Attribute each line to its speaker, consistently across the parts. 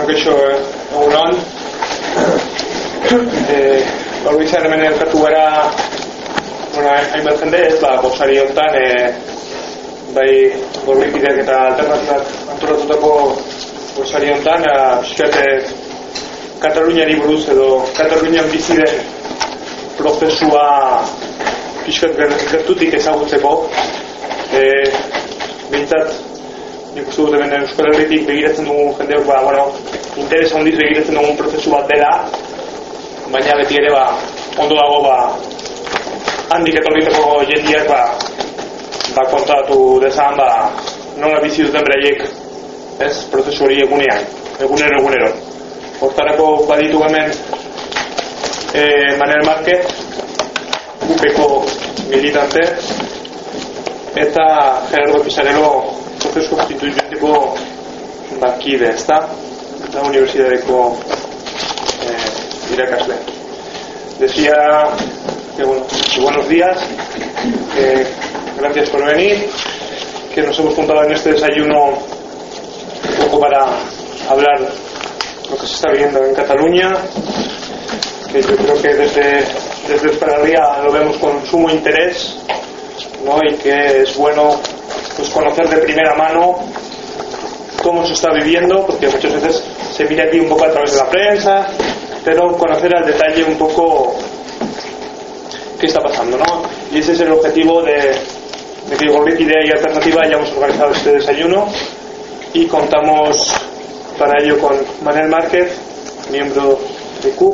Speaker 1: Kaixo egunon. Gorbizan hemen elkartu gara, hainbat jende ez, gozari honetan, bai gorbikideak eta alternatibak antolatutako gozari honetan, pixkat Kataluniari buruz edo Katalunian bizi den prozesua pixkat gertutik ezagutzeko. Bintzat, nik uste dut hemen Euskal Herritik begiratzen dugun jendeok, interes handiz begiratzen dugun prozesu bat dela, baina beti ere ondo dago handik etorritako jendiak kontatu dezan nola bizi duten beraiek prozesu hori egunero. Hortarako baditu hemen Manel Márquez, UPko militante, eta Gerardo Pisarello prozesu konstituyenteko kide, ezta? Eta universidadeko irakasle. Decía que buenos días, gracias por venir, que nos hemos juntado en este desayuno un poco para hablar lo que se está viviendo en Cataluña, que yo creo que desde Euskal Herria lo vemos con sumo interés, ¿no? Y que es bueno conocer de primera mano cómo se está viviendo, porque muchas veces se mira aquí un poco a través de la prensa, pero conocer al detalle un poco qué está pasando, ¿no? Y ese es el objetivo de que Gorbik Idea y Alternativa hayamos organizado este desayuno, y contamos para ello con Manel Márquez, miembro de CUP,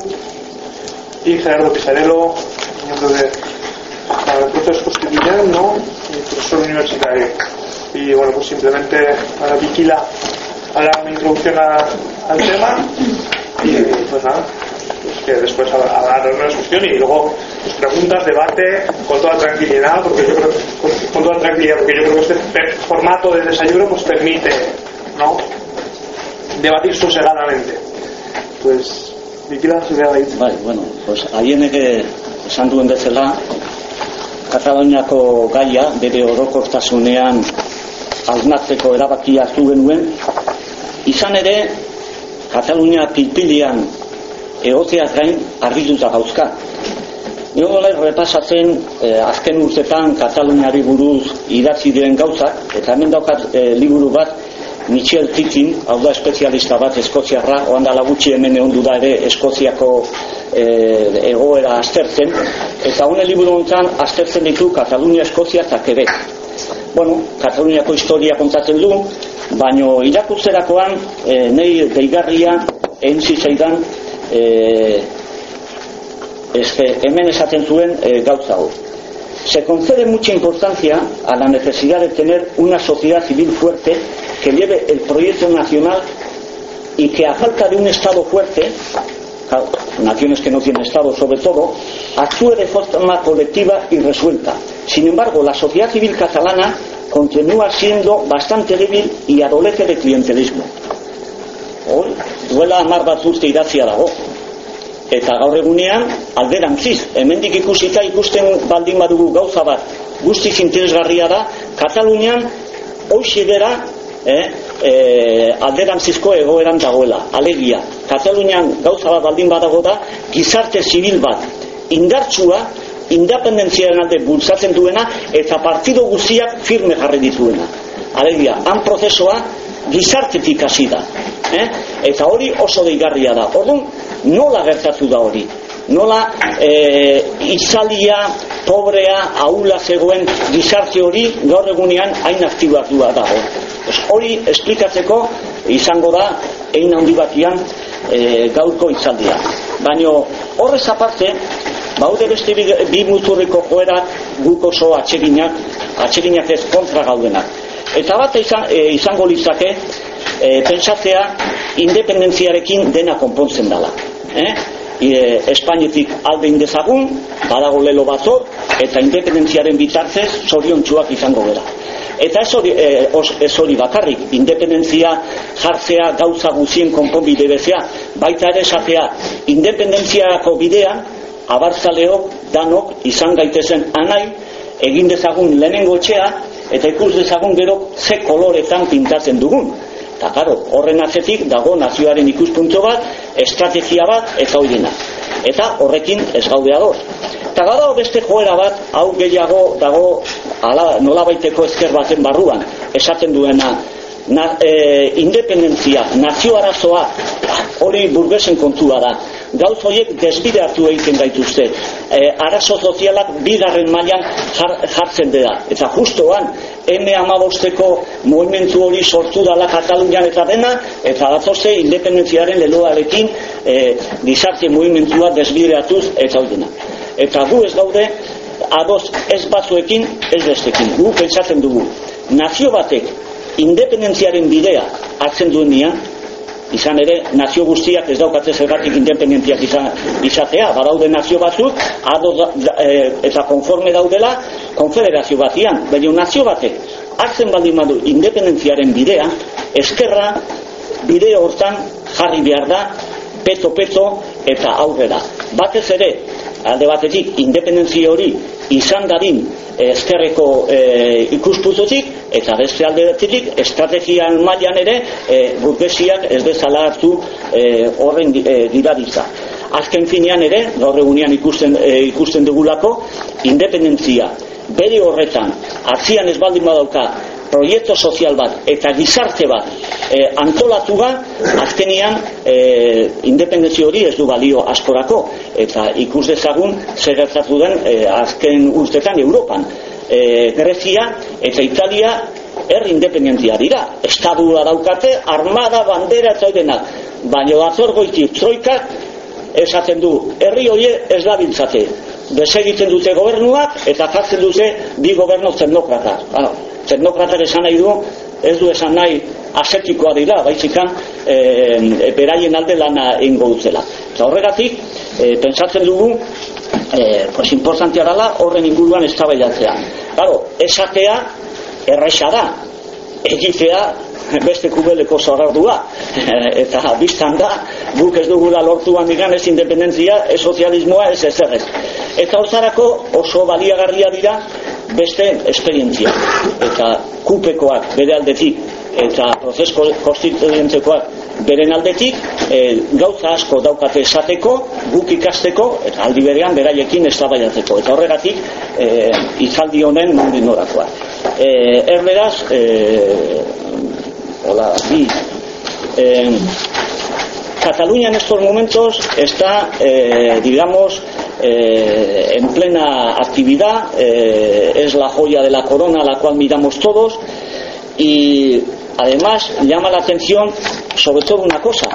Speaker 1: y Gerardo Pisarello, miembro del proceso constituyente, ¿no? Y profesor universitario. Y bueno, pues simplemente ahora Viquila hará una introducción al tema, y pues nada, pues que después habrá una discusión y luego pues preguntas, debate con toda tranquilidad, porque yo creo que este formato de desayuno pues permite, ¿no?, debatir sosegadamente. Pues Viquila, zurea da hitza.
Speaker 2: Bueno, pues haienek esan duen bezala, Kataluniako gaia bere orokortasunean hausnartzeko erabakia hartu genuen. Izan ere, Katalunia pilpilian egoteaz gain argituta gauzka. Nio gola repasatzen azken urtetan Kataluniari buruz idatzi diren gauzak, eta hemen daukat liburu bat, Michel Tikin, hau da espezialista bat eskoziarra, oandala gutxi hemen egon da ere Eskoziako egoera aztertzen, eta honen liburu honetan aztertzen ditu Katalunia, Eskozia eta Quebec. Bueno, Kataluniako historia kontatzen du, baino irakurtzerakoan nei deigarria entzi zaidan hemen esaten zuen gauza hau. Se concede mucha importancia a la necesidad de tener una sociedad civil fuerte que lleve el proyecto nacional y que a falta de un Estado fuerte, naciones que no tienen Estado sobre todo, actúe de forma colectiva y resuelta. Sin embargo, la sociedad civil catalana continúa siendo bastante débil y adolece de clientelismo. Hoy, duela 10 bat urte idatzia dago. Eta gaur egunean alderantziz, hemendik ikusita ikusten baldin badugu gauza bat guztiz interesgarria da, Katalunian hoxe dira alderantzizko egoeran dagoela. Alegia, Katalunian gauza bat baldin badago da, gizarte zibil bat indartsua, independentziaren alde bultzatzen duena eta partido guztiak firme jarri dituena. Alegia, han prozesoa gizartetik hasi da, eta hori oso deigarria da. Orduan, nola gertatu da hori? Nola itzalia, pobrea, ahula zegoen gizarte hori gaur egunean hain aktibatua dago? Hori esplikatzeko izango da hein handi batian gaurko itzaldia. Baina horrez aparte, baude beste bi muturreko joerak guk oso atseginak ez kontra gaudenak. Eta bat izango litzake pentsatzea independentziarekin dena konpontzen dela. Espainetik alde indezagun, badago lelo batzor, eta independentziaren bitartez zoriontsuak izango gara. Eta ez hori bakarrik, independentzia jartzea gauza guzien konponbide bezea, baita ere esatea independentziako bidean abertzaleok danok izan gaitezen anai, egin dezagun lehenengo etxea, eta ikus dezagun gero ze koloretan pintatzen dugun. Eta, karo, horren atzetik dago nazioaren ikuspuntu bat, estrategia bat, eta hori dena. Eta horrekin ez gaude ados. Eta gaude beste joera bat, hau gehiago dago nolabaiteko ezker baten barruan, esaten duena, independentzia, nazio arazoa, hori burgesen kontua da. Gauz horiek desbideratu egiten gaituzte. Arazo sozialak bigarren mailan jartzen dira. Eta justoan, M15ko movimentu hori sortu dala Katalunian eta dena, eta datoze independentziaren leloarekin gizarte movimentua desbideratuz eta hori. Eta gu ez gaude, ados ez batzuekin, ez bestekin. Gu pentsatzen dugu, nazio batek independentziaren bidea hartzen duenean, izan ere, nazio guztiak ez daukatze zergatik independentziak izatea, badaude nazio batzuk, eta konforme daudela, konfederazio batian, baina nazio batek hartzen baldin badu independentziaren bidea, eskerra bide hortan jarri behar da, peto eta aurrera. Batez ere, alde batetik, independentzia hori izan dadin eskerreko ikuspuntutik, eta beste alde batetik, estrategian mailan ere burgesiak ez bezala hartu horren gidaritza. Azken finean ere, gaur egunean ikusten dugulako, independentzia bere horretan, atzian ez baldin badauka proiektu sozial bat eta gizarte bat antolatuga, azkenian independentzia hori ez du balio askorako, eta ikus dezagun zer gertatu den azken urtetan Europan. Grezia eta Italia herri independentia dira, estadua daukate, armada, bandera eta denak, baina atzorgoitik troikak esaten du, herri horiek ez dabiltzate, desegiten dute gobernuak eta jartzen dute bi gobernu teknokratak. Teknokratak esan nahi du, ez du esan nahi asetikoa dira, baizikan beraien alde lana ingo dutzela. Eta horregatik, pentsatzen dugu, importantea dela horren inguruan eztabaidatzea. Claro, esatea erresa da, egitea beste kubeleko zorardua, eta biztan da, guk ez dugula lortu handikan ez independentzia, ez sozialismoa, ez ezerrez. Eta hortzarako oso baliagarria dira beste esperientzia. Eta kupekoak bere aldetik, eta prozesu konstituentzekoak beren aldetik, gauza asko daukate esateko, guk ikasteko, eta aldi berean beraiekin eztabaidatzeko. Eta horregatik, hitzaldi honen nondik norakoa. Erderaz, hola, Cataluña en estos momentos está, digamos, en plena actividad, es la joya de la corona a la cual miramos todos, y además llama la atención sobre todo una cosa,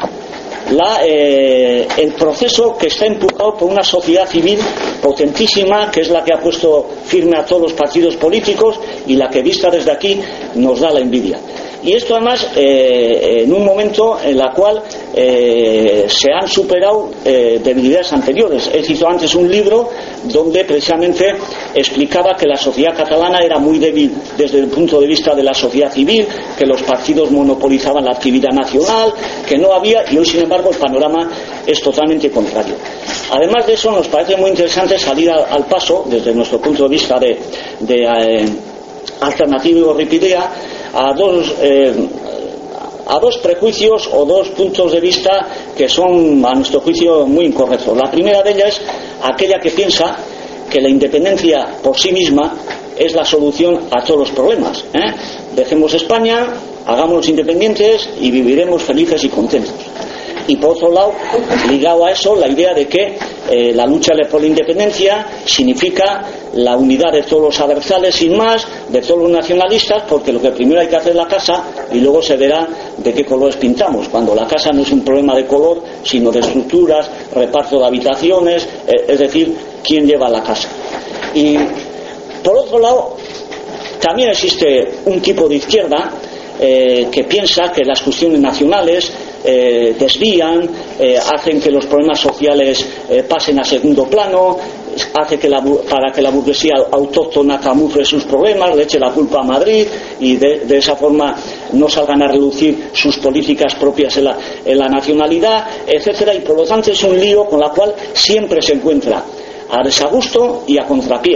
Speaker 2: el proceso que está empujado por una sociedad civil potentísima, que es la que ha puesto firme a todos los partidos políticos y la que vista desde aquí nos da la envidia. Y esto además en un momento en la cual se han superado debilidades anteriores. He citado antes un libro donde precisamente explicaba que la sociedad catalana era muy débil desde el punto de vista de la sociedad civil, que los partidos monopolizaban la actividad nacional, que no había, y hoy sin embargo el panorama es totalmente contrario. Además de eso, nos parece muy interesante salir al paso, desde nuestro punto de vista de Alternativa y Horripidea, a dos prejuicios o dos puntos de vista que son, a nuestro juicio, muy incorrectos. La primera de ellas es aquella que piensa que la independencia por sí misma es la solución a todos los problemas. Dejemos España, hagámonos independientes y viviremos felices y contentos. Y por otro lado, ligado a eso, la idea de que la lucha por la independencia significa la unidad de todos los abertzales sin más, de todos los nacionalistas, porque lo que primero hay que hacer es la casa y luego se verá de qué colores pintamos, cuando la casa no es un problema de color, sino de estructuras, reparto de habitaciones, es decir, quién lleva la casa. Y por otro lado, también existe un tipo de izquierda que piensa que las cuestiones nacionales desvían, hacen que los problemas sociales pasen a segundo plano, hace para que la burguesía autóctona camufle sus problemas, le eche la culpa a Madrid y de esa forma no salgan a reducir sus políticas propias en la nacionalidad, etcétera, y por lo tanto es un lío con la cual siempre se encuentra a desagusto y a contrapié,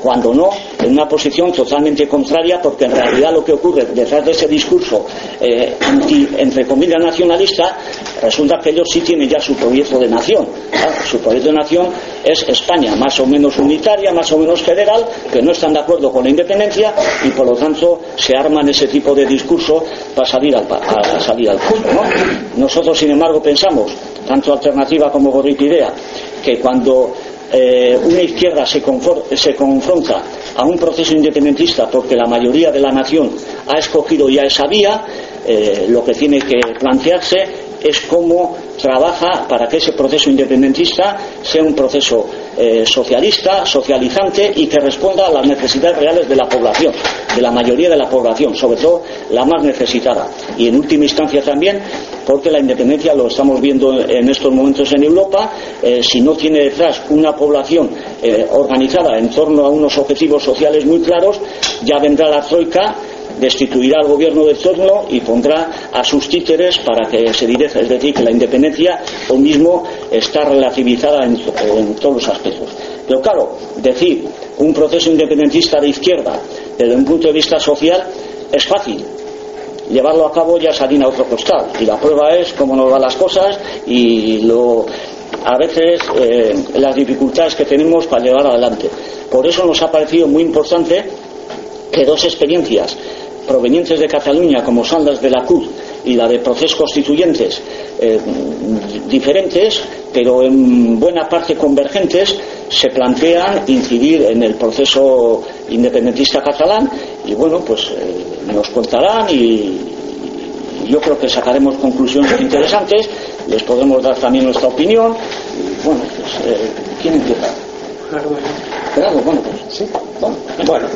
Speaker 2: cuando no en una posición totalmente contraria, porque en realidad lo que ocurre detrás de ese discurso entre comillas nacionalista, resulta que ellos sí tienen ya su proyecto de nación. Claro, su proyecto de nación es España más o menos unitaria, más o menos federal, que no están de acuerdo con la independencia y por lo tanto se arman ese tipo de discurso para salir al punto, ¿no? Nosotros sin embargo pensamos, tanto Alternativa como Gorripidea, que cuando una izquierda se confronta a un proceso independentista porque la mayoría de la nación ha escogido ya esa vía, lo que tiene que plantearse es cómo trabaja para que ese proceso independentista sea un proceso socialista, socializante y que responda a las necesidades reales de la población, de la mayoría de la población, sobre todo la más necesitada. Y en última instancia también, porque la independencia, lo estamos viendo en estos momentos en Europa, si no tiene detrás una población organizada en torno a unos objetivos sociales muy claros, ya vendrá la troika, destituirá al gobierno de turno y pondrá a sus títeres para que se dirija. Es decir, que la independencia hoy mismo está relativizada en todos los aspectos. Pero claro, decir un proceso independentista de izquierda desde un punto de vista social es fácil, llevarlo a cabo ya es harina a otro costal, y la prueba es cómo nos van las cosas y a veces las dificultades que tenemos para llevar adelante. Por eso nos ha parecido muy importante que dos experiencias provenientes de Cataluña, como son las de la CUT y la de procesos constituyentes diferentes, pero en buena parte convergentes, se plantean incidir en el proceso independentista catalán, y bueno, pues nos contarán y yo creo que sacaremos conclusiones interesantes, les podemos dar también nuestra opinión. Y bueno, pues ¿quién empieza? Gerardo, bueno, pues sí.
Speaker 3: Bueno.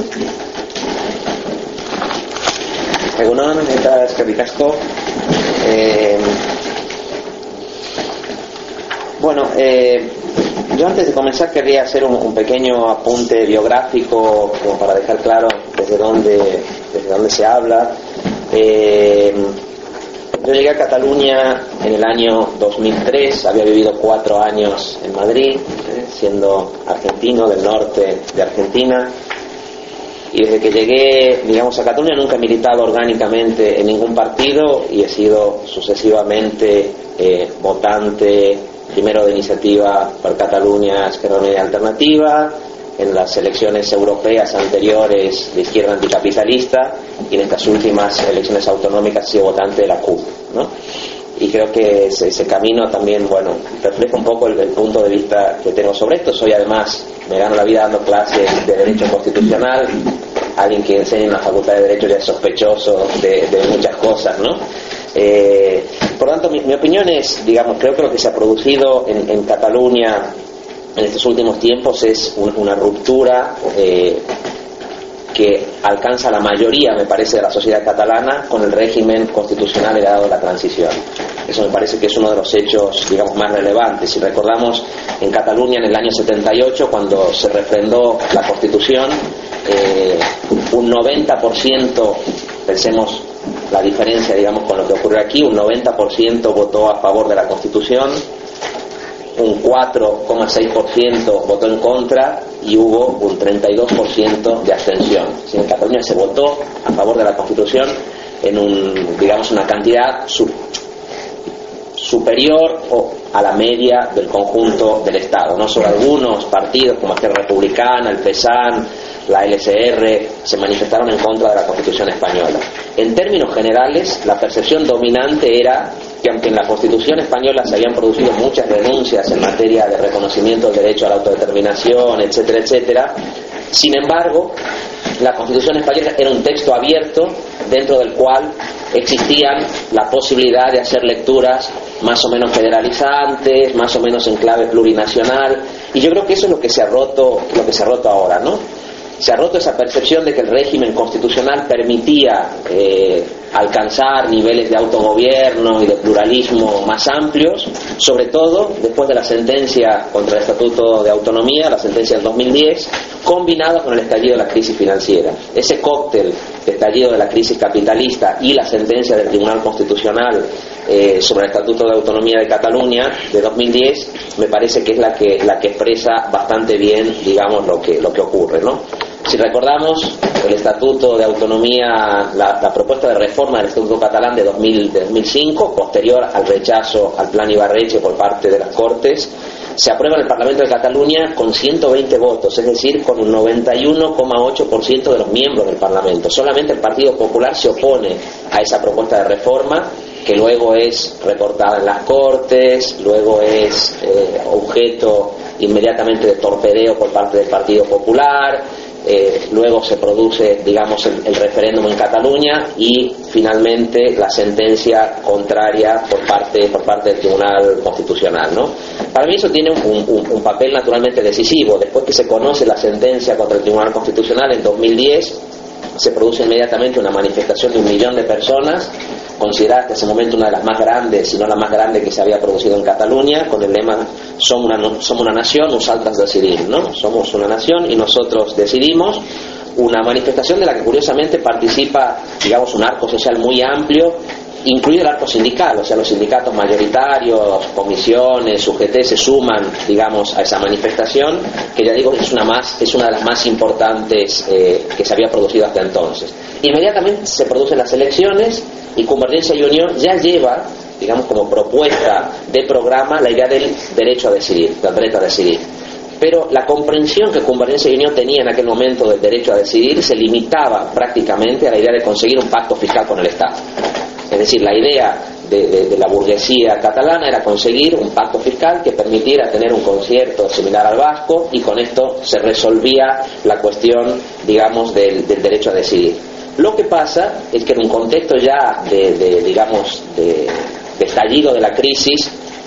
Speaker 3: Egunon eta eskerrik asko. Yo antes de comenzar querría hacer un pequeño apunte biográfico como para dejar claro desde dónde se habla. Yo llegué a Cataluña en el año 2003, había vivido 4 años en Madrid, siendo argentino del norte de Argentina. Y desde que llegué, digamos, a Cataluña nunca he militado orgánicamente en ningún partido y he sido sucesivamente votante, primero de Iniciativa per Catalunya, Esquerra Unida y Alternativa, en las elecciones europeas anteriores de izquierda anticapitalista, y en estas últimas elecciones autonómicas he sido votante de la CUP, ¿no? Y creo que ese camino también, bueno, refleja un poco el punto de vista que tengo sobre esto. Soy además, me gano la vida dando clases de Derecho Constitucional. Alguien que enseña en la Facultad de Derecho ya es sospechoso de muchas cosas, ¿no? Por lo tanto, mi opinión es, digamos, creo que lo que se ha producido en Cataluña en estos últimos tiempos es una ruptura que alcanza la mayoría, me parece, de la sociedad catalana con el régimen constitucional heredado de la transición. Eso me parece que es uno de los hechos, digamos, más relevantes. Si recordamos, en Cataluña en el año 78, cuando se refrendó la Constitución, un 90%, pensemos la diferencia, digamos, con lo que ocurrió aquí, un 90% votó a favor de la Constitución, un 4,6% votó en contra y hubo un 32% de abstención. En Cataluña se votó a favor de la Constitución en una cantidad superior a la media del conjunto del Estado. No solo algunos partidos como Esquerra Republicana, el PSAN, la LSR se manifestaron en contra de la Constitución española. En términos generales, la percepción dominante era que aunque en la Constitución española se habían producido muchas denuncias en materia de reconocimiento del derecho a la autodeterminación, etcétera, etcétera, sin embargo, la Constitución española era un texto abierto dentro del cual existían la posibilidad de hacer lecturas más o menos federalizantes, más o menos en clave plurinacional, y yo creo que eso es lo que se ha roto ahora, ¿no? Se ha roto esa percepción de que el régimen constitucional permitía alcanzar niveles de autogobierno y de pluralismo más amplios, sobre todo después de la sentencia contra el Estatuto de Autonomía, la sentencia del 2010, combinada con el estallido de la crisis financiera. Ese cóctel de estallido de la crisis capitalista y la sentencia del Tribunal Constitucional sobre el Estatuto de Autonomía de Cataluña de 2010 me parece que es la que expresa bastante bien, digamos, lo que ocurre, ¿no? Si recordamos, el Estatuto de Autonomía, la propuesta de reforma del Estatuto catalán de 2005, posterior al rechazo al Plan Ibarretxe por parte de las Cortes, se aprueba en el Parlamento de Cataluña con 120 votos, es decir, con un 91,8% de los miembros del Parlamento. Solamente el Partido Popular se opone a esa propuesta de reforma, que luego es recortada en las Cortes, luego es objeto inmediatamente de torpedeo por parte del Partido Popular. Luego se produce, digamos, el referéndum en Cataluña y finalmente la sentencia contraria por parte del Tribunal Constitucional, ¿no? Para mí eso tiene un papel naturalmente decisivo. Después que se conoce la sentencia contra el Tribunal Constitucional en 2010, se produce inmediatamente una manifestación de 1 millón de personas, considerada hasta ese momento una de las más grandes, si no la más grande que se había producido en Cataluña, con el lema somos una nación, nosaltres decidim, ¿no? Somos una nación y nosotros decidimos. Una manifestación de la que curiosamente participa, digamos, un arco social muy amplio, incluido el arco sindical, o sea, los sindicatos mayoritarios, comisiones, UGT se suman, digamos, a esa manifestación, que ya digo es una de las más importantes que se había producido hasta entonces. Inmediatamente se producen las elecciones y Convergencia y Unió ya lleva, digamos, como propuesta de programa la idea del derecho a decidir, del derecho a decidir. Pero la comprensión que Convergencia y Unió tenía en aquel momento del derecho a decidir se limitaba prácticamente a la idea de conseguir un pacto fiscal con el Estado. Es decir, la idea de la burguesía catalana era conseguir un pacto fiscal que permitiera tener un concierto similar al vasco, y con esto se resolvía la cuestión, digamos, del derecho a decidir. Lo que pasa es que en un contexto ya de estallido de la crisis,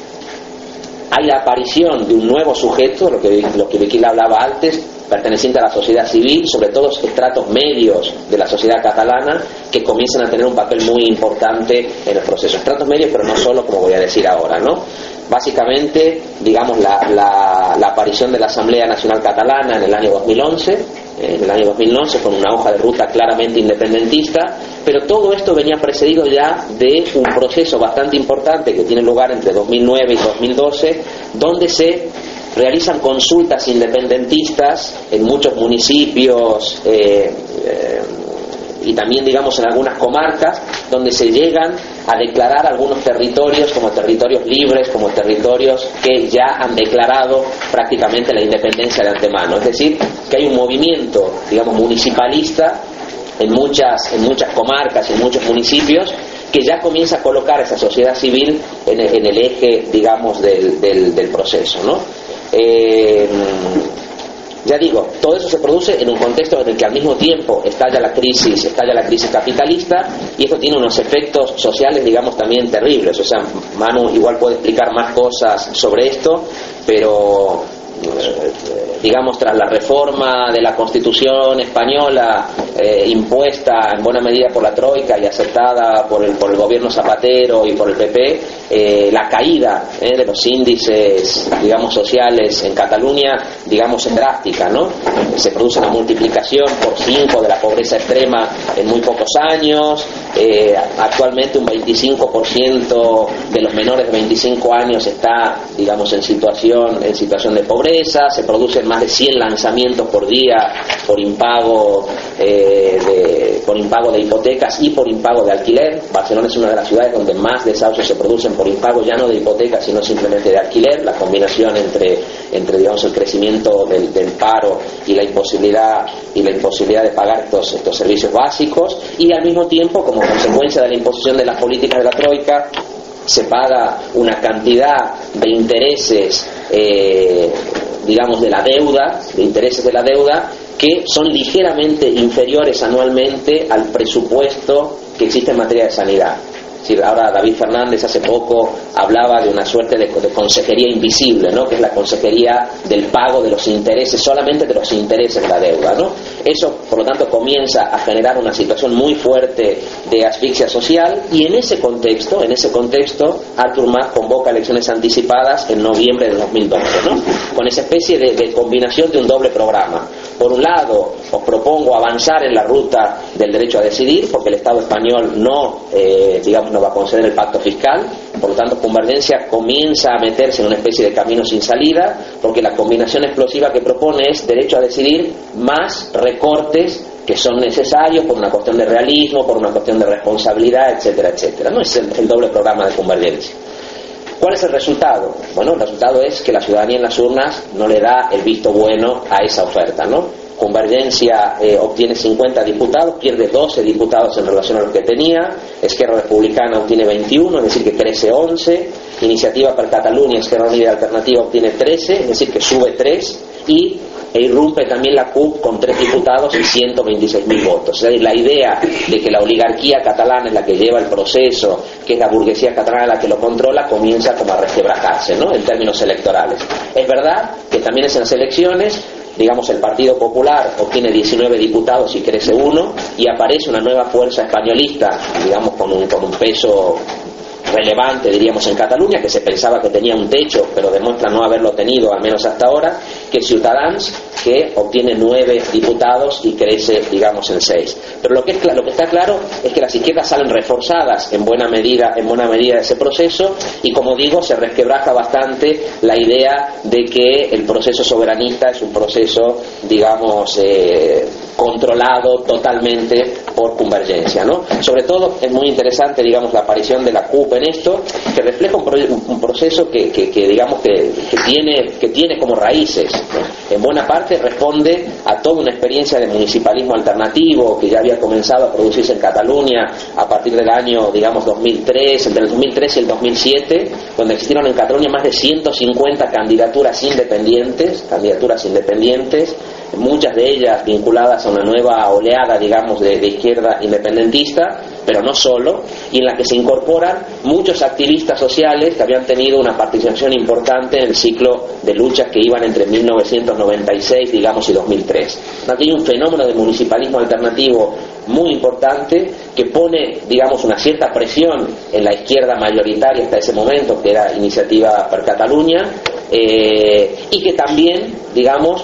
Speaker 3: hay la aparición de un nuevo sujeto, lo que Vicky hablaba antes, perteneciente a la sociedad civil, sobre todo estratos medios de la sociedad catalana, que comienzan a tener un papel muy importante en el proceso. Estratos medios, pero no solo, como voy a decir ahora, ¿no? Básicamente, digamos, la aparición de la Asamblea Nacional Catalana en el año 2011, con una hoja de ruta claramente independentista, pero todo esto venía precedido ya de un proceso bastante importante que tiene lugar entre 2009 y 2012, donde se realizan consultas independentistas en muchos municipios y también, digamos, en algunas comarcas, donde se llegan a declarar algunos territorios como territorios libres, como territorios que ya han declarado prácticamente la independencia de antemano. Es decir, que hay un movimiento, digamos, municipalista en muchas comarcas y en muchos municipios, que ya comienza a colocar a esa sociedad civil en el eje, digamos, del proceso, ¿no? Ya digo, todo eso se produce en un contexto en el que al mismo tiempo estalla la crisis capitalista, y esto tiene unos efectos sociales, digamos, también terribles. O sea, Manu igual puede explicar más cosas sobre esto, pero digamos, tras la reforma de la Constitución española, impuesta en buena medida por la Troika y aceptada por el gobierno Zapatero y por el PP, la caída de los índices, digamos, sociales en Cataluña, digamos, es drástica, ¿no? Se produce una multiplicación por 5 de la pobreza extrema en muy pocos años. Actualmente un 25% de los menores de 25 años está, digamos, en situación de pobreza. Se producen más de 100 lanzamientos por día por impago de hipotecas y por impago de alquiler. Barcelona es una de las ciudades donde más desahucios se producen por impago, ya no de hipotecas sino simplemente de alquiler. La combinación entre digamos, el crecimiento del paro y la imposibilidad de pagar estos servicios básicos, y al mismo tiempo, como consecuencia de la imposición de las políticas de la Troika, se paga una cantidad de intereses, digamos, de intereses de la deuda, que son ligeramente inferiores anualmente al presupuesto que existe en materia de sanidad. Es decir, ahora David Fernández hace poco hablaba de una suerte de consejería invisible, ¿no? Que es la consejería del pago de los intereses, solamente de los intereses de la deuda, ¿no? Eso, por lo tanto, comienza a generar una situación muy fuerte de asfixia social, y en ese contexto, Artur Mas convoca elecciones anticipadas en noviembre de 2012, ¿no? Con esa especie de combinación de un doble programa. Por un lado, os propongo avanzar en la ruta del derecho a decidir, porque el Estado español no va a conceder el pacto fiscal. Por lo tanto, Convergencia comienza a meterse en una especie de camino sin salida, porque la combinación explosiva que propone es derecho a decidir más recortes que son necesarios por una cuestión de realismo, por una cuestión de responsabilidad, etcétera, etcétera. No es el doble programa de Convergencia. ¿Cuál es el resultado? Bueno, el resultado es que la ciudadanía en las urnas no le da el visto bueno a esa oferta, ¿no? Convergencia obtiene 50 diputados, pierde 12 diputados en relación a los que tenía. Esquerra Republicana obtiene 21, es decir que crece 11. Iniciativa per Catalunya, Esquerra Unida y Alternativa obtiene 13, es decir que sube 3. E irrumpe también la CUP con 3 diputados y 126.000 votos. Es decir, la idea de que la oligarquía catalana es la que lleva el proceso, que es la burguesía catalana la que lo controla, comienza como a resquebrajarse, ¿no? En términos electorales. Es verdad que también es en las elecciones, digamos, el Partido Popular obtiene 19 diputados y crece 1, y aparece una nueva fuerza españolista, digamos, con un peso relevante, diríamos, en Cataluña, que se pensaba que tenía un techo, pero demuestra no haberlo tenido, al menos hasta ahora, que es Ciutadans, que obtiene 9 diputados y crece, digamos, en 6. Pero lo que está claro es que las izquierdas salen reforzadas en buena medida de ese proceso, y, como digo, se resquebraja bastante la idea de que el proceso soberanista es un proceso, digamos, controlado totalmente por Convergencia, ¿no? Sobre todo es muy interesante, digamos, la aparición de la CUP en esto, que refleja un proceso que digamos que tiene como raíces, ¿no? En buena parte responde a toda una experiencia de municipalismo alternativo que ya había comenzado a producirse en Cataluña a partir del año, digamos, 2003, entre el 2003 y el 2007, donde existieron en Cataluña más de 150 candidaturas independientes, muchas de ellas vinculadas a una nueva oleada, digamos, de izquierda independentista, pero no solo, y en la que se incorporan muchos activistas sociales que habían tenido una participación importante en el ciclo de luchas que iban entre 1996, digamos, y 2003. Aquí hay un fenómeno de municipalismo alternativo muy importante que pone, digamos, una cierta presión en la izquierda mayoritaria hasta ese momento, que era Iniciativa per Catalunya, y que también, digamos,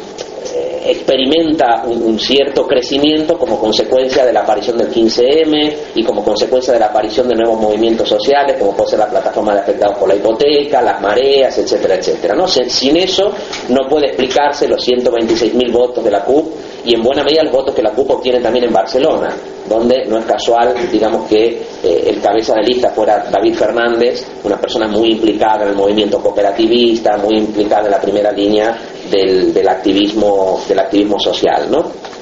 Speaker 3: experimenta un cierto crecimiento como consecuencia de la aparición del 15M y como consecuencia de la aparición de nuevos movimientos sociales, como puede ser la plataforma de afectados por la hipoteca, las mareas, etcétera, etcétera, ¿no? Sin eso no puede explicarse los 126.000 votos de la CUP, y en buena medida los votos que la CUP obtiene también en Barcelona, donde no es casual, digamos, que el cabeza de lista fuera David Fernández, una persona muy implicada en el movimiento cooperativista, muy implicada en la primera línea del activismo social, ¿no?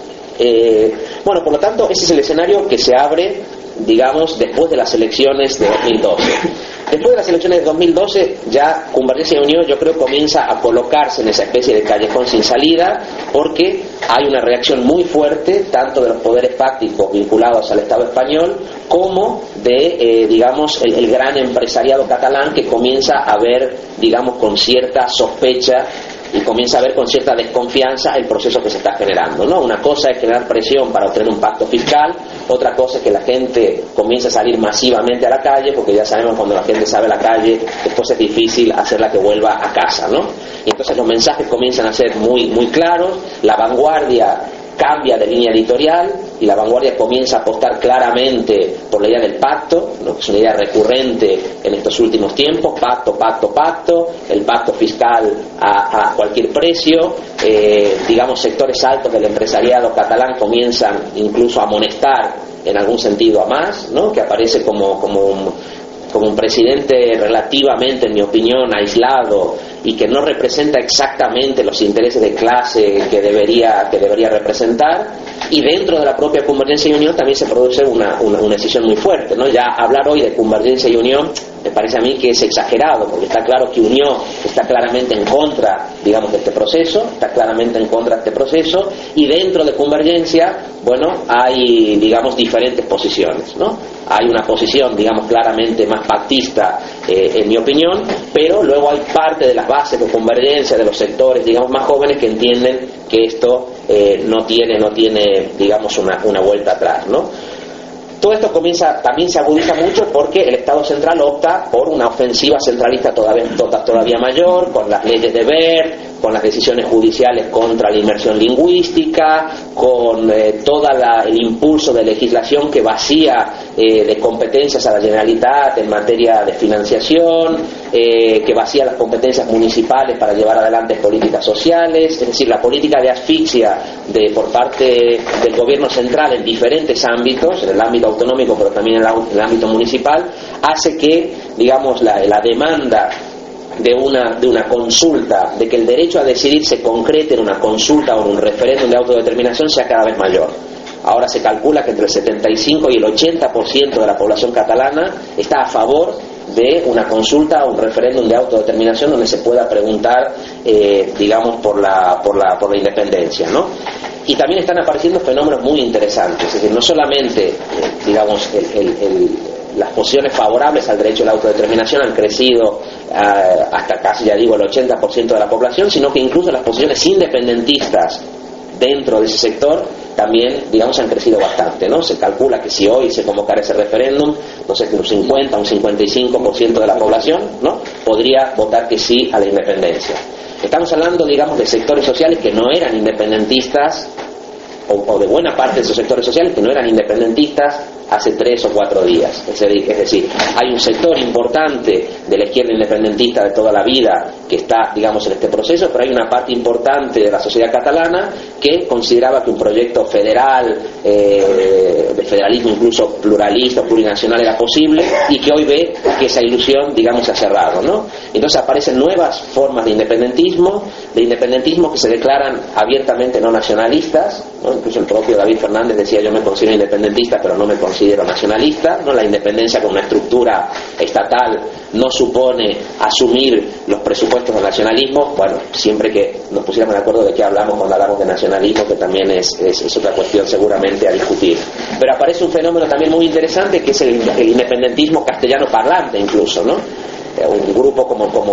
Speaker 3: Bueno, por lo tanto, ese es el escenario que se abre, digamos, después de las elecciones de 2012. Después de las elecciones de 2012, ya Convergencia y Unió, yo creo, comienza a colocarse en esa especie de callejón sin salida, porque hay una reacción muy fuerte, tanto de los poderes fácticos vinculados al Estado español, como de, digamos, el gran empresariado catalán, que comienza a ver, digamos, con cierta sospecha y comienza a ver con cierta desconfianza el proceso que se está generando, ¿no? Una cosa es generar presión para obtener un pacto fiscal, otra cosa es que la gente comience a salir masivamente a la calle, porque ya sabemos, cuando la gente sale a la calle, después es difícil hacerla que vuelva a casa, ¿no? Y entonces los mensajes comienzan a ser muy, muy claros. La Vanguardia cambia de línea editorial y La Vanguardia comienza a apostar claramente por la idea del pacto, ¿no? Que es una idea recurrente en estos últimos tiempos: pacto, el pacto fiscal a cualquier precio. Digamos, sectores altos del empresariado catalán comienzan incluso a amonestar en algún sentido a Mas, ¿no? Que aparece como un presidente relativamente, en mi opinión, aislado, y que no representa exactamente los intereses de clase que debería representar. Y dentro de la propia Convergencia y Unión también se produce una decisión muy fuerte, ¿no? Ya hablar hoy de Convergencia y Unión me parece a mí que es exagerado, porque está claro que Unión está claramente en contra, digamos, de este proceso, y dentro de Convergencia, bueno, hay, digamos, diferentes posiciones, ¿no? Hay una posición, digamos, claramente más pactista en mi opinión, pero luego hay parte de las bases de convergencia de los sectores, digamos, más jóvenes que entienden que esto no tiene, digamos, una vuelta atrás, ¿no? Todo esto también se agudiza mucho porque el Estado central opta por una ofensiva centralista todavía mayor, con las leyes de Wert, con las decisiones judiciales contra la inmersión lingüística, con todo el impulso de legislación que vacía de competencias a la Generalitat en materia de financiación, que vacía las competencias municipales para llevar adelante políticas sociales, es decir, la política de asfixia por parte del gobierno central en diferentes ámbitos, en el ámbito autonómico pero también en el ámbito municipal, hace que, digamos, la demanda de una consulta, de que el derecho a decidir se concrete en una consulta o en un referéndum de autodeterminación sea cada vez mayor. Ahora se calcula que entre el 75 y el 80% de la población catalana está a favor de una consulta o un referéndum de autodeterminación donde se pueda preguntar, digamos, por la independencia, ¿no? Y también están apareciendo fenómenos muy interesantes, es decir, no solamente, digamos, las posiciones favorables al derecho a la autodeterminación han crecido hasta casi, ya digo, el 80% de la población, sino que incluso las posiciones independentistas dentro de ese sector también, digamos, han crecido bastante, ¿no? Se calcula que si hoy se convocara ese referéndum, no sé, que un 50, un 55% de la población, ¿no?, podría votar que sí a la independencia. Estamos hablando, digamos, de sectores sociales que no eran independentistas, o de buena parte de esos sectores sociales que no eran independentistas hace 3 o 4 días. Es decir, hay un sector importante de la izquierda independentista de toda la vida que está, digamos, en este proceso, pero hay una parte importante de la sociedad catalana que consideraba que un proyecto federal, de federalismo incluso pluralista o plurinacional era posible, y que hoy ve que esa ilusión, digamos, se ha cerrado, ¿no? Entonces aparecen nuevas formas de independentismo que se declaran abiertamente no nacionalistas, ¿no? Incluso el propio David Fernández decía: yo me considero independentista pero no me considero nacionalista, ¿no? La independencia con una estructura estatal no supone asumir los presupuestos del nacionalismo. Bueno, siempre que nos pusiéramos de acuerdo de qué hablamos cuando hablamos de nacionalismo, que también es otra cuestión seguramente a discutir. Pero aparece un fenómeno también muy interesante, que es el independentismo castellano parlante incluso, ¿no? Un grupo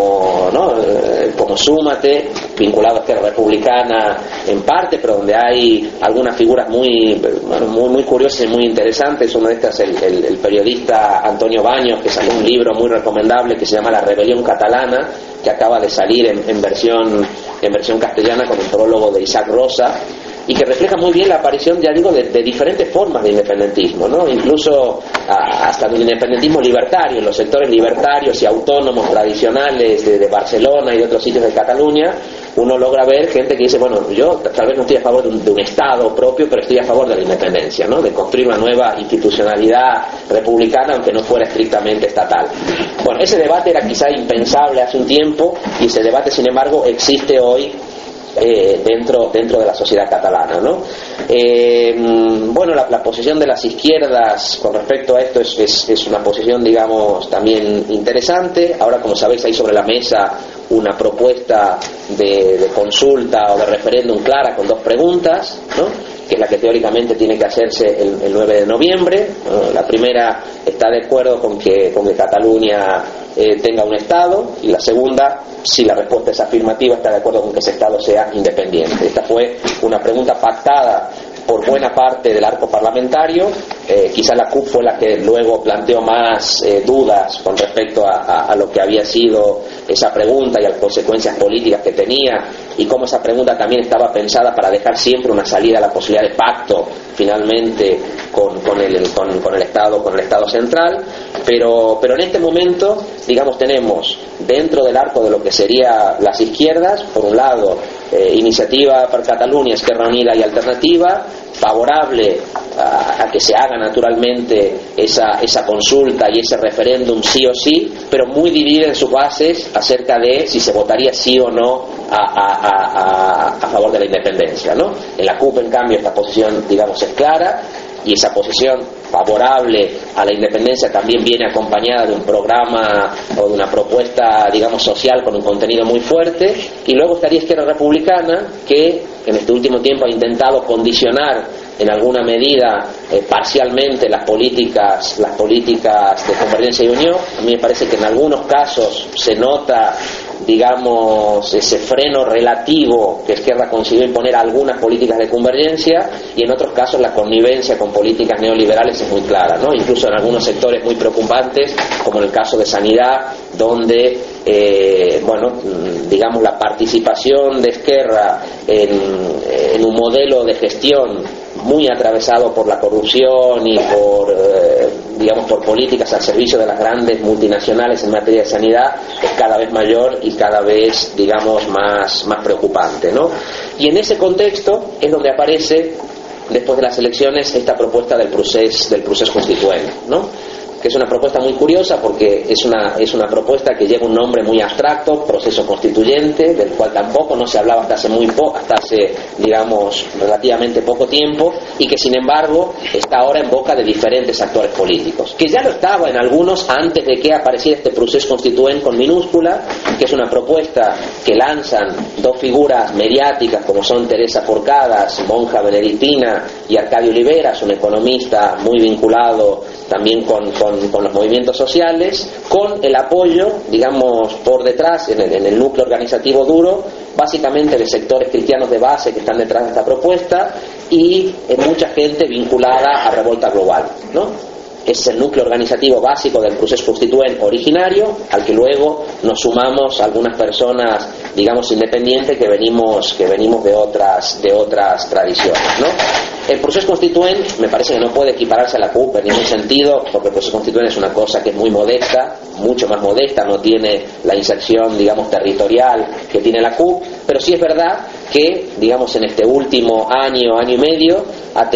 Speaker 3: como Súmate, vinculado a Esquerra Republicana en parte, pero donde hay algunas figuras muy curiosas y muy interesantes. Una de estas es el periodista Antonio Baños, que sacó un libro muy recomendable que se llama La Rebelión Catalana, que acaba de salir en versión castellana con un prólogo de Isaac Rosa, y que refleja muy bien la aparición, ya digo, de diferentes formas de independentismo, ¿no? Incluso hasta el independentismo libertario, en los sectores libertarios y autónomos tradicionales de Barcelona y de otros sitios de Cataluña, uno logra ver gente que dice: bueno, yo tal vez no estoy a favor de un Estado propio, pero estoy a favor de la independencia, ¿no?, de construir una nueva institucionalidad republicana, aunque no fuera estrictamente estatal. Bueno, ese debate era quizá impensable hace un tiempo, y ese debate, sin embargo, existe hoy dentro de la sociedad catalana, ¿no? Bueno, la posición de las izquierdas con respecto a esto es una posición, digamos, también interesante. Ahora, como sabéis, hay sobre la mesa una propuesta de consulta o de referéndum clara con 2 preguntas, ¿no?, que es la que teóricamente tiene que hacerse el 9 de noviembre. La primera está de acuerdo con que Cataluña tenga un Estado, y la segunda, si la respuesta es afirmativa, está de acuerdo con que ese Estado sea independiente. Esta fue una pregunta pactada por buena parte del arco parlamentario. Quizá la CUP fue la que luego planteó más dudas con respecto a lo que había sido esa pregunta y a las consecuencias políticas que tenía, y cómo esa pregunta también estaba pensada para dejar siempre una salida a la posibilidad de pacto finalmente con el Estado central. Pero en este momento, digamos, tenemos dentro del arco de lo que sería las izquierdas, por un lado, Iniciativa per Catalunya, Esquerra Unida y Alternativa, favorable a que se haga naturalmente esa consulta y ese referéndum sí o sí, pero muy dividida en sus bases acerca de si se votaría sí o no a favor de la independencia, ¿no? En la CUP, en cambio, esta posición, digamos, es clara, y esa posición favorable a la independencia también viene acompañada de un programa o de una propuesta, digamos, social con un contenido muy fuerte. Y luego estaría Izquierda Republicana, que en este último tiempo ha intentado condicionar en alguna medida parcialmente las políticas de Convergencia y Unión. A mí me parece que en algunos casos se nota, digamos, ese freno relativo que Esquerra consiguió imponer a algunas políticas de convergencia, y en otros casos la connivencia con políticas neoliberales es muy clara, ¿no? Incluso en algunos sectores muy preocupantes, como en el caso de sanidad, donde digamos, la participación de Esquerra en un modelo de gestión muy atravesado por la corrupción y por políticas al servicio de las grandes multinacionales en materia de sanidad es cada vez mayor y cada vez, digamos, más preocupante, ¿no? Y en ese contexto es donde aparece, después de las elecciones, esta propuesta del procés constituente, ¿no? Que es una propuesta muy curiosa porque es una propuesta que lleva un nombre muy abstracto, proceso constituyente, del cual tampoco no se hablaba hasta hace digamos, relativamente poco tiempo, y que sin embargo está ahora en boca de diferentes actores políticos, que ya lo estaba en algunos antes de que apareciera este proceso constituente con minúscula, que es una propuesta que lanzan dos figuras mediáticas como son Teresa Forcadas, monja benedictina, y Arcadio Oliveras, un economista muy vinculado también con los movimientos sociales, con el apoyo, digamos, por detrás, en el núcleo organizativo duro, básicamente de sectores cristianos de base que están detrás de esta propuesta, y mucha gente vinculada a Revolta Global, ¿no? Es el núcleo organizativo básico del proceso constituente originario, al que luego nos sumamos algunas personas, digamos, independientes que venimos de otras tradiciones, ¿no? El proceso constituente me parece que no puede equipararse a la CUP en ningún sentido, porque el proceso constituente es una cosa que es muy modesta, mucho más modesta, no tiene la inserción, digamos, territorial que tiene la CUP, pero sí es verdad que, digamos, en este último año y medio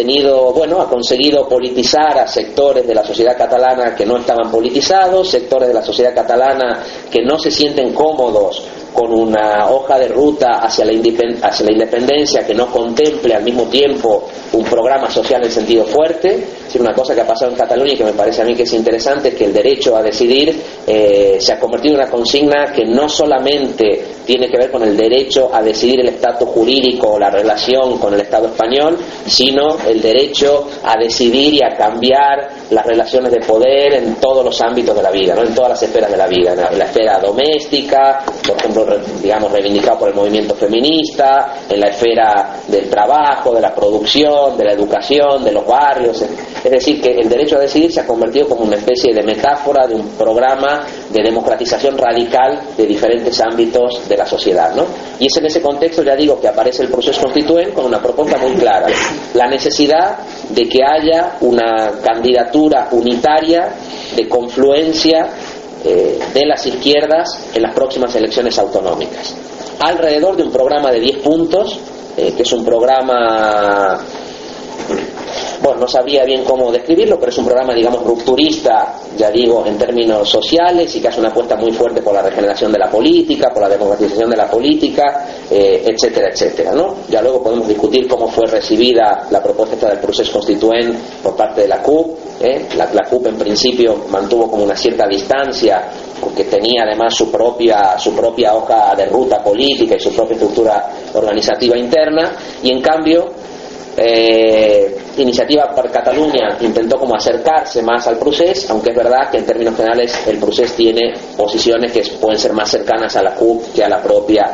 Speaker 3: ha conseguido politizar a sectores de la sociedad catalana que no estaban politizados, sectores de la sociedad catalana que no se sienten cómodos con una hoja de ruta hacia la independencia que no contemple al mismo tiempo un programa social en sentido fuerte. Es decir, una cosa que ha pasado en Cataluña y que me parece a mí que es interesante es que el derecho a decidir se ha convertido en una consigna que no solamente tiene que ver con el derecho a decidir el estatus jurídico o la relación con el Estado español, sino el derecho a decidir y a cambiar las relaciones de poder en todos los ámbitos de la vida, ¿no? En todas las esferas de la vida, en la esfera doméstica, por ejemplo, digamos, reivindicado por el movimiento feminista, en la esfera del trabajo, de la producción, de la educación, de los barrios. Es decir, que el derecho a decidir se ha convertido como una especie de metáfora de un programa de democratización radical de diferentes ámbitos de la sociedad, ¿no? Y es en ese contexto, ya digo, que aparece el proceso constituente con una propuesta muy clara: la necesidad de que haya una candidatura unitaria de confluencia de las izquierdas en las próximas elecciones autonómicas, alrededor de un programa de 10 puntos, que es un programa, no sabría bien cómo describirlo, pero es un programa, digamos, rupturista, ya digo, en términos sociales, y que hace una apuesta muy fuerte por la regeneración de la política, por la democratización de la política, etcétera, etcétera, ¿no? Ya luego podemos discutir cómo fue recibida la propuesta esta del proceso constituente por parte de la CUP. La CUP en principio mantuvo como una cierta distancia, porque tenía además su propia hoja de ruta política y su propia estructura organizativa interna, y en cambio Iniciativa per Catalunya intentó como acercarse más al procés, aunque es verdad que en términos generales el procés tiene posiciones que pueden ser más cercanas a la CUP que a la propia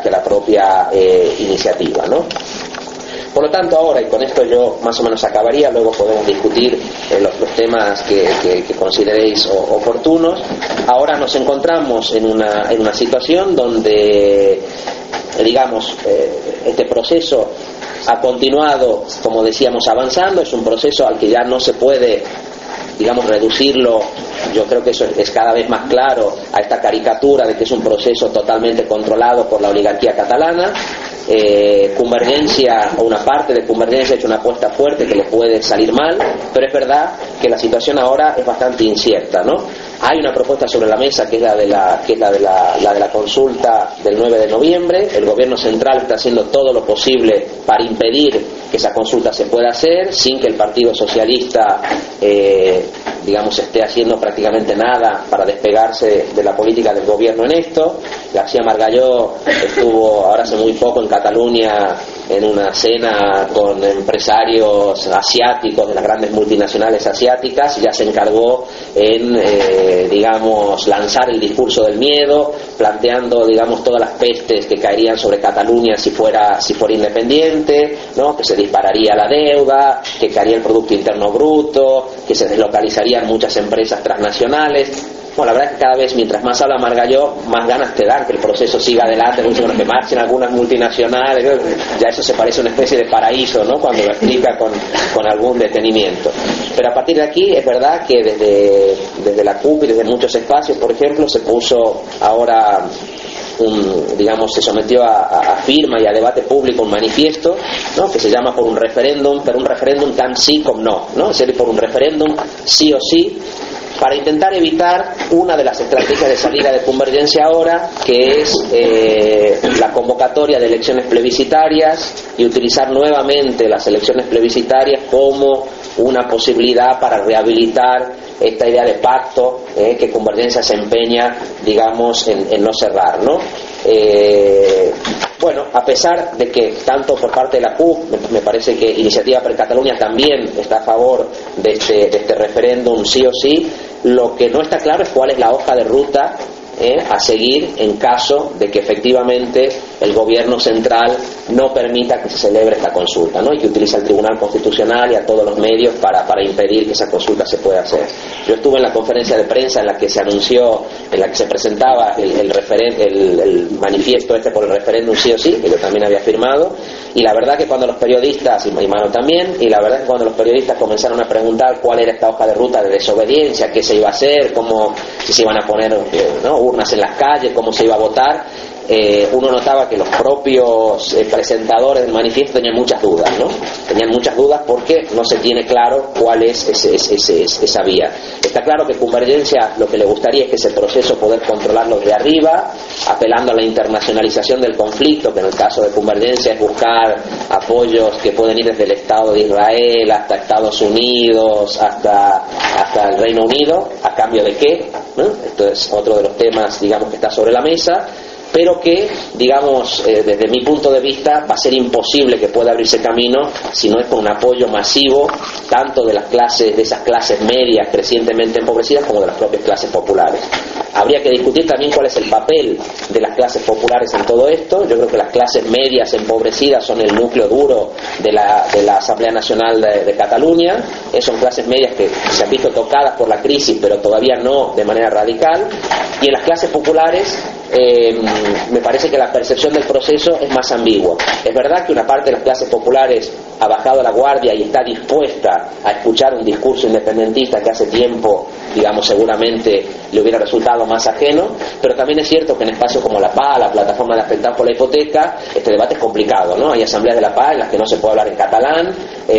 Speaker 3: iniciativa, ¿no? Por lo tanto, ahora, y con esto yo más o menos acabaría, luego podemos discutir los temas que consideréis oportunos. Ahora nos encontramos en una situación donde, digamos, este proceso ha continuado, como decíamos, avanzando. Es un proceso al que ya no se puede, digamos, reducirlo. Yo creo que eso es cada vez más claro, a esta caricatura de que es un proceso totalmente controlado por la oligarquía catalana. Convergencia, o una parte de Convergencia, ha hecho una apuesta fuerte que le puede salir mal, pero es verdad que la situación ahora es bastante incierta, ¿no? Hay una propuesta sobre la mesa que es la de la consulta del 9 de noviembre. El gobierno central está haciendo todo lo posible para impedir que esa consulta se pueda hacer, sin que el Partido Socialista digamos, esté haciendo prácticamente nada para despegarse de la política del gobierno en esto. García Margalló estuvo ahora hace muy poco en Cataluña en una cena con empresarios asiáticos de las grandes multinacionales asiáticas, ya se encargó en digamos lanzar el discurso del miedo, planteando digamos todas las pestes que caerían sobre Cataluña si fuera independiente, ¿no? Que se dispararía la deuda, que caería el Producto Interno Bruto, que se deslocalizarían muchas empresas transnacionales. Bueno, la verdad es que cada vez mientras más habla Margalló, más ganas te dan que el proceso siga adelante, que marchen algunas multinacionales. Ya eso se parece a una especie de paraíso, ¿no? Cuando lo explica con algún detenimiento. Pero a partir de aquí es verdad que desde la CUP y desde muchos espacios, por ejemplo, se puso ahora se sometió a firma y a debate público un manifiesto, ¿no? Que se llama Por un referéndum, pero un referéndum tan sí como no, ¿no? Es decir, por un referéndum sí o sí, para intentar evitar una de las estrategias de salida de Convergencia ahora, que es la convocatoria de elecciones plebiscitarias y utilizar nuevamente las elecciones plebiscitarias como una posibilidad para rehabilitar esta idea de pacto que Convergencia se empeña, digamos, en no cerrar, ¿no? Bueno, a pesar de que tanto por parte de la CUP, me parece que Iniciativa per Catalunya también está a favor de este referéndum sí o sí, lo que no está claro es cuál es la hoja de ruta a seguir en caso de que efectivamente el gobierno central no permita que se celebre esta consulta, ¿no? Y que utilice al Tribunal Constitucional y a todos los medios para impedir que esa consulta se pueda hacer. Yo estuve en la conferencia de prensa en la que se anunció, en la que se presentaba el manifiesto por el referéndum sí o sí, que yo también había firmado, y la verdad que cuando los periodistas, y Mano también, y la verdad que cuando los periodistas comenzaron a preguntar cuál era esta hoja de ruta de desobediencia, qué se iba a hacer, si se iban a poner urnas en las calles, cómo se iba a votar, uno notaba que los propios presentadores del manifiesto tenían muchas dudas, ¿no? Tenían muchas dudas porque no se tiene claro cuál es esa vía. Está claro que Convergencia lo que le gustaría es que ese proceso poder controlarlo de arriba, apelando a la internacionalización del conflicto, que en el caso de Convergencia es buscar apoyos que pueden ir desde el Estado de Israel hasta Estados Unidos, hasta el Reino Unido. ¿A cambio de qué? ¿No? Esto es otro de los temas, digamos, que está sobre la mesa, pero que, digamos, desde mi punto de vista va a ser imposible que pueda abrirse camino si no es con un apoyo masivo tanto de esas clases medias crecientemente empobrecidas como de las propias clases populares. Habría que discutir también cuál es el papel de las clases populares en todo esto. Yo creo que las clases medias empobrecidas son el núcleo duro de la Asamblea Nacional de Cataluña. Son clases medias que se han visto tocadas por la crisis, pero todavía no de manera radical. Y en las clases populares me parece que la percepción del proceso es más ambigua. Es verdad que una parte de las clases populares ha bajado la guardia y está dispuesta a escuchar un discurso independentista que hace tiempo, digamos, seguramente le hubiera resultado más ajeno, pero también es cierto que en espacios como la PA, la plataforma de afectados por la hipoteca, este debate es complicado, ¿no? Hay asambleas de la PA en las que no se puede hablar en catalán,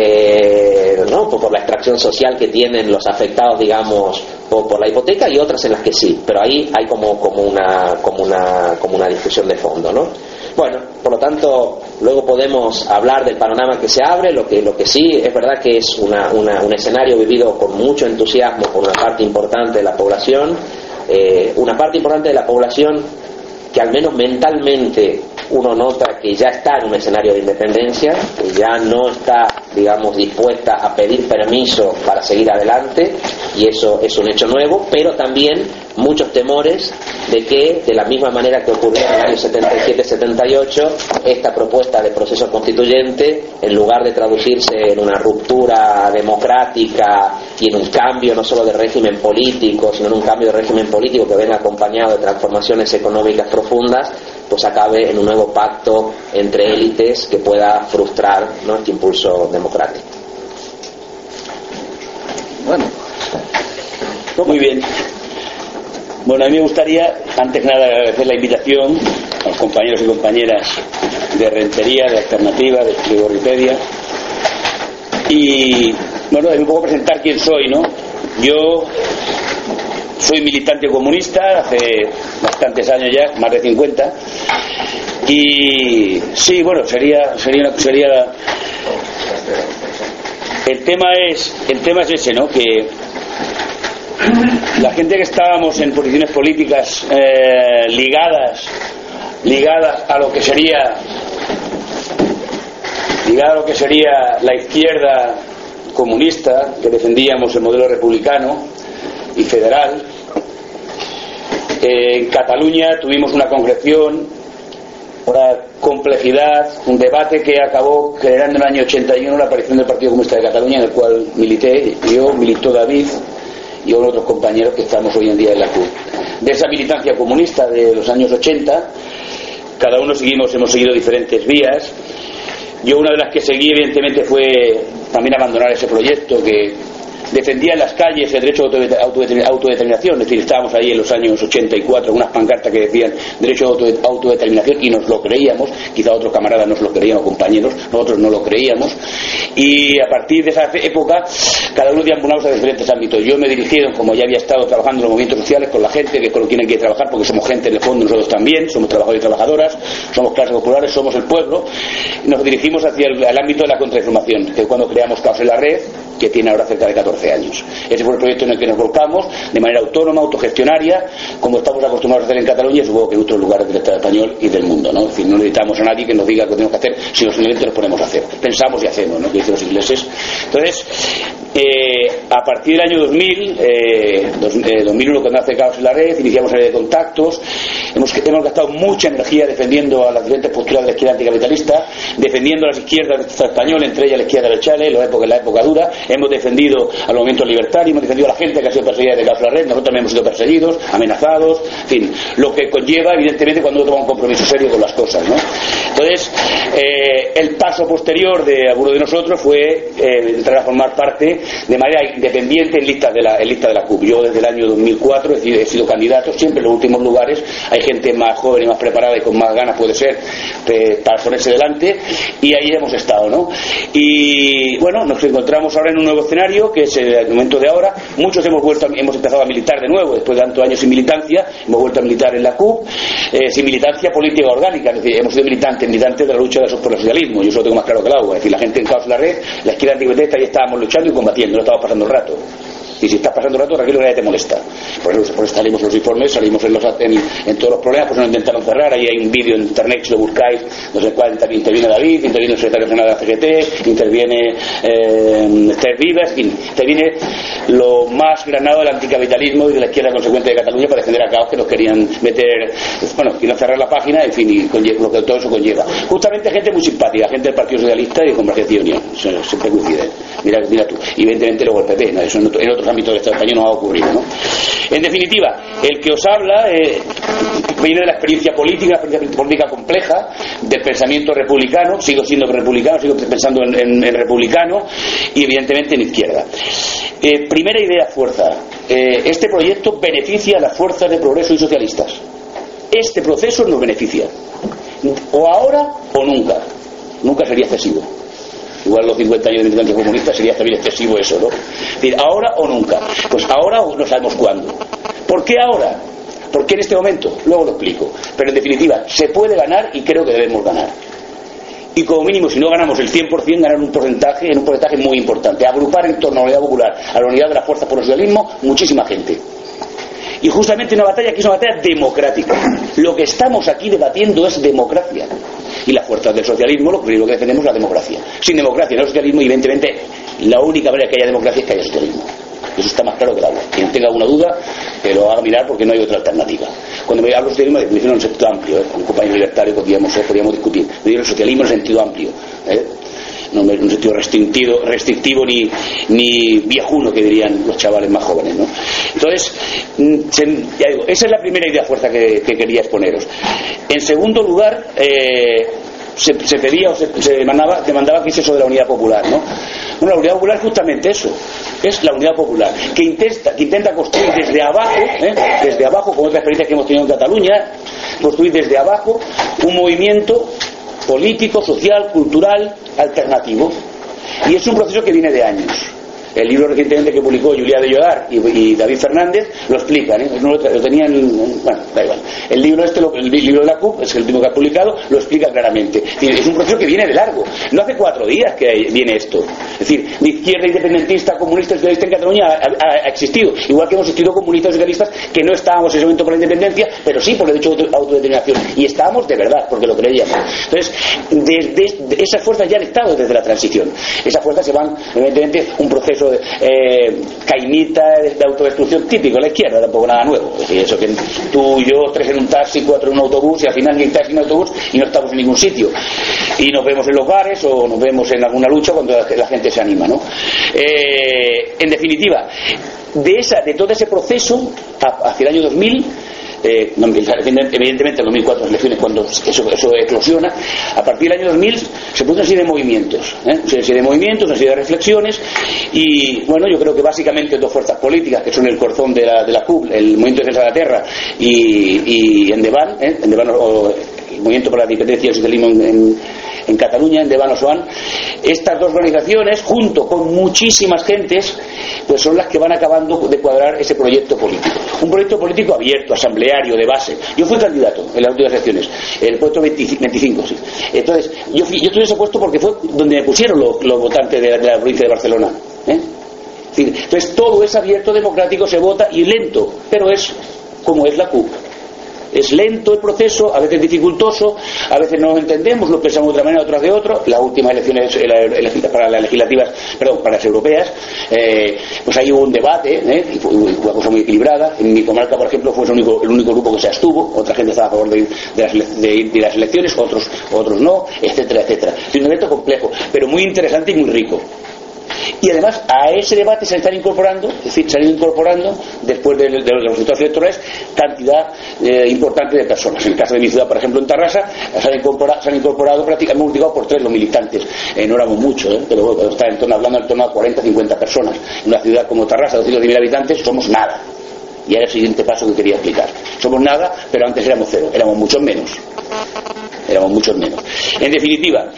Speaker 3: ¿no? Por la extracción social que tienen los afectados, digamos, por la hipoteca, y otras en las que sí, pero ahí hay como una discusión de fondo, ¿no? Bueno, por lo tanto, luego podemos hablar del panorama que se abre. Lo que sí es verdad que es un escenario vivido con mucho entusiasmo por una parte importante de la población, que al menos mentalmente uno nota que ya está en un escenario de independencia, que ya no está, digamos, dispuesta a pedir permiso para seguir adelante, y eso es un hecho nuevo, pero también muchos temores de que, de la misma manera que ocurrió en el año 77-78, esta propuesta de proceso constituyente, en lugar de traducirse en una ruptura democrática y en un cambio no solo de régimen político, sino en un cambio de régimen político que venga acompañado de transformaciones económicas profundas, pues acabe en un nuevo pacto entre élites que pueda frustrar, ¿no?, este impulso democrático.
Speaker 2: Bueno, muy bien. Bueno, a mí me gustaría, antes de nada, agradecer la invitación a los compañeros y compañeras de Rentería, de Alternativa, de Frigorípedia, y bueno, un poco presentar quién soy, ¿no? Yo soy militante comunista hace bastantes años ya, más de 50, y sí, bueno, sería el tema es ese, ¿no? Que la gente que estábamos en posiciones políticas ligadas a lo que sería
Speaker 4: ligada a lo que sería la izquierda comunista, que defendíamos el modelo republicano y federal. En Cataluña tuvimos una concreción, una complejidad, un debate que acabó generando en el año 81 la aparición del Partido Comunista de Cataluña, en el cual milité yo, militó David y otros compañeros que estamos hoy en día en la CUP. De esa militancia comunista de los años 80, cada uno hemos seguido diferentes vías. Yo una de las que seguí evidentemente fue también abandonar ese proyecto que defendía en las calles el derecho a autodeterminación. Es decir, estábamos ahí en los años 84 con unas pancartas que decían derecho a autodeterminación y nos lo creíamos. Quizá otros camaradas nos lo creían o compañeros, nosotros no lo creíamos, y a partir de esa época cada uno deambulamos a diferentes ámbitos. Yo me dirigí, como ya había estado trabajando en los movimientos sociales con la gente, que es con lo que tienen que trabajar, porque somos gente en el fondo, nosotros también somos trabajadores y trabajadoras, somos clases populares, somos el pueblo. Nos dirigimos hacia el ámbito de la contrainformación, que es cuando creamos Caos en la Red, que tiene ahora cerca de 14 años. Ese fue el proyecto en el que nos volcamos de manera autónoma, autogestionaria, como estamos acostumbrados a hacer en Cataluña y supongo que en otros lugares del Estado español y del mundo, ¿no? Es decir, no necesitamos a nadie que nos diga lo que tenemos que hacer, sino simplemente nos ponemos a hacer, pensamos y hacemos, ¿no?, que dicen los ingleses. Entonces, a partir del año 2001, cuando nace Caos en la Red, iniciamos una serie de contactos. Hemos gastado mucha energía defendiendo a las diferentes posturas de la izquierda anticapitalista, defendiendo a las izquierdas del Estado español, entre ellas la izquierda del Chale, en la época dura. Hemos defendido al movimiento libertario, hemos defendido a la gente que ha sido perseguida de Caos en la Red. Nosotros también hemos sido perseguidos, amenazados, en fin, lo que conlleva evidentemente cuando uno toma un compromiso serio con las cosas, ¿no? Entonces, el paso posterior de alguno de nosotros fue entrar a formar parte de manera independiente en listas de la CUP. Yo desde el año 2004 he sido candidato, siempre en los últimos lugares. Hay gente más joven y más preparada y con más ganas, puede ser, para ponerse delante, y ahí hemos estado, ¿no? Y bueno, nos encontramos ahora en un nuevo escenario, que es el momento de ahora. Muchos hemos empezado a militar de nuevo, después de tantos años sin militancia, hemos vuelto a militar en la CUP, sin militancia política orgánica, es decir, hemos sido militantes de la lucha por el socialismo. Yo eso lo tengo más claro que el agua. Es decir, la gente en Caos en la Red, la izquierda anticapitalista, ahí estábamos luchando y combatiendo, no estábamos pasando el rato. Y si estás pasando el rato, tranquilo, nadie te molesta. Por eso salimos los informes, salimos en todos los problemas, pues nos intentaron cerrar. Ahí hay un vídeo en internet, si lo buscáis, no sé cuál, interviene David, interviene el secretario general de la CGT, interviene Esther Vives, en fin, interviene lo más granado del anticapitalismo y de la izquierda consecuente de Cataluña para defender a Caos, que nos querían meter, bueno, quieren cerrar la página, en fin, y lo que todo eso conlleva. Justamente gente muy simpática, gente del Partido Socialista y de Convergencia y Unión, siempre coinciden. Mira tú. Y evidentemente luego el PP, ¿no? Eso en otros ámbitos del Estado español no ha ocurrido, ¿no? En definitiva, el que os habla viene de la experiencia política compleja, del pensamiento republicano. Sigo siendo republicano, sigo pensando en republicano y evidentemente en izquierda. Primera idea, fuerza. Este proyecto beneficia a las fuerzas de progreso y socialistas. Este proceso nos beneficia, o ahora o nunca. Nunca sería excesivo. Igual los 50 años de militancia comunista sería también excesivo eso, ¿no? Es decir, ahora o nunca. Pues ahora o no sabemos cuándo. ¿Por qué ahora? ¿Por qué en este momento? Luego lo explico. Pero en definitiva, se puede ganar y creo que debemos ganar. Y como mínimo, si no ganamos el 100%, ganar un porcentaje muy importante. Agrupar en torno a la unidad popular, a la unidad de las fuerzas por el socialismo, muchísima gente. Y justamente una batalla que es una batalla democrática. Lo que estamos aquí debatiendo es democracia. Y las fuerzas del socialismo, lo primero que defendemos es la democracia. Sin democracia no hay socialismo, y evidentemente la única manera que haya democracia es que haya socialismo. Eso está más claro que el agua. Quien tenga alguna duda, que lo haga mirar, porque no hay otra alternativa. Cuando me hablo de socialismo, la definición en un sentido amplio, con un compañero libertario podríamos discutir. Me digo el socialismo en sentido amplio, no en un sentido restrictivo ni viejuno, que dirían los chavales más jóvenes, ¿no? Entonces, ya digo, esa es la primera idea fuerza que quería exponeros. En segundo lugar, se pedía o se demandaba que es eso de la unidad popular, ¿no? Bueno, la unidad popular es justamente eso, es la unidad popular, que intenta construir desde abajo, con otra experiencia que hemos tenido en Cataluña, construir desde abajo un movimiento político, social, cultural, alternativo. Y es un proceso que viene de años. el libro recientemente que publicó Julia de Llodar y David Fernández lo explican, ¿eh? No lo tenían, bueno, da igual. El libro el libro de la CUP, es el último que ha publicado, lo explica claramente. Es un proceso que viene de largo. No hace 4 días que viene esto. Es decir, de izquierda independentista, comunista, socialista en Cataluña ha existido. Igual que hemos existido comunistas y socialistas que no estábamos en ese momento por la independencia, pero sí por el derecho de autodeterminación. Y estábamos de verdad, porque lo creíamos. Entonces, desde esas fuerzas ya han estado desde la transición. Esas fuerzas se van, evidentemente, un proceso caimita de autodestrucción típico de la izquierda, tampoco nada nuevo. Es decir, eso que tú y yo, 3 en un taxi, 4 en un autobús, y al final ni en taxi ni en autobús, y no estamos en ningún sitio. Y nos vemos en los bares o nos vemos en alguna lucha cuando la gente se anima, ¿no? En definitiva, de todo ese proceso hacia el año 2000, evidentemente en 2004 las elecciones, cuando eso eclosiona, a partir del año 2000 se produce una serie de movimientos, una serie de reflexiones, y bueno, yo creo que básicamente 2 fuerzas políticas que son el corazón de la CUP, el Movimiento de Defensa de la Terra y Endavant, el Movimiento por la Independencia y el Socialismo en Cataluña, Endavant o SOAN. Estas 2 organizaciones, junto con muchísimas gentes, pues son las que van acabando de cuadrar ese proyecto político. Un proyecto político abierto, asambleario, de base. Yo fui candidato en las últimas elecciones, el puesto 25, sí. Entonces, yo estuve en ese puesto porque fue donde me pusieron los votantes de la provincia de Barcelona. Entonces, todo es abierto, democrático, se vota y lento, pero es como es la CUP. Es lento el proceso, a veces dificultoso, a veces no lo entendemos, lo pensamos de otra manera, otras de otro. Las últimas elecciones para las legislativas, perdón, para las europeas, pues ahí hubo un debate, y fue una cosa muy equilibrada. En mi comarca, por ejemplo, fue el único grupo que se abstuvo, otra gente estaba a favor de las elecciones, otros no, etcétera, etcétera. Es un debate complejo, pero muy interesante y muy rico. Y además a ese debate se están incorporando, es decir, se han ido incorporando después de los resultados electorales cantidad importante de personas. En el caso de mi ciudad, por ejemplo, en Tarrasa, se han incorporado prácticamente, hemos multiplicado por 3 los militantes. No éramos muchos, pero bueno, está hablando en torno a 40-50 personas. En una ciudad como Tarrasa, 200.000 habitantes, somos nada. Y ahora el siguiente paso que quería explicar. Somos nada, pero antes éramos 0, éramos muchos menos. En definitiva,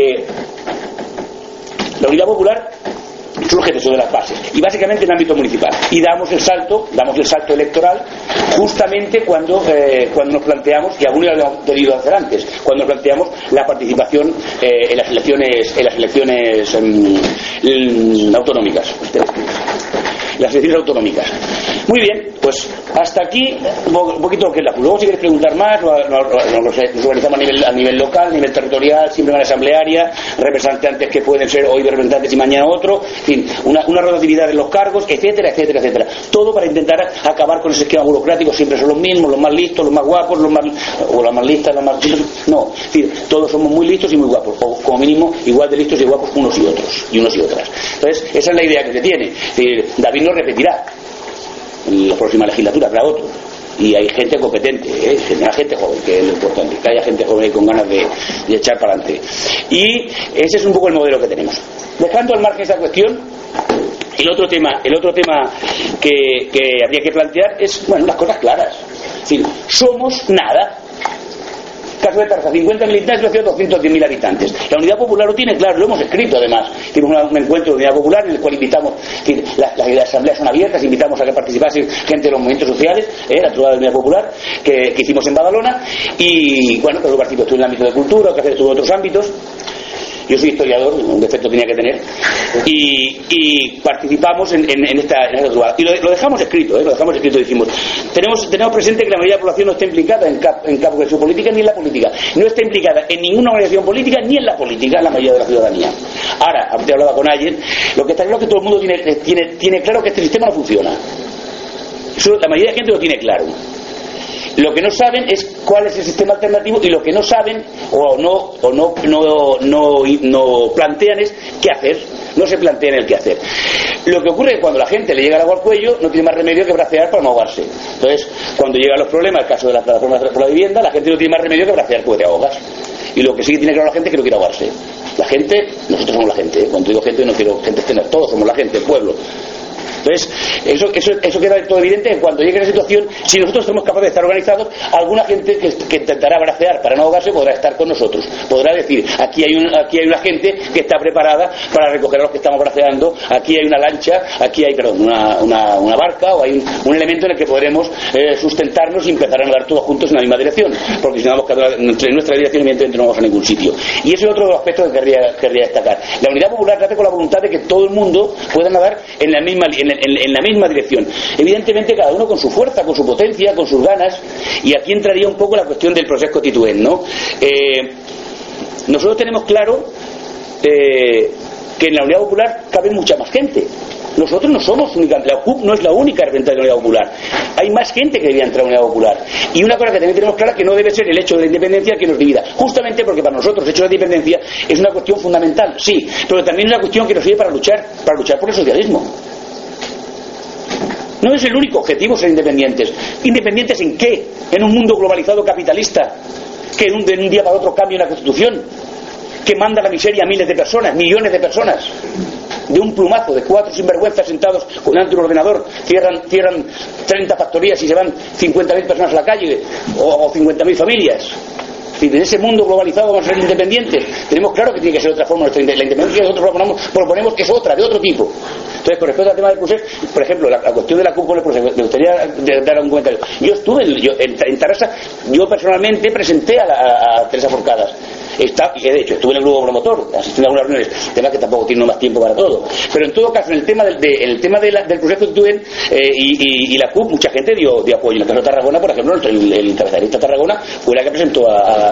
Speaker 4: la Unidad Popular surge de las bases y básicamente en el ámbito municipal, y damos el salto electoral justamente cuando nos planteamos, y algunos lo hemos tenido hacer antes, cuando nos planteamos la participación en las elecciones autonómicas. Las elecciones autonómicas. Muy bien, pues hasta aquí un poquito lo que es la CUP. Luego si queréis preguntar más, nos organizamos a nivel local, a nivel territorial, siempre en la asamblearia, representantes que pueden ser hoy representantes y mañana otro, en fin, una rotatividad en los cargos, etcétera, etcétera, etcétera. Todo para intentar acabar con ese esquema burocrático. Siempre son los mismos, los más listos, los más guapos, los más listas, los más... No, es decir, todos somos muy listos y muy guapos, o como mínimo igual de listos y guapos unos y otros, y unos y otras. Entonces, esa es la idea que se tiene. Es decir, David no repetirá en la próxima legislatura, habrá otro, y hay gente competente, gente joven, que es lo importante, que haya gente joven y con ganas de echar para adelante. Y ese es un poco el modelo que tenemos. Dejando al margen esa cuestión, el otro tema que habría que plantear es, bueno, las cosas claras. Es decir, somos nada. Caso de Tarrasa, 50 militantes, 210.000 habitantes. La Unidad Popular lo tiene claro, lo hemos escrito además. Tuvimos un encuentro de Unidad Popular en el cual invitamos, las asambleas son abiertas, invitamos a que participase gente de los movimientos sociales, la Trobada de Unidad Popular, que hicimos en Badalona, y bueno, pero participó estuvo en el ámbito de cultura, otras veces estuvo en otros ámbitos. Yo soy historiador, un defecto tenía que tener, y participamos en esta trobada. Y lo dejamos escrito, decimos, tenemos presente que la mayoría de la población no está implicada en campos de su política ni en la política. No está implicada en ninguna organización política ni en la política, la mayoría de la ciudadanía. Ahora, antes hablaba con alguien, lo que está claro es que todo el mundo tiene claro que este sistema no funciona. Eso, la mayoría de la gente lo tiene claro. Lo que no saben es cuál es el sistema alternativo, y lo que no saben o no plantean es qué hacer. No se plantean el qué hacer. Lo que ocurre es que cuando la gente le llega el agua al cuello, no tiene más remedio que bracear para no ahogarse. Entonces, cuando llegan los problemas, el caso de las plataformas por la vivienda, la gente no tiene más remedio que bracear porque te ahogas. Y lo que sí que tiene claro la gente es que no quiere ahogarse. La gente, nosotros somos la gente. Cuando digo gente, no quiero gente externa, todos somos la gente, el pueblo. Entonces, eso queda todo evidente que cuando llegue la situación, si nosotros somos capaces de estar organizados, alguna gente que intentará bracear para no ahogarse podrá estar con nosotros, podrá decir, aquí hay una gente que está preparada para recoger a los que estamos braceando, aquí hay una lancha, aquí hay, una barca, o hay un elemento en el que podremos sustentarnos y empezar a nadar todos juntos en la misma dirección, porque si no vamos cada uno entre nuestra dirección, evidentemente no vamos a ningún sitio. Y ese es otro aspecto que querría destacar. La unidad popular nace con la voluntad de que todo el mundo pueda nadar en la misma dirección, evidentemente cada uno con su fuerza, con su potencia, con sus ganas. Y aquí entraría un poco la cuestión del proceso constituent, ¿no? Nosotros tenemos claro que en la unidad popular cabe mucha más gente. Nosotros no somos únicamente, la CUP no es la única representante de la unidad popular, hay más gente que debería entrar en la unidad popular. Y una cosa que también tenemos clara, que no debe ser el hecho de la independencia que nos divida, justamente porque para nosotros el hecho de la independencia es una cuestión fundamental, sí, pero también es una cuestión que nos sirve para luchar por el socialismo. No es el único objetivo ser independientes. ¿Independientes en qué? En un mundo globalizado capitalista que de un día para otro cambia la Constitución, que manda la miseria a miles de personas, millones de personas, de un plumazo, de 4 sinvergüenzas sentados delante de un ordenador, cierran 30 factorías y se van 50.000 personas a la calle, o 50.000 familias. En ese mundo globalizado vamos a ser independientes. Tenemos claro que tiene que ser otra forma. La independencia que nosotros proponemos que es otra, de otro tipo. Entonces, con respecto al tema del procés, por ejemplo, la cuestión de la cúpula del procés, me gustaría dar un comentario. Yo estuve en Tarrasa, yo personalmente presenté a Teresa Forcadas. De hecho, estuve en el grupo promotor, asistiendo a algunas reuniones, tema que tampoco tiene más tiempo para todo. Pero en todo caso, en el tema del proceso constituent y la CUP, mucha gente dio apoyo. En el caso de Tarragona, por ejemplo, el cabezalista Tarragona fue la que presentó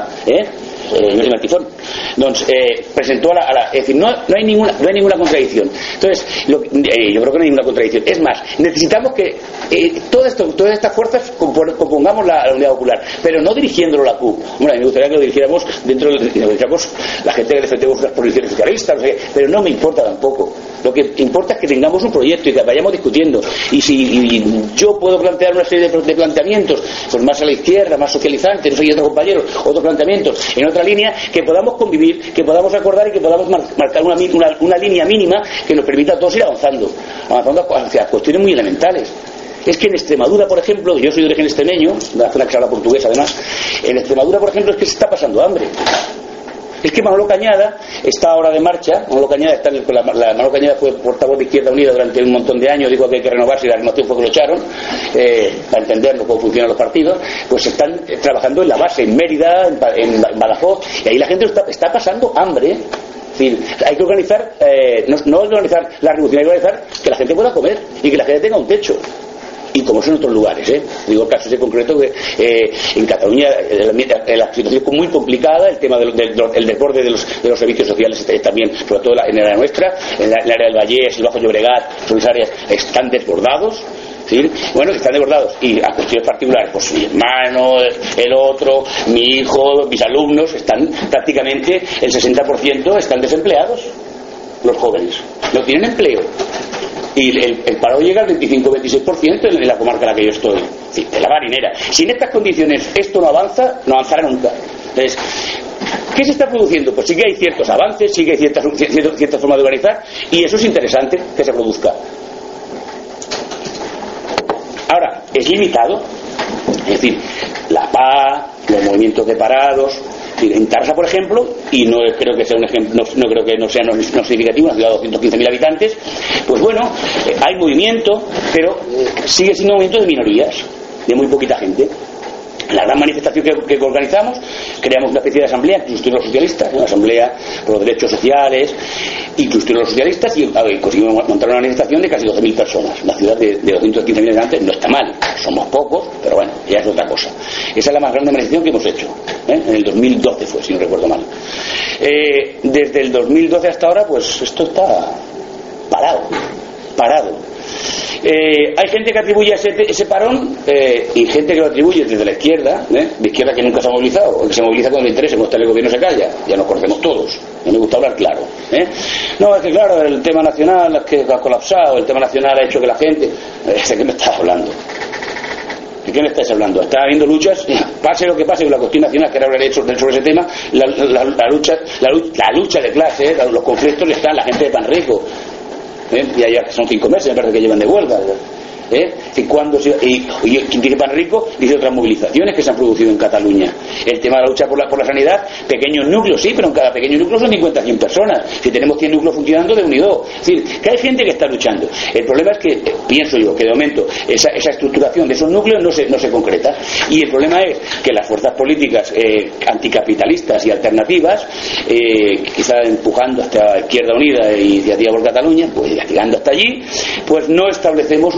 Speaker 4: el Martifón. Entonces, presentó es decir, no hay ninguna contradicción. Entonces, yo creo que no hay ninguna contradicción. Es más, necesitamos que todas estas fuerzas compongamos la unidad popular, pero no dirigiéndolo la CUP. Bueno, a mí me gustaría que lo dirigiéramos dentro la gente que defendemos las posiciones socialistas, no sé, pero no me importa tampoco. Lo que importa es que tengamos un proyecto y que vayamos discutiendo. Y si yo puedo plantear una serie de planteamientos, pues más a la izquierda, más socializantes, no sé, y otros compañeros, otros planteamientos en otra línea, que podamos convivir, que podamos acordar y que podamos marcar una línea mínima que nos permita a todos ir avanzando hacia cuestiones muy elementales. Es que en Extremadura, por ejemplo, yo soy de origen extremeño, de la zona que se habla portugués además, en Extremadura, por ejemplo, es que se está pasando hambre. Es que Manolo Cañada está ahora de marcha. Manolo Cañada Manolo Cañada fue portavoz de Izquierda Unida durante un montón de años, dijo que hay que renovarse y la renovación fue que lo echaron, para entender cómo funcionan los partidos. Pues están trabajando en la base, en Mérida, en Badajoz, y ahí la gente está pasando hambre. Es decir, hay que organizar, no organizar la revolución, hay que organizar que la gente pueda comer y que la gente tenga un techo. Y como son otros lugares, digo el caso ese concreto que en Cataluña la situación es muy complicada, el tema del desborde de los servicios sociales también, sobre todo en el área nuestra, en el área del Vallés, el Bajo Llobregat, son esas áreas están desbordados. ¿Sí? Bueno, están desbordados, y a cuestiones particulares, pues mi hermano, el otro, mi hijo, mis alumnos, están prácticamente el 60% están desempleados, los jóvenes no tienen empleo. Y el paro llega al 25-26% en la comarca en la que yo estoy. Sí, de la marinera. Si en estas condiciones esto no avanza, no avanzará nunca. Entonces, ¿qué se está produciendo? Pues sí que hay ciertos avances, sí que hay cierta forma de organizar, y eso es interesante que se produzca. Ahora, es limitado. Es decir, la PA, los movimientos de parados. En Tarrasa, por ejemplo, y no creo que sea un ejemplo, no creo que no sea no significativo, una ciudad de 215.000 habitantes, pues bueno, hay movimiento, pero sigue siendo un movimiento de minorías, de muy poquita gente. La gran manifestación que organizamos, creamos una especie de asamblea, incluso los socialistas, una asamblea por los derechos sociales, incluso los socialistas, y conseguimos montar una manifestación de casi 12.000 personas. Una ciudad de 215.000 habitantes no está mal, somos pocos, pero bueno, ya es otra cosa. Esa es la más grande manifestación que hemos hecho, en el 2012 fue, si no recuerdo mal. Desde el 2012 hasta ahora, pues esto está parado. Hay gente que atribuye ese parón y gente que lo atribuye desde la izquierda, de izquierda que nunca se ha movilizado, o que se moviliza cuando le interesa, cuando está el gobierno se calla, ya nos conocemos todos, no me gusta hablar claro. No, es que claro, el tema nacional es que ha colapsado, el tema nacional ha hecho que la gente... ¿De qué me estás hablando? ¿De qué me estás hablando? Está habiendo luchas, pase lo que pase con la cuestión nacional, que ahora hablaré sobre ese tema, la lucha de clase, los conflictos están, la gente de Panrico. Y allá son 5 meses, me parece que llevan de huelga. Y cuando quien dice pan rico dice otras movilizaciones que se han producido en Cataluña. El tema de la lucha por la sanidad, pequeños núcleos, sí, pero en cada pequeño núcleo son 50 100 personas. Si tenemos 100 núcleos funcionando, de unido. Es decir, que hay gente que está luchando. El problema es que, pienso yo, que de momento esa estructuración de esos núcleos no se concreta. Y el problema es que las fuerzas políticas anticapitalistas y alternativas, quizá empujando hasta Izquierda Unida e Iniciativa por Cataluña, pues llegando hasta allí, pues no establecemos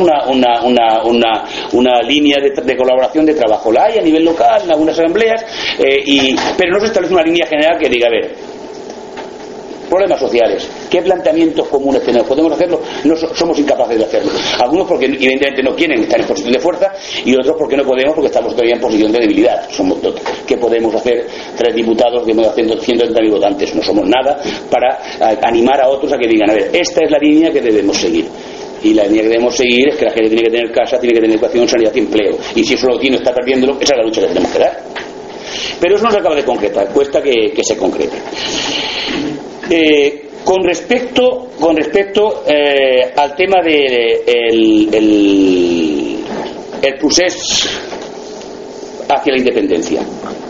Speaker 4: una línea de colaboración de trabajo. La hay a nivel local, en algunas asambleas, pero no se establece una línea general que diga, a ver, problemas sociales, ¿qué planteamientos comunes tenemos? ¿Podemos hacerlo? No somos incapaces de hacerlo. Algunos porque evidentemente no quieren estar en posición de fuerza, y otros porque no podemos, porque estamos todavía en posición de debilidad. ¿Qué podemos hacer 3 diputados de 130.000 votantes? No somos nada para animar a otros a que digan, a ver, esta es la línea que debemos seguir. Y la línea que debemos seguir es que la gente tiene que tener casa, tiene que tener educación, sanidad y empleo. Y si eso lo tiene, está perdiéndolo, esa es la lucha que tenemos que dar. Pero eso no se acaba de concretar, cuesta que se concrete. Con respecto al tema de el procés hacia la independencia,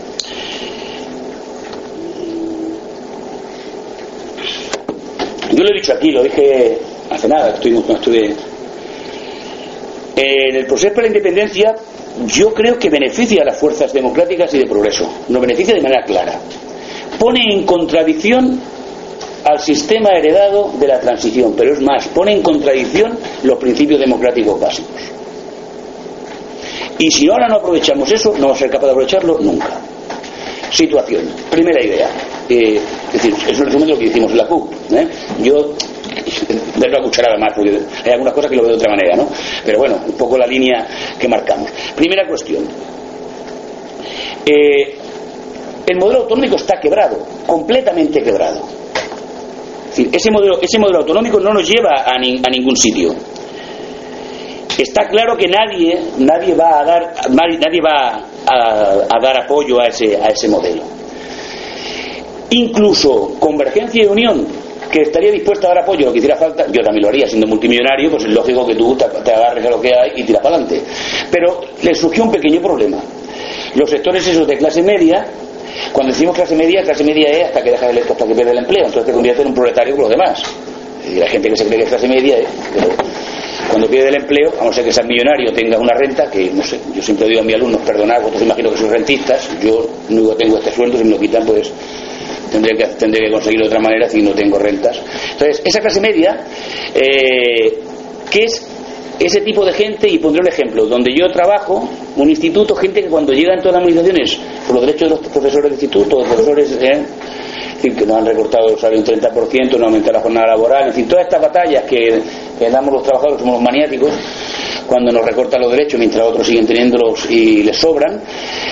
Speaker 4: yo lo he dicho aquí, lo dije hace nada, estuve en el proceso para la independencia. Yo creo que beneficia a las fuerzas democráticas y de progreso, nos beneficia de manera clara, pone en contradicción al sistema heredado de la transición, pero es más, pone en contradicción los principios democráticos básicos. Y si ahora no aprovechamos eso, no vamos a ser capaces de aprovecharlo nunca. Situación, primera idea, es decir, es un resumen de lo que hicimos en la CUP. Yo ver la cucharada más, porque hay algunas cosas que lo veo de otra manera, ¿no? Pero bueno, un poco la línea que marcamos. Primera cuestión, el modelo autonómico está quebrado, completamente quebrado. Es decir, ese modelo autonómico no nos lleva a ningún sitio. Está claro que nadie va a dar apoyo a ese modelo. Incluso Convergencia y Unión, que estaría dispuesta a dar apoyo a lo que hiciera falta, yo también lo haría siendo multimillonario, pues es lógico que tú te agarres a lo que hay y tiras para adelante. Pero le surgió un pequeño problema. Los sectores esos de clase media, cuando decimos clase media es hasta que hasta que pierde el empleo, entonces te convierte en un proletario con los demás. Y la gente que se cree que es clase media, pero cuando pierde el empleo, a no ser que sea millonario, tenga una renta, que no sé, yo siempre digo a mis alumnos, perdonad, vosotros imagino que sois rentistas, yo no tengo este sueldo, si me lo quitan pues tendré que conseguirlo de otra manera si no tengo rentas. Entonces, esa clase media, que es ese tipo de gente, y pondré un ejemplo, donde yo trabajo, un instituto, gente que cuando llegan todas las movilizaciones por los derechos de los profesores de instituto, profesores, en fin, que nos han recortado el salario un 30%, no aumentar la jornada laboral, en fin, todas estas batallas que damos los trabajadores, somos los maniáticos, cuando nos recortan los derechos mientras otros siguen teniéndolos y les sobran,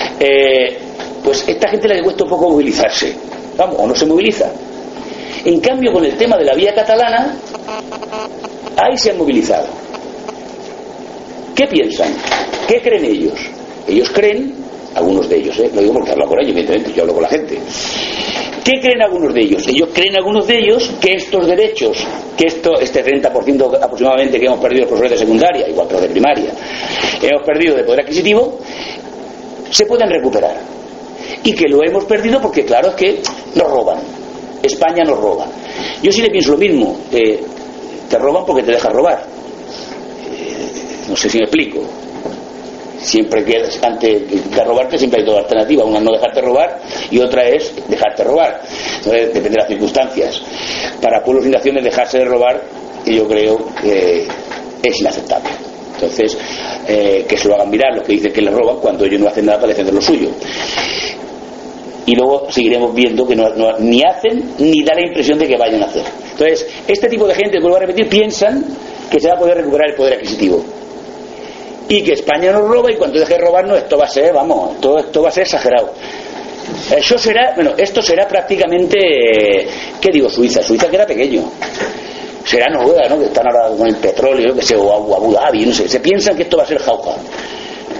Speaker 4: pues esta gente le cuesta un poco movilizarse, vamos, o no se moviliza. En cambio, con el tema de la vía catalana, ahí se han movilizado. ¿Qué piensan? ¿Qué creen ellos? Ellos creen, algunos de ellos, lo digo porque hablo con ellos, evidentemente, yo hablo con la gente. ¿Qué creen algunos de ellos? Ellos creen algunos de ellos que estos derechos, que este 30% aproximadamente que hemos perdido los profesores de secundaria, igual que los de primaria, hemos perdido de poder adquisitivo, se pueden recuperar. Y que lo hemos perdido porque, claro, es que nos roban. España nos roba. Yo sí le pienso lo mismo. Te roban porque te dejan robar. No sé si me explico. Siempre que antes de robarte siempre hay dos alternativas, una es no dejarte robar y otra es dejarte robar. Entonces depende de las circunstancias. Para pueblos y naciones dejarse de robar, yo creo que es inaceptable. Entonces que se lo hagan mirar los que dicen que les roban cuando ellos no hacen nada para defender lo suyo. Y luego seguiremos viendo que ni hacen ni da la impresión de que vayan a hacer. Entonces este tipo de gente, vuelvo a repetir, piensan que se va a poder recuperar el poder adquisitivo y que España nos roba, y cuando deje de robarnos esto va a ser, vamos, esto va a ser exagerado. Esto será prácticamente, ¿qué digo? Suiza que era pequeño, será Noruega, ¿no? Que están ahora con el petróleo, que sé, o Abu Dhabi, no sé, se piensan que esto va a ser jauja.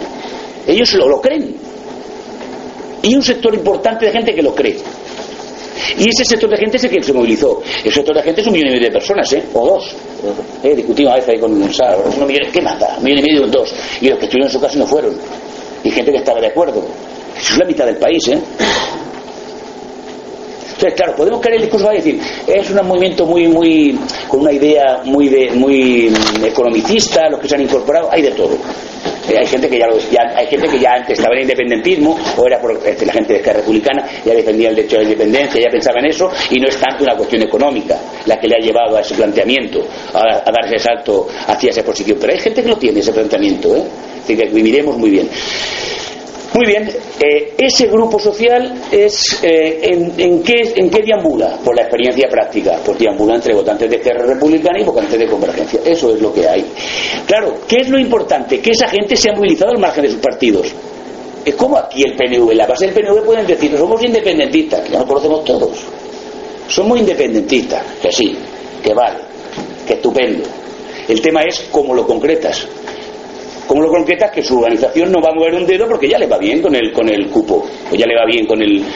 Speaker 4: Ellos lo creen, y un sector importante de gente que lo cree. Y ese sector de gente es el que se movilizó. El sector de gente es 1,5 millones de personas, o 2. Discutimos a veces ahí con Sara, 1 millón, ¿qué mata? 1,5 millones o 2. Y los que estuvieron en su casa no fueron. Y gente que estaba de acuerdo. Eso es la mitad del país, Entonces, claro, podemos caer en el discurso y decir, es un movimiento muy con una idea muy economicista, los que se han incorporado, hay de todo. Hay gente que hay gente que ya antes estaba en el independentismo, o era por la gente de Esquerra Republicana, ya defendía el derecho a la independencia, ya pensaba en eso, y no es tanto una cuestión económica la que le ha llevado a ese planteamiento, a dar ese salto hacia esa posición. Pero hay gente que no tiene ese planteamiento, así que viviremos muy bien. Muy bien, ese grupo social es ¿en qué deambula? Por la experiencia práctica, pues deambula entre votantes de Esquerra Republicana y votantes de Convergencia. Eso es lo que hay. Claro, ¿qué es lo importante? Que esa gente se ha movilizado al margen de sus partidos. Es como aquí el PNV, la base del PNV pueden decir, somos independentistas, que ya lo conocemos todos. Somos independentistas, que sí, que vale, que estupendo. El tema es cómo lo concretas. Como lo concretas, que su organización no va a mover un dedo porque ya le va bien con el cupo, o ya le va bien con el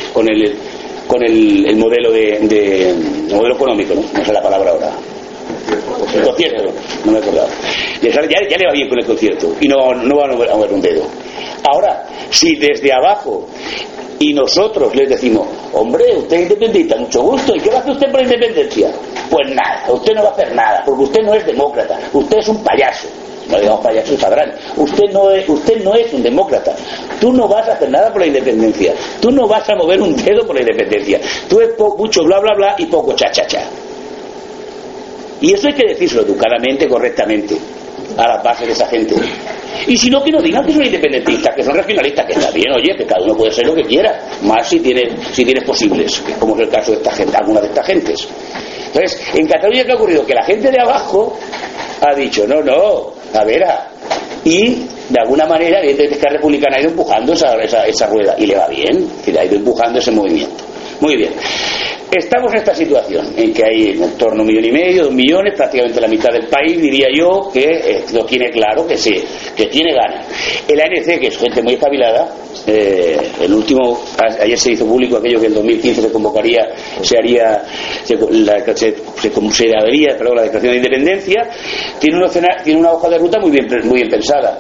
Speaker 4: modelo el modelo económico, no sé la palabra ahora. El concierto, no me he acordado. Ya le va bien con el concierto y no va a mover un dedo. Ahora, si desde abajo y nosotros les decimos, hombre, usted es independentista, mucho gusto, ¿y qué va a hacer usted por la independencia? Pues nada, usted no va a hacer nada, porque usted no es demócrata, usted es un payaso. No digamos payasos, sabrán. Usted no es un demócrata. Tú no vas a hacer nada por la independencia. Tú no vas a mover un dedo por la independencia. Tú es mucho bla bla bla y poco cha cha cha. Y eso hay que decírselo educadamente, correctamente, a las bases de esa gente. Y si no, que no digan que son independentistas, que son regionalistas, que está bien, oye, que cada uno puede ser lo que quiera, más si tiene posibles, como es el caso de esta gente, algunas de estas gentes. Entonces, en Cataluña, ¿qué ha ocurrido? Que la gente de abajo ha dicho, no, a ver, y de alguna manera la Esquerra Republicana ha ido empujando esa rueda, y le va bien, que ha ido empujando ese movimiento. Muy bien, estamos en esta situación en que hay en torno a 1,5 millones, 2 millones, prácticamente la mitad del país, diría yo, que lo tiene claro, que tiene ganas. El ANC, que es gente muy espabilada, ayer se hizo público aquello que en 2015 se convocaría, la declaración de independencia, tiene una hoja de ruta muy bien pensada.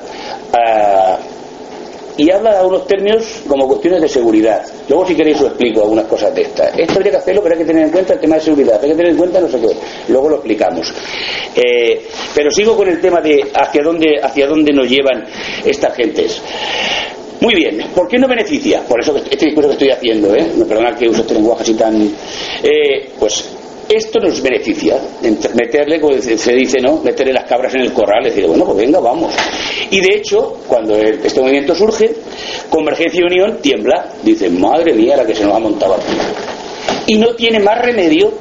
Speaker 4: Y habla de unos términos como cuestiones de seguridad. Luego, si queréis, os explico algunas cosas de estas. Esto habría que hacerlo, pero hay que tener en cuenta el tema de seguridad, hay que tener en cuenta no sé qué. Luego lo explicamos. Pero sigo con el tema de hacia dónde nos llevan estas gentes. Muy bien, ¿por qué no beneficia? Por eso este discurso que estoy haciendo, me perdonad que use este lenguaje así tan... pues esto nos beneficia, meterle, como se dice, ¿no? Meterle las cabras en el corral, decir, bueno, pues venga, vamos. Y de hecho, cuando este movimiento surge, Convergencia y Unión tiembla, dice, madre mía, la que se nos ha montado aquí. Y no tiene más remedio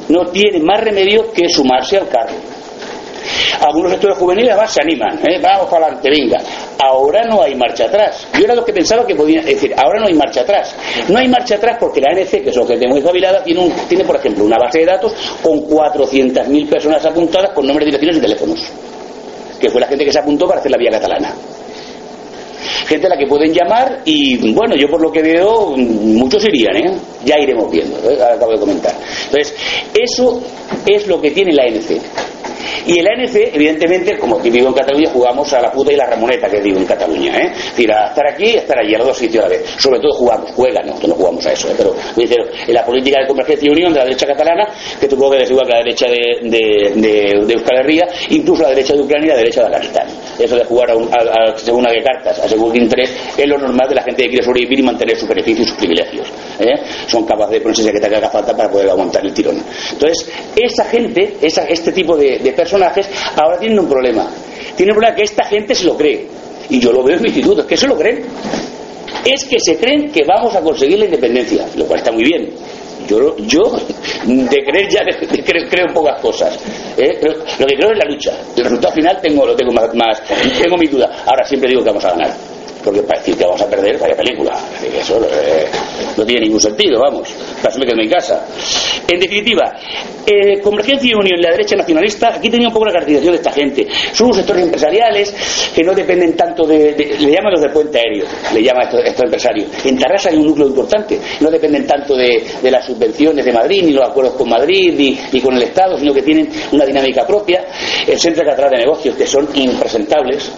Speaker 4: que sumarse al carro. Algunos sectores juveniles además se animan, vamos para adelante, venga. Ahora no hay marcha atrás. Yo era lo que pensaba que podía decir, ahora no hay marcha atrás. No hay marcha atrás porque la ANC, que es gente muy espabilada, tiene por ejemplo una base de datos con 400.000 personas apuntadas con nombres, direcciones y teléfonos, que fue la gente que se apuntó para hacer la vía catalana. Gente a la que pueden llamar y, bueno, yo por lo que veo muchos irían, ya iremos viendo, acabo de comentar. Entonces, eso es lo que tiene la ANC. Y el ANC, evidentemente, como típico en Cataluña, jugamos a la puta y la ramoneta, que digo en Cataluña, Es decir, a estar aquí y a estar allí, a los dos sitios a la vez. Sobre todo juegan, nosotros no jugamos a eso, pero en la política de Convergencia y Unión de la derecha catalana, que supongo que es igual que la derecha de Euskal Herria, incluso la derecha de Ucrania y la derecha de Afganistán. Eso de jugar según a qué cartas, a según qué interés, es lo normal de la gente que quiere sobrevivir y mantener sus beneficios y sus privilegios. Son capaces de ponerse que te haga falta para poder aguantar el tirón. Entonces, esa gente, este tipo de personajes, ahora tienen un problema. Tienen un problema que esta gente se lo cree. Y yo lo veo en mi instituto, es que se lo creen. Es que se creen que vamos a conseguir la independencia, lo cual está muy bien. Yo de creer ya creo en pocas cosas, pero lo que creo es la lucha. El resultado final tengo mis dudas. Ahora siempre digo que vamos a ganar. porque para decir que vamos a perder, vaya película. Es decir, eso no tiene ningún sentido, vamos. Para eso me quedo en mi casa. En definitiva, Convergencia y Unión, la derecha nacionalista, aquí tenía un poco la caracterización de esta gente. Son unos sectores empresariales que no dependen tanto le llaman los de puente aéreo, le llaman estos empresarios. En Tarrasa hay un núcleo importante, no dependen tanto de las subvenciones de Madrid, ni los acuerdos con Madrid, ni con el Estado, sino que tienen una dinámica propia. El Centro Catalán de Negocios, que son impresentables,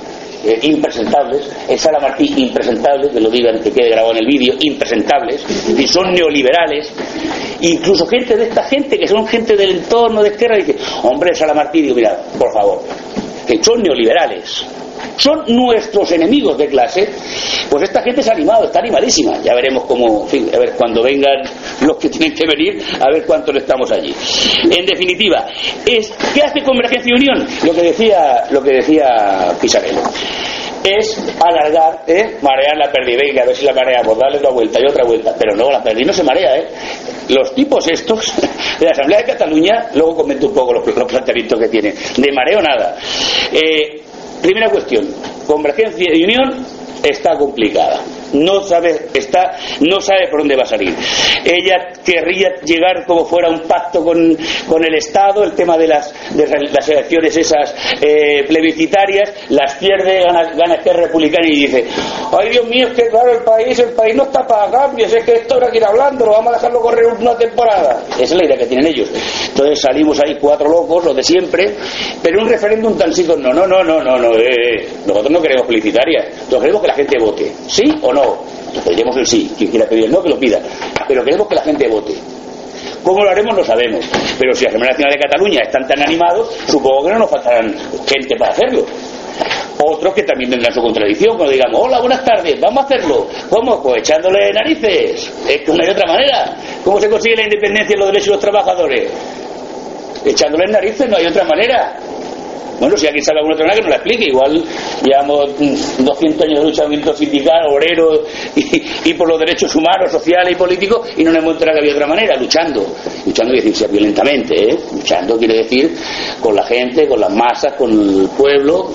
Speaker 4: el Sala Martí, impresentables, que lo digan, que quede grabado en el vídeo, impresentables, y son neoliberales. Incluso gente de esta gente, que son gente del entorno de Esquerra, dice, hombre, Sala Martí, digo, mira, por favor, que son neoliberales, son nuestros enemigos de clase. Pues esta gente se ha animado, está animadísima. Ya veremos cómo, en fin, a ver cuando vengan los que tienen que venir, a ver cuántos estamos allí. En definitiva, ¿qué hace Convergencia y Unión? Lo que decía Pisarello es alargar, marear la perdi, venga, a ver si la mareamos, darle una vuelta y otra vuelta, pero no, la perdi no se marea, los tipos estos de la Asamblea de Cataluña, luego comento un poco los planteamientos que tienen, de mareo nada. Primera cuestión, Convergencia y Unión está complicada, no sabe por dónde va a salir. Ella querría llegar como fuera un pacto con el Estado, el tema de las elecciones esas plebiscitarias, las pierde, gana Esquerra Republicana y dice, ay Dios mío, es que claro, el país no está para cambios, es que esto habrá que ir hablando, lo vamos a dejarlo correr una temporada. Esa es la idea que tienen ellos. Entonces salimos ahí cuatro locos, los de siempre, pero un referéndum tan sido no, nosotros no queremos plebiscitarias, nosotros queremos que la gente vote, ¿sí o no? Entonces pediremos el sí, quien quiera pedir el no, que lo pida, pero queremos que la gente vote. ¿Cómo lo haremos? No sabemos, pero si la Asamblea Nacional de Cataluña están tan animados, supongo que no nos faltarán gente para hacerlo. Otros que también tendrán su contradicción, cuando digamos, hola, buenas tardes, vamos a hacerlo. ¿Cómo? Pues echándole narices. Es que no hay otra manera. ¿Cómo se consigue la independencia y los derechos de los trabajadores? Echándole narices, no hay otra manera. Bueno, si alguien sabe alguna otra manera que nos la explique. Igual llevamos 200 años de luchamiento sindical, obrero y por los derechos humanos, sociales y políticos, y no nos hemos enterado que había otra manera. Luchando quiere decir violentamente, luchando quiere decir con la gente, con las masas, con el pueblo,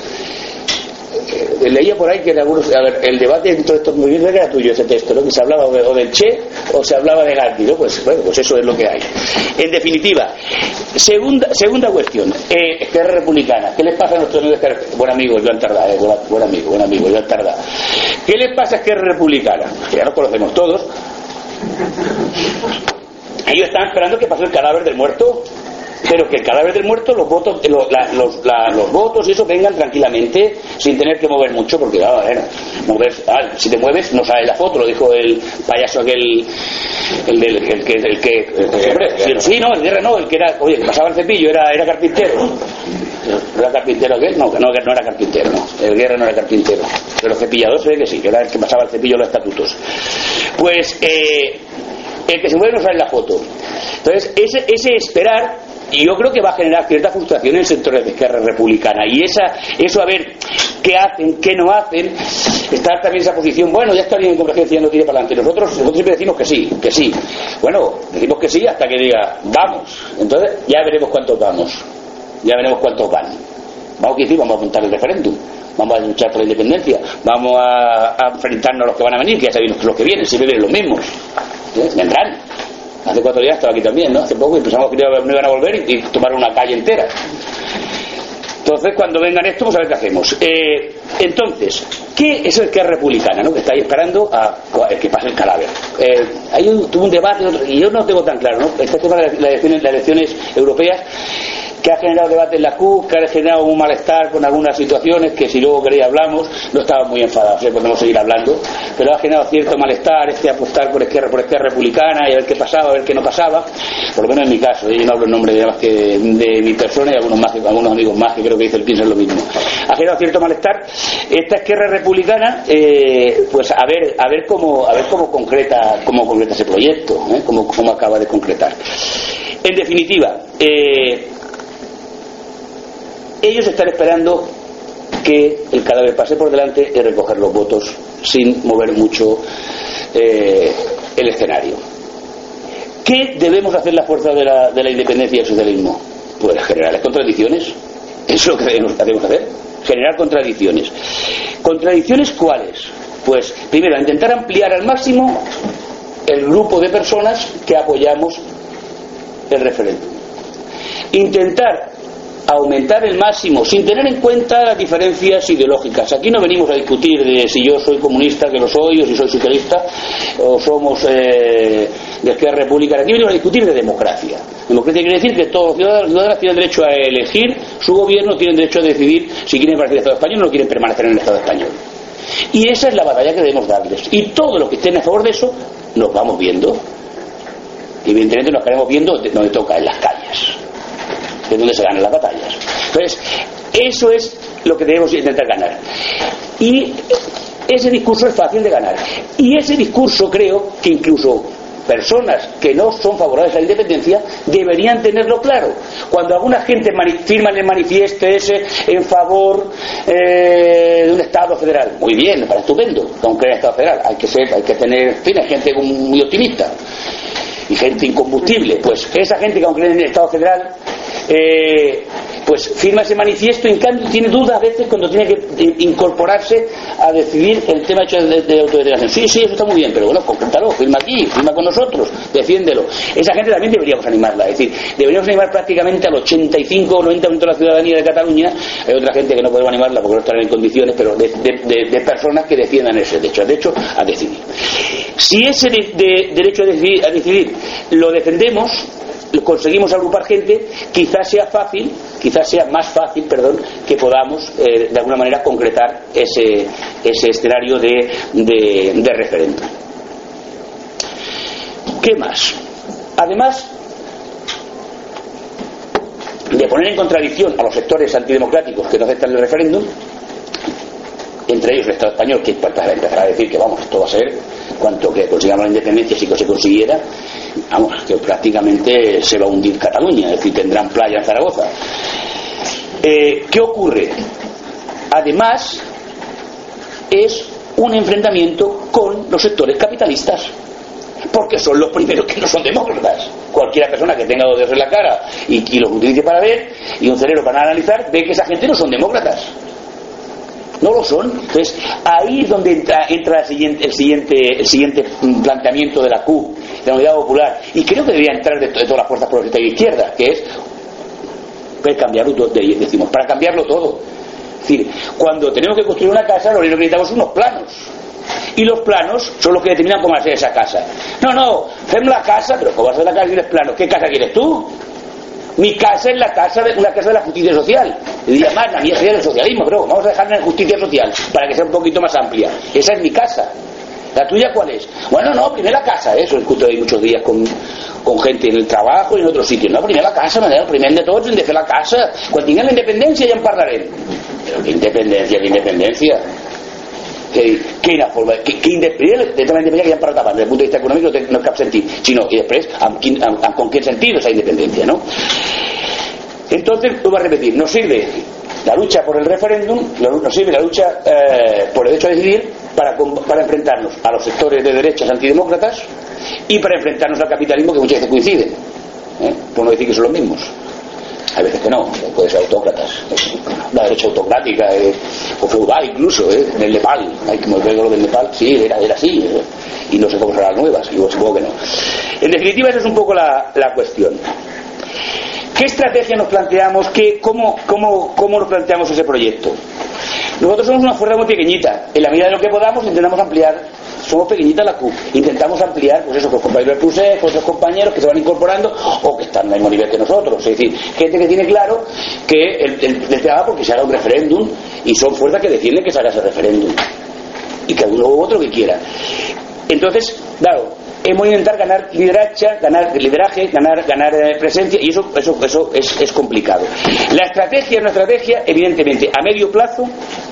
Speaker 4: leía por ahí que en algunos, a ver, el debate entre estos movimientos era tuyo, ese texto, ¿no? Que se hablaba o del Che o se hablaba de Gandhi, ¿no? Pues bueno, pues eso es lo que hay. En definitiva, segunda cuestión, Esquerra Republicana. ¿Qué les pasa a nuestros amigos de Esquerra? Buen amigo Joan Tardá, buen amigo Joan Tardá. ¿Qué les pasa a Esquerra Republicana? Que ya nos conocemos todos. Ellos estaban esperando que pasara el cadáver del muerto, pero que el cadáver del muerto, los votos y eso vengan tranquilamente sin tener que mover mucho, porque si te mueves no sale la foto, lo dijo el payaso aquel, el que pasaba el cepillo, era carpintero. ¿No era carpintero aquel? No era carpintero, no. El Guerra no era carpintero, pero cepillador se ve que sí, que era el que pasaba el cepillo los estatutos. Pues el que se mueve no sale la foto. Entonces ese esperar, y yo creo que va a generar cierta frustración en sectores de Esquerra Republicana, y eso a ver qué hacen, qué no hacen, estar también en esa posición, bueno, ya está bien en Convergencia, no tire para adelante. Nosotros siempre decimos que sí. Bueno, decimos que sí hasta que diga vamos, entonces ya veremos cuántos van. Vamos a decir, vamos a montar el referéndum, vamos a luchar por la independencia, vamos a enfrentarnos a los que van a venir, que ya sabemos los que vienen, siempre vienen los mismos, vendrán. Hace 4 días estaba aquí también, ¿no? Hace poco y pensamos que no iban a volver y tomar una calle entera. Entonces, cuando vengan esto, pues a ver qué hacemos. Entonces, ¿qué es el que es republicana, ¿no? Que está ahí esperando a que pase el cadáver. Tuvo un debate, y yo no tengo tan claro, ¿no? Este tema de las elecciones europeas, que ha generado debate en la CUP, que ha generado un malestar con algunas situaciones que si luego queréis hablamos, no estaba muy enfadados, podemos seguir hablando, pero ha generado cierto malestar apostar por Esquerra Republicana y a ver qué pasaba, a ver qué no pasaba, por lo menos en mi caso, yo no hablo en nombre de mi persona y algunos amigos más que creo que piensan lo mismo. Ha generado cierto malestar esta Esquerra Republicana, pues a ver cómo concreta ese proyecto, cómo acaba de concretar. En definitiva, ellos están esperando que el cadáver pase por delante y recoger los votos sin mover mucho el escenario. ¿Qué debemos hacer las fuerzas de la independencia y el socialismo? Pues generar las contradicciones. Eso es lo que debemos hacer. generar contradicciones. ¿Contradicciones cuáles? Pues primero, intentar ampliar al máximo el grupo de personas que apoyamos el referéndum. Intentar aumentar el máximo sin tener en cuenta las diferencias ideológicas. Aquí no venimos a discutir de si yo soy comunista, que lo soy, o si soy socialista, o somos de Esquerra Republicana. Aquí venimos a discutir de democracia. Democracia quiere decir que todos los ciudadanos tienen derecho a elegir su gobierno, tienen derecho a decidir si quieren permanecer en el Estado español o no quieren permanecer en el Estado español. Y esa es la batalla que debemos darles. Y todos los que estén a favor de eso nos vamos viendo. Y evidentemente nos estaremos viendo donde toca, en las calles, de donde se ganan las batallas. Entonces, eso es lo que debemos intentar ganar. Y ese discurso es fácil de ganar. Y ese discurso creo que incluso personas que no son favorables a la independencia deberían tenerlo claro. Cuando alguna gente firma el manifiesto ese en favor de un Estado federal, muy bien, para estupendo, aunque en Estado federal hay que tener, en fin, hay gente muy optimista y gente incombustible. Pues esa gente que aunque cree en el Estado federal pues firma ese manifiesto y en cambio tiene dudas a veces cuando tiene que incorporarse a decidir el tema hecho de autodeterminación. Sí, eso está muy bien, pero bueno, concrétalo, firma aquí, firma con nosotros, defiéndelo. Esa gente también deberíamos animarla, es decir, deberíamos animar prácticamente al 85 o 90% de la ciudadanía de Cataluña. Hay otra gente que no podemos animarla porque no están en condiciones, pero de personas que defiendan ese derecho a decidir. Si ese derecho a decidir lo defendemos, conseguimos agrupar gente, quizás sea más fácil, que podamos de alguna manera concretar ese escenario de referéndum. ¿Qué más? Además de poner en contradicción a los sectores antidemocráticos que no aceptan el referéndum, entre ellos el Estado español, que empezará a decir que vamos, esto va a ser cuanto que consigamos la independencia, si que se consiguiera, vamos, que prácticamente se va a hundir Cataluña, es decir, tendrán playa en Zaragoza. ¿Qué ocurre? Además, es un enfrentamiento con los sectores capitalistas, porque son los primeros que no son demócratas. Cualquiera persona que tenga dos dedos en la cara y los utilice para ver y un cerebro para analizar, ve que esa gente no son demócratas. No lo son. Entonces ahí es donde entra el siguiente planteamiento de la CUP, de la Unidad Popular, y creo que debería entrar de todas las fuerzas progresistas y de izquierda, que es cambiarlo todo, decimos, para cambiarlo todo. Es decir, cuando tenemos que construir una casa, lo único que necesitamos son unos planos, y los planos son los que determinan cómo hacer esa casa. No, hacemos la casa, pero ¿cómo vas a hacer la casa y tienes planos? ¿Qué casa quieres tú? Mi casa es una casa de la justicia social. Y diría más, la mía sería del socialismo, creo. Vamos a dejarla en justicia social para que sea un poquito más amplia. Esa es mi casa. ¿La tuya cuál es? Bueno, no, primero la casa. Eso discuto ahí muchos días con gente en el trabajo y en otros sitios. No, primero la casa, primer de todo, de la casa. Cuando tengan la independencia ya en parlaré. Pero ¿qué independencia? Que la forma que independencia que ya para tapar desde el punto de vista económico no es cap sentit, sino y después con qué sentido esa independencia, ¿no? Entonces lo voy a repetir, nos sirve la lucha por el referéndum, nos sirve la lucha por el derecho a decidir para enfrentarnos a los sectores de derechas antidemócratas y para enfrentarnos al capitalismo, que muchas veces coinciden, por no decir que son los mismos. Hay veces que no, puede ser autócratas, la derecha autocrática o feudal incluso, en el Nepal, como el lo del Nepal, sí, era así, y no sé cómo serán las nuevas, yo supongo que no. En definitiva, esa es un poco la cuestión. ¿Qué estrategia nos planteamos? ¿Cómo nos planteamos ese proyecto? Nosotros somos una fuerza muy pequeñita, en la medida de lo que podamos intentamos ampliar. Somos pequeñitas la CUP, intentamos ampliar, pues eso, con los compañeros del PUSE, con otros compañeros que se van incorporando o que están al mismo nivel que nosotros, es decir, gente que tiene claro que el tema porque se haga un referéndum, y son fuerzas que defienden que se haga ese referéndum y que uno u otro que quiera. Entonces, claro, hemos de intentar ganar lideraje, ganar presencia, y eso es complicado. La estrategia es una estrategia evidentemente a medio plazo,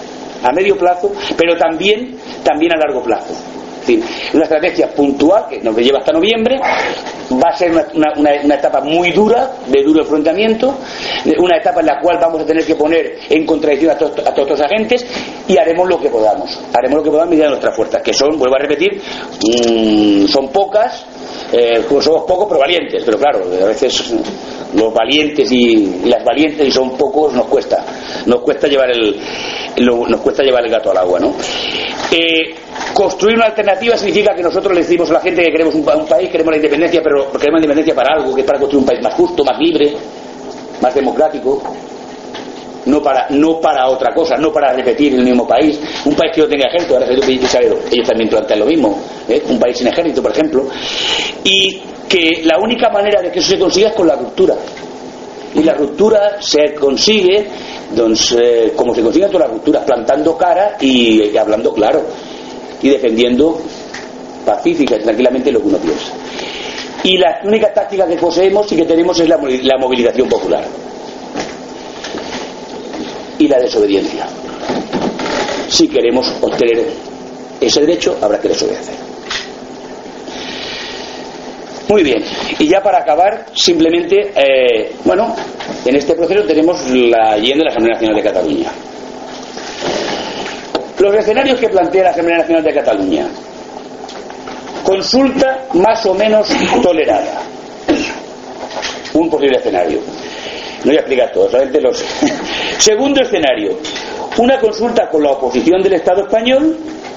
Speaker 4: pero también a largo plazo. Es decir, una estrategia puntual que nos lleva hasta noviembre, va a ser una etapa muy dura, de duro enfrentamiento, una etapa en la cual vamos a tener que poner en contradicción a todos los agentes, y haremos lo que podamos mediante nuestras fuerzas, que son, vuelvo a repetir, son pocas, somos pocos pero valientes, pero claro, a veces los valientes y las valientes, y son pocos, nos cuesta nos cuesta llevar el gato al agua, ¿no? Construir una alternativa significa que nosotros le decimos a la gente que queremos un país, queremos la independencia, pero queremos la independencia para algo, que es para construir un país más justo, más libre, más democrático, no para otra cosa, no para repetir el mismo país, un país que no tenga ejército. Ahora ellos también plantean lo mismo, un país sin ejército, por ejemplo, y que la única manera de que eso se consiga es con la ruptura, y la ruptura se consigue como se consigue todas las rupturas, plantando cara y hablando claro y defendiendo pacífica y tranquilamente lo que uno piensa. Y la única táctica que poseemos y que tenemos es la movilización popular y la desobediencia. Si queremos obtener ese derecho, habrá que desobedecer. Muy bien, y ya para acabar, simplemente, en este proceso tenemos la ley de la Asamblea Nacional de Cataluña. Los escenarios que plantea la Asamblea Nacional de Cataluña: consulta más o menos tolerada, un posible escenario. No voy a explicar todo, solamente los. Segundo escenario: una consulta con la oposición del Estado español,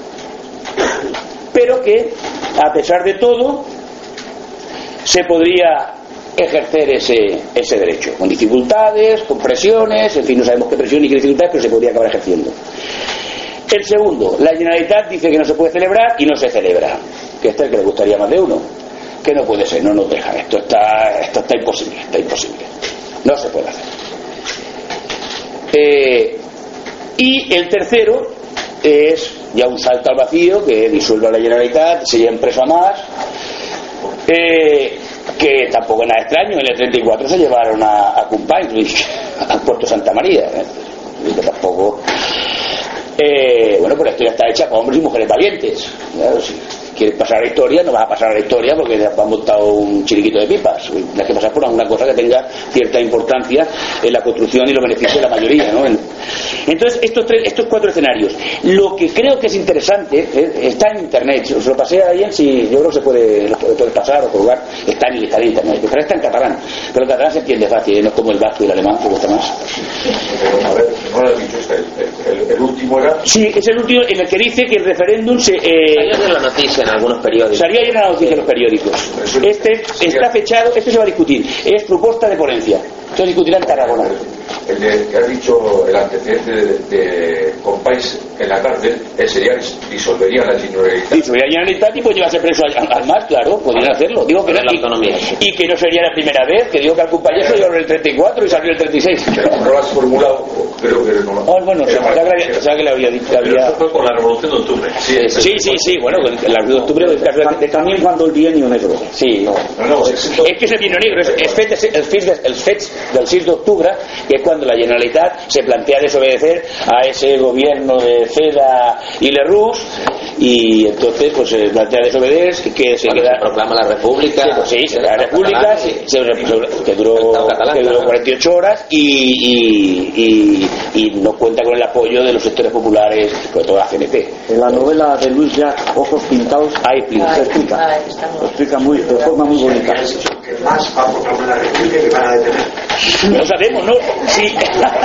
Speaker 4: pero que, a pesar de todo, se podría ejercer ese derecho, con dificultades, con presiones, en fin, no sabemos qué presiones y qué dificultades, pero se podría acabar ejerciendo. El segundo: la Generalitat dice que no se puede celebrar y no se celebra, que este es el que le gustaría más de uno, que no puede ser, no nos dejan, esto está imposible, no se puede hacer. Y el tercero es ya un salto al vacío, que disuelva la Generalitat, sería empresa más, que tampoco es nada extraño. En el 34 se llevaron a Companys al puerto Santa María, que tampoco pues la historia está hecha para hombres y mujeres valientes, ¿no? Si quieres pasar a la historia, no vas a pasar a la historia porque te han montado un chiriquito de pipas. Tienes que pasar por alguna cosa que tenga cierta importancia en la construcción y los beneficios de la mayoría, ¿no? Entonces, estos cuatro escenarios, lo que creo que es interesante, está en internet, os lo pasé ayer, si yo creo que se puede pasar o colgar, está en internet, pero está en catalán, pero el catalán se entiende fácil, no es como el vasco y el alemán, que cuesta más.
Speaker 5: Pero, a ver, no lo has dicho, el último era...
Speaker 4: Sí, es el último en el que dice que el referéndum se...
Speaker 3: Salió en la noticia en algunos periódicos.
Speaker 4: Salía ayer en la noticia en los periódicos. Este está fechado, este se va a discutir, es propuesta de ponencia, se discutirá en Tarragona.
Speaker 5: El que has dicho, el antecedente de Companys en la cárcel, disolvería la Generalitat.
Speaker 4: Disolvería la Generalitat y pues llevarse preso al más, claro, podrían hacerlo. Digo que no, y que no sería la primera vez, que digo que al compañero se llevó en el 34 y salió en el 36.
Speaker 5: Pero no lo has formulado, creo que no.
Speaker 4: Bueno, o sea que le había dicho.
Speaker 6: Eso fue con la Revolución de Octubre.
Speaker 4: Sí, bueno, la Revolución de Octubre también cuando el bienio negro. Sí, es que ese bienio negro es el fets del 6 de octubre, que es cuando la Generalitat se plantea desobedecer a ese gobierno de Ceda y Lerroux, y entonces pues se plantea desobedecer, que se queda,
Speaker 3: se proclama la República.
Speaker 4: La República que duró 48 horas y no cuenta con el apoyo de los sectores populares, sobre todo la CNT.
Speaker 2: En la novela de Luis Llach, Ojos Pintados, lo explica de forma muy bonita.
Speaker 7: Que más va a proclamar la República que van a detener.
Speaker 4: No sabemos, ¿no? Sí.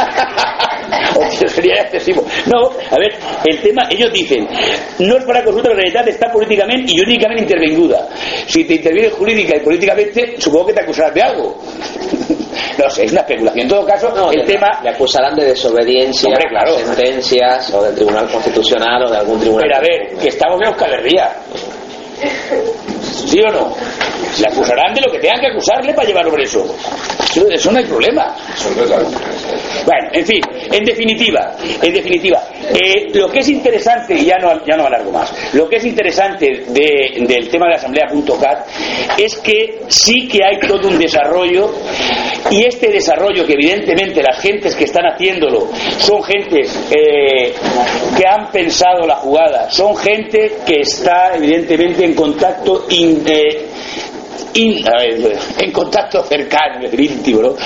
Speaker 4: Sería excesivo. No, a ver, el tema, ellos dicen, no es para consulta, la realidad está políticamente y jurídicamente intervenguda. Si te interviene jurídica y políticamente, supongo que te acusarás de algo. No sé, es una especulación. En todo caso, el tema...
Speaker 3: Le acusarán de desobediencia,
Speaker 4: hombre, claro,
Speaker 3: sentencias, o del Tribunal Constitucional, o de algún tribunal...
Speaker 4: Pero a ver, que estamos en Euskal Herria. ¿Sí o no? Le acusarán de lo que tengan que acusarle para llevarlo preso. Eso no hay problema. Bueno, en fin, en definitiva, lo que es interesante, y ya no alargo más, lo que es interesante del tema de la Asamblea.cat es que sí que hay todo un desarrollo, y este desarrollo, que evidentemente las gentes que están haciéndolo son gentes que han pensado la jugada, son gente que está evidentemente en contacto en contacto cercano, definitivo, ¿no?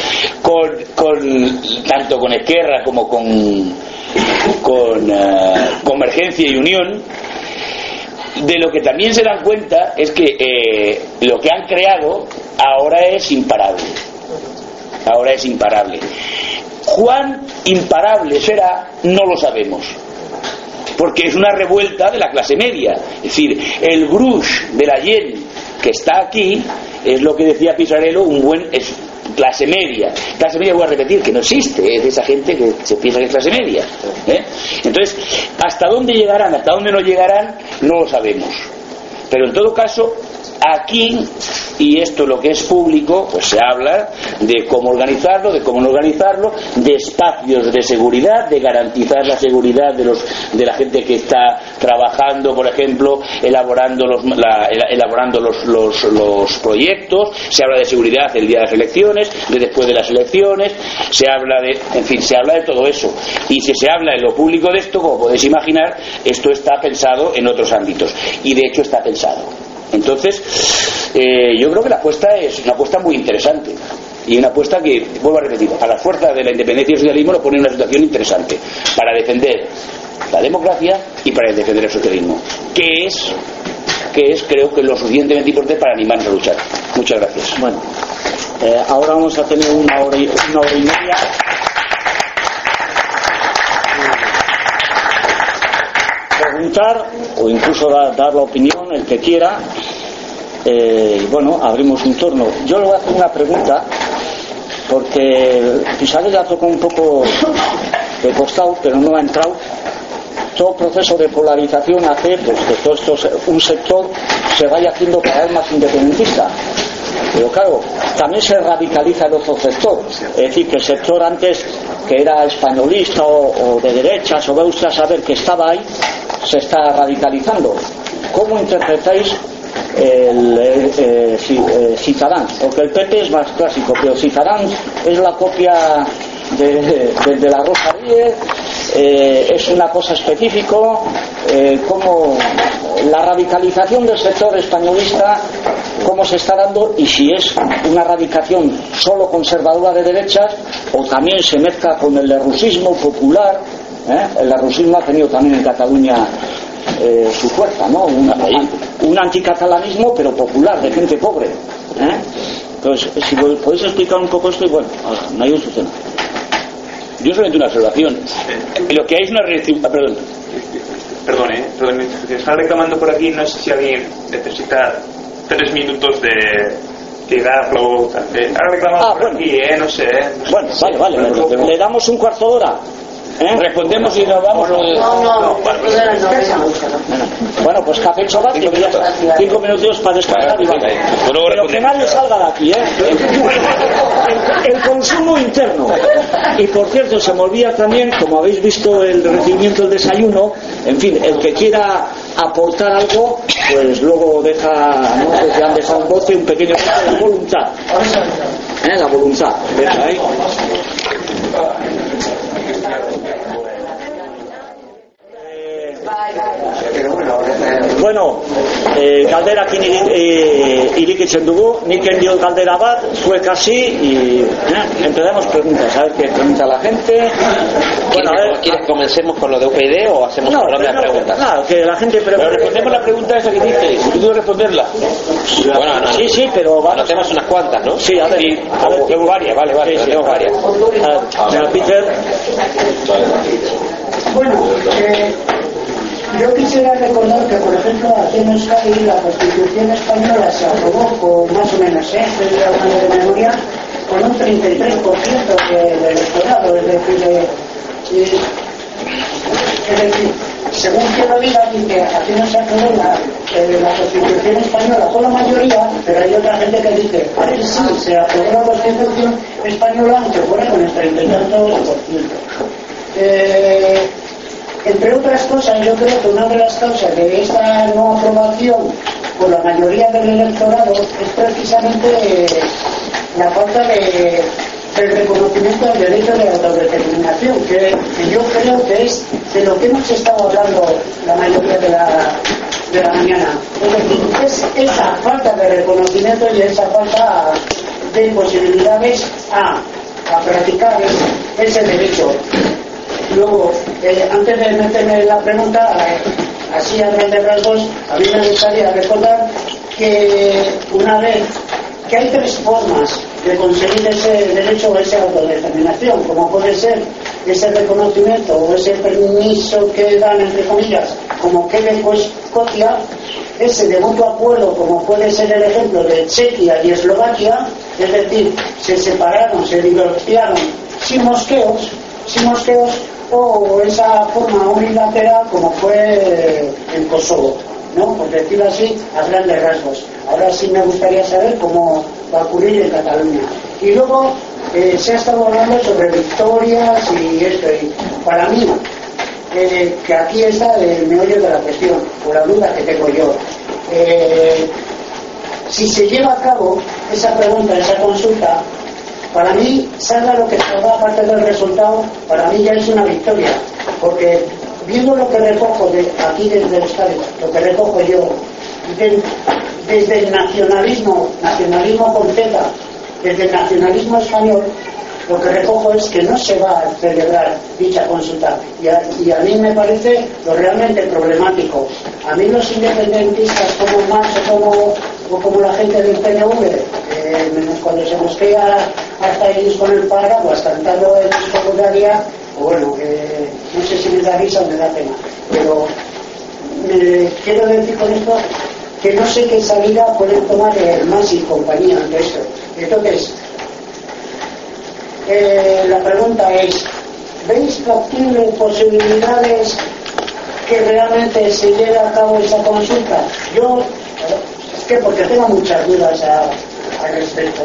Speaker 4: Tanto con Esquerra como con Convergencia y Unión. De lo que también se dan cuenta es que lo que han creado ahora es imparable. ¿Cuán imparable será? No lo sabemos, porque es una revuelta de la clase media. Es decir, el Bruch de la Yen que está aquí es lo que decía Pisarello, es clase media. Clase media, voy a repetir, que no existe, es de esa gente que se piensa que es clase media, ¿eh? Entonces, hasta dónde llegarán, hasta dónde no llegarán, no lo sabemos. Pero en todo caso, aquí, y esto lo que es público, pues se habla de cómo organizarlo, de cómo no organizarlo, de espacios de seguridad, de garantizar la seguridad de la gente que está trabajando, por ejemplo, elaborando los proyectos. Se habla de seguridad el día de las elecciones, de después de las elecciones, se habla de todo eso. Y si se habla en lo público de esto, como podéis imaginar, esto está pensado en otros ámbitos, y de hecho está pensado. Entonces, yo creo que la apuesta es una apuesta muy interesante, y una apuesta que, vuelvo a repetir, a las fuerzas de la independencia y el socialismo lo pone en una situación interesante para defender la democracia y para defender el socialismo, que es creo que lo suficientemente importante para animarnos a luchar. Muchas gracias.
Speaker 2: Bueno, ahora vamos a tener una hora y media. Preguntar o incluso dar la opinión el que quiera, y bueno, abrimos un turno. Yo le voy a hacer una pregunta porque Pisarello ya tocó un poco de costado, pero no ha entrado. Todo proceso de polarización hace pues que todo esto, un sector se vaya haciendo cada vez más independentista. Pero claro, también se radicaliza el otro sector. Es decir, que el sector antes que era españolista o de derechas, o ve usted a saber que estaba ahí, se está radicalizando. ¿Cómo interpretáis el Ciutadans? Porque el PP es más clásico, pero Ciutadans es la copia de la Rosa Díez, es una cosa específica. Cómo la radicalización del sector españolista, cómo se está dando, y si es una radicación solo conservadora de derechas o también se mezcla con el lerrusismo popular. El lerrusismo ha tenido también en Cataluña su fuerza, ¿no? Un anticatalanismo pero popular, de gente pobre, Entonces, si podéis explicar un poco esto, y bueno, no hay solución.
Speaker 4: Yo solamente una observación. Lo que hay es una reacción.
Speaker 1: Perdón, está reclamando por aquí, no sé si alguien necesita 3 minutos de darlo. Ha reclamado por aquí, no sé.
Speaker 2: Bueno, vale. Le damos un cuarto de hora.
Speaker 4: Respondemos y nos vamos.
Speaker 2: No. Bueno, pues café chocolate, 5 minutos para descansar y vamos. Pero que nadie salga de aquí, el consumo interno. Y por cierto, se me olvida también, como habéis visto el recibimiento del desayuno, en fin, el que quiera aportar algo, pues luego deja, ¿no? Pues ya han dejado un bote, un pequeño bote de voluntad. La voluntad, deja ahí. Bueno, galderakin irikitzen dugu, nik endio galdera bat, zuek hasi y empezamos preguntas, a ver qué pregunta la gente.
Speaker 3: Bueno, a ver, ¿quieres comencemos con lo de UPyD o hacemos propias preguntas?
Speaker 2: Claro, que la gente
Speaker 4: pero respondemos la pregunta esa que dice, si tú responderla.
Speaker 3: Bueno, no.
Speaker 2: Sí, pero vamos.
Speaker 3: Hacemos unas cuantas, ¿no?
Speaker 2: Sí, a ver,
Speaker 3: tengo varias, vale,
Speaker 2: sí,
Speaker 3: tengo varias.
Speaker 2: Peter.
Speaker 8: Bueno, yo quisiera recordar que, por ejemplo, aquí en Euskadi la Constitución española se aprobó con más o menos, estoy hablando de memoria, con un 33% del electorado, es decir, según que lo diga, que aquí no se aprobó la Constitución española con la mayoría, pero hay otra gente que dice, sí, se aprobó la Constitución española aunque fuera con el 30 y tantos %. Entre otras cosas, yo creo que una de las causas de esta no aprobación por la mayoría del electorado es precisamente la falta del reconocimiento del derecho de autodeterminación, que yo creo que es de lo que hemos estado hablando la mayoría de la mañana. Es decir, es esa falta de reconocimiento y esa falta de posibilidades a practicar ese derecho. Luego, antes de meterme en la pregunta, así a grandes rasgos, a mí me gustaría recordar que una vez que hay 3 formas de conseguir ese derecho a esa autodeterminación, como puede ser ese reconocimiento o ese permiso que dan, entre comillas, como Quebec Escocia, ese de mutuo acuerdo, como puede ser el ejemplo de Chequia y Eslovaquia, es decir, se separaron, se divorciaron sin mosqueos, o esa forma unilateral como fue en Kosovo, ¿no? Por decirlo así, a grandes rasgos. Ahora sí me gustaría saber cómo va a ocurrir en Cataluña. Y luego se ha estado hablando sobre victorias y esto, y para mí que aquí está el meollo de la cuestión, o la duda que tengo yo. Si se lleva a cabo esa pregunta, esa consulta, para mí, salga lo que salga, aparte del resultado, para mí ya es una victoria, porque viendo lo que recojo aquí desde el Estado, lo que recojo yo, desde el nacionalismo con Z, desde el nacionalismo español, lo que recojo es que no se va a celebrar dicha consulta, y a mí me parece lo realmente problemático. A mí los independentistas como Marx o como la gente del PNV, menos cuando se mosquea hasta ellos con el paraguas cantando el disco Bulgaria, o bueno, no sé si me da risa o me da pena, pero quiero decir con esto que no sé qué salida pueden tomar el MAS y compañía ante esto. Entonces, la pregunta es, ¿veis factibles posibilidades que realmente se lleve a cabo esa consulta? Yo, es que porque tengo muchas dudas al respecto,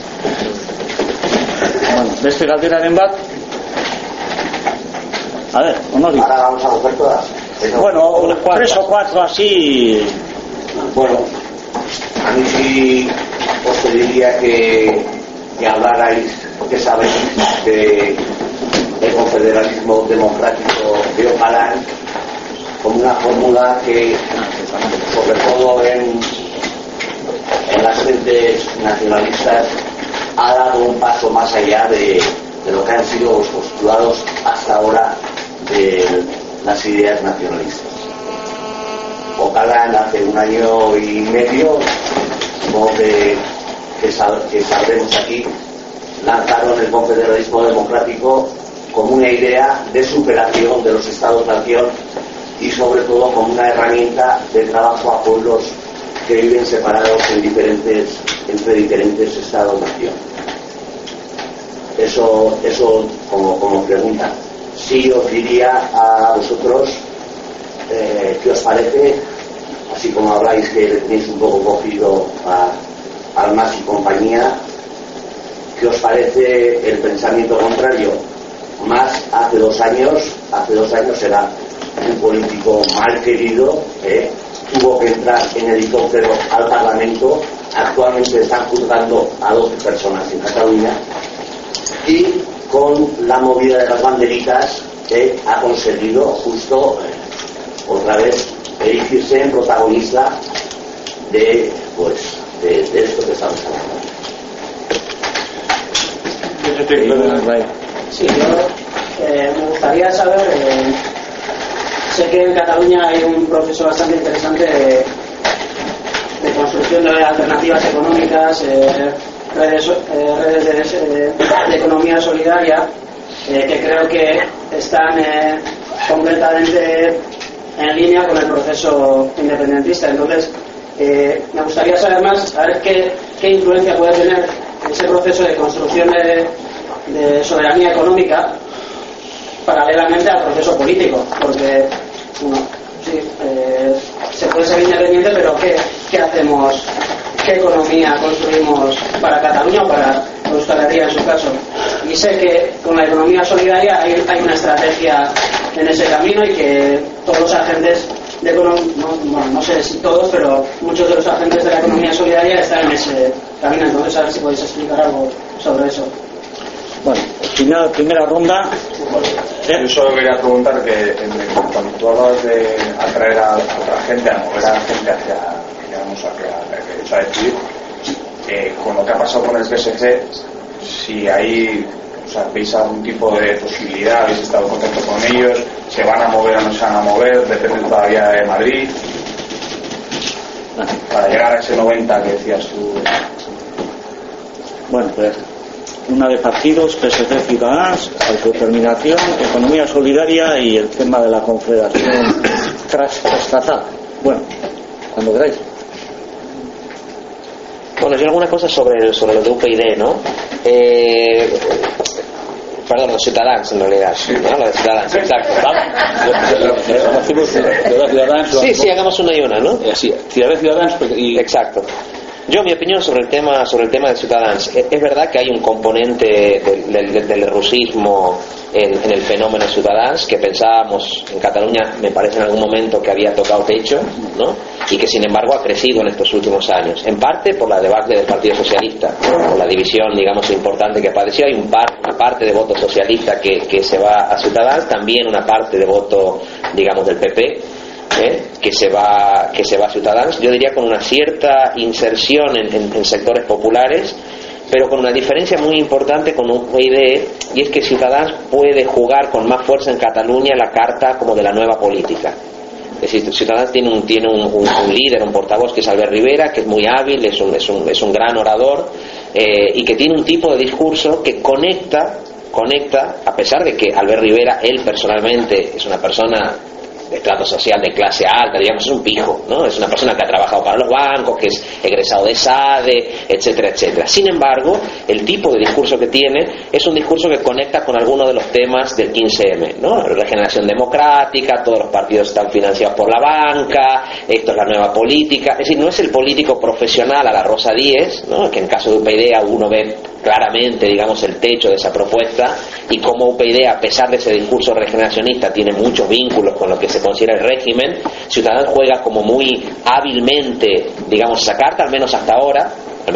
Speaker 2: Bueno, beste galderaren bat. A ver, Honori.
Speaker 7: Ahora vamos a coger todas.
Speaker 2: Bueno, 3 o 4 así.
Speaker 7: Bueno, a mí sí os pediría que hablarais, que sabéis del confederalismo democrático de Ojalán como una fórmula que, sobre todo en las gentes nacionalistas, ha dado un paso más allá de lo que han sido los postulados hasta ahora de las ideas nacionalistas. Ojalá hace 1 año y medio, supongo que sabremos aquí, lanzaron el confederalismo democrático como una idea de superación de los estados-nación y sobre todo como una herramienta de trabajo a pueblos que viven separados entre diferentes estados-nación. Eso como pregunta. Sí os diría a vosotros qué os parece, así como habláis que le tenéis un poco cogido al MAS y compañía, qué os parece el pensamiento contrario. MAS hace 2 años era un político mal querido, tuvo que entrar en helicóptero al Parlamento, actualmente están juzgando a 12 personas en Cataluña, y con la movida de las banderitas ha conseguido justo otra vez erigirse en protagonista de esto que estamos hablando.
Speaker 9: Sí, yo me gustaría saber, sé que en Cataluña hay un proceso bastante interesante de construcción de alternativas económicas, redes de economía solidaria, que creo que están completamente en línea con el proceso independentista. Entonces, me gustaría saber más, a ver qué influencia puede tener ese proceso de construcción de soberanía económica paralelamente al proceso político, porque bueno, sí, se puede ser independiente, pero ¿qué hacemos? ¿Qué economía construimos para Cataluña o para Euskal Herria en su caso? Y sé que con la economía solidaria hay una estrategia en ese camino, y que todos los agentes de no sé si todos, pero muchos de los agentes de la economía solidaria están en ese camino. Entonces, a ver si podéis explicar algo sobre eso.
Speaker 2: Bueno, primera ronda.
Speaker 10: Yo solo quería preguntar que cuando tú hablas de atraer a otra gente, a mover a la gente hacia el derecho a decidir, con lo que ha pasado con el PSG, si hay, veis algún tipo de posibilidad, habéis estado en contacto con ellos, se van a mover o no se van a mover, depende todavía de Madrid, para llegar a ese 90 que decías tú.
Speaker 2: Bueno, pues una de partidos, PSC, Ciudadanos, autodeterminación, economía solidaria y el tema de la confederación transestatal. Bueno, cuando queráis.
Speaker 3: Bueno, yo alguna cosa sobre lo de UPyD, ¿no? Perdón, los Ciudadanos en realidad, ¿no? Los Ciudadanos, exacto. Sí, hagamos una y una, ¿no?
Speaker 4: Sí, Ciudadanos y...
Speaker 3: Exacto. Yo, mi opinión sobre el tema de Ciudadanos, es verdad que hay un componente del rusismo en el fenómeno Ciudadanos, que pensábamos en Cataluña, me parece en algún momento que había tocado techo, ¿no? Y que sin embargo ha crecido en estos últimos años, en parte por la debacle del Partido Socialista, por la división, digamos, importante que padeció. Hay una parte de voto socialista que se va a Ciudadanos, también una parte de voto, digamos, del PP, que se va a Ciudadanos, yo diría con una cierta inserción en sectores populares, pero con una diferencia muy importante con UPyD, y es que Ciudadanos puede jugar con más fuerza en Cataluña la carta como de la nueva política. Es decir, Ciudadanos tiene un líder, un portavoz, que es Albert Rivera, que es muy hábil, es un gran orador, y que tiene un tipo de discurso que conecta, a pesar de que Albert Rivera, él personalmente, es una persona de estrato social de clase alta, digamos, es un pijo, ¿no? Es una persona que ha trabajado para los bancos, que es egresado de SADE, etcétera, etcétera. Sin embargo, el tipo de discurso que tiene es un discurso que conecta con algunos de los temas del 15M, ¿no? Regeneración democrática, todos los partidos están financiados por la banca, esto es la nueva política. Es decir, no es el político profesional a la Rosa Díez, ¿no? Que en caso de UPyD uno ve claramente, digamos, el techo de esa propuesta, y como UPyD, a pesar de ese discurso regeneracionista, tiene muchos vínculos con lo que se considera el régimen. Ciudadanos juega como muy hábilmente, digamos, esa carta, al menos hasta ahora,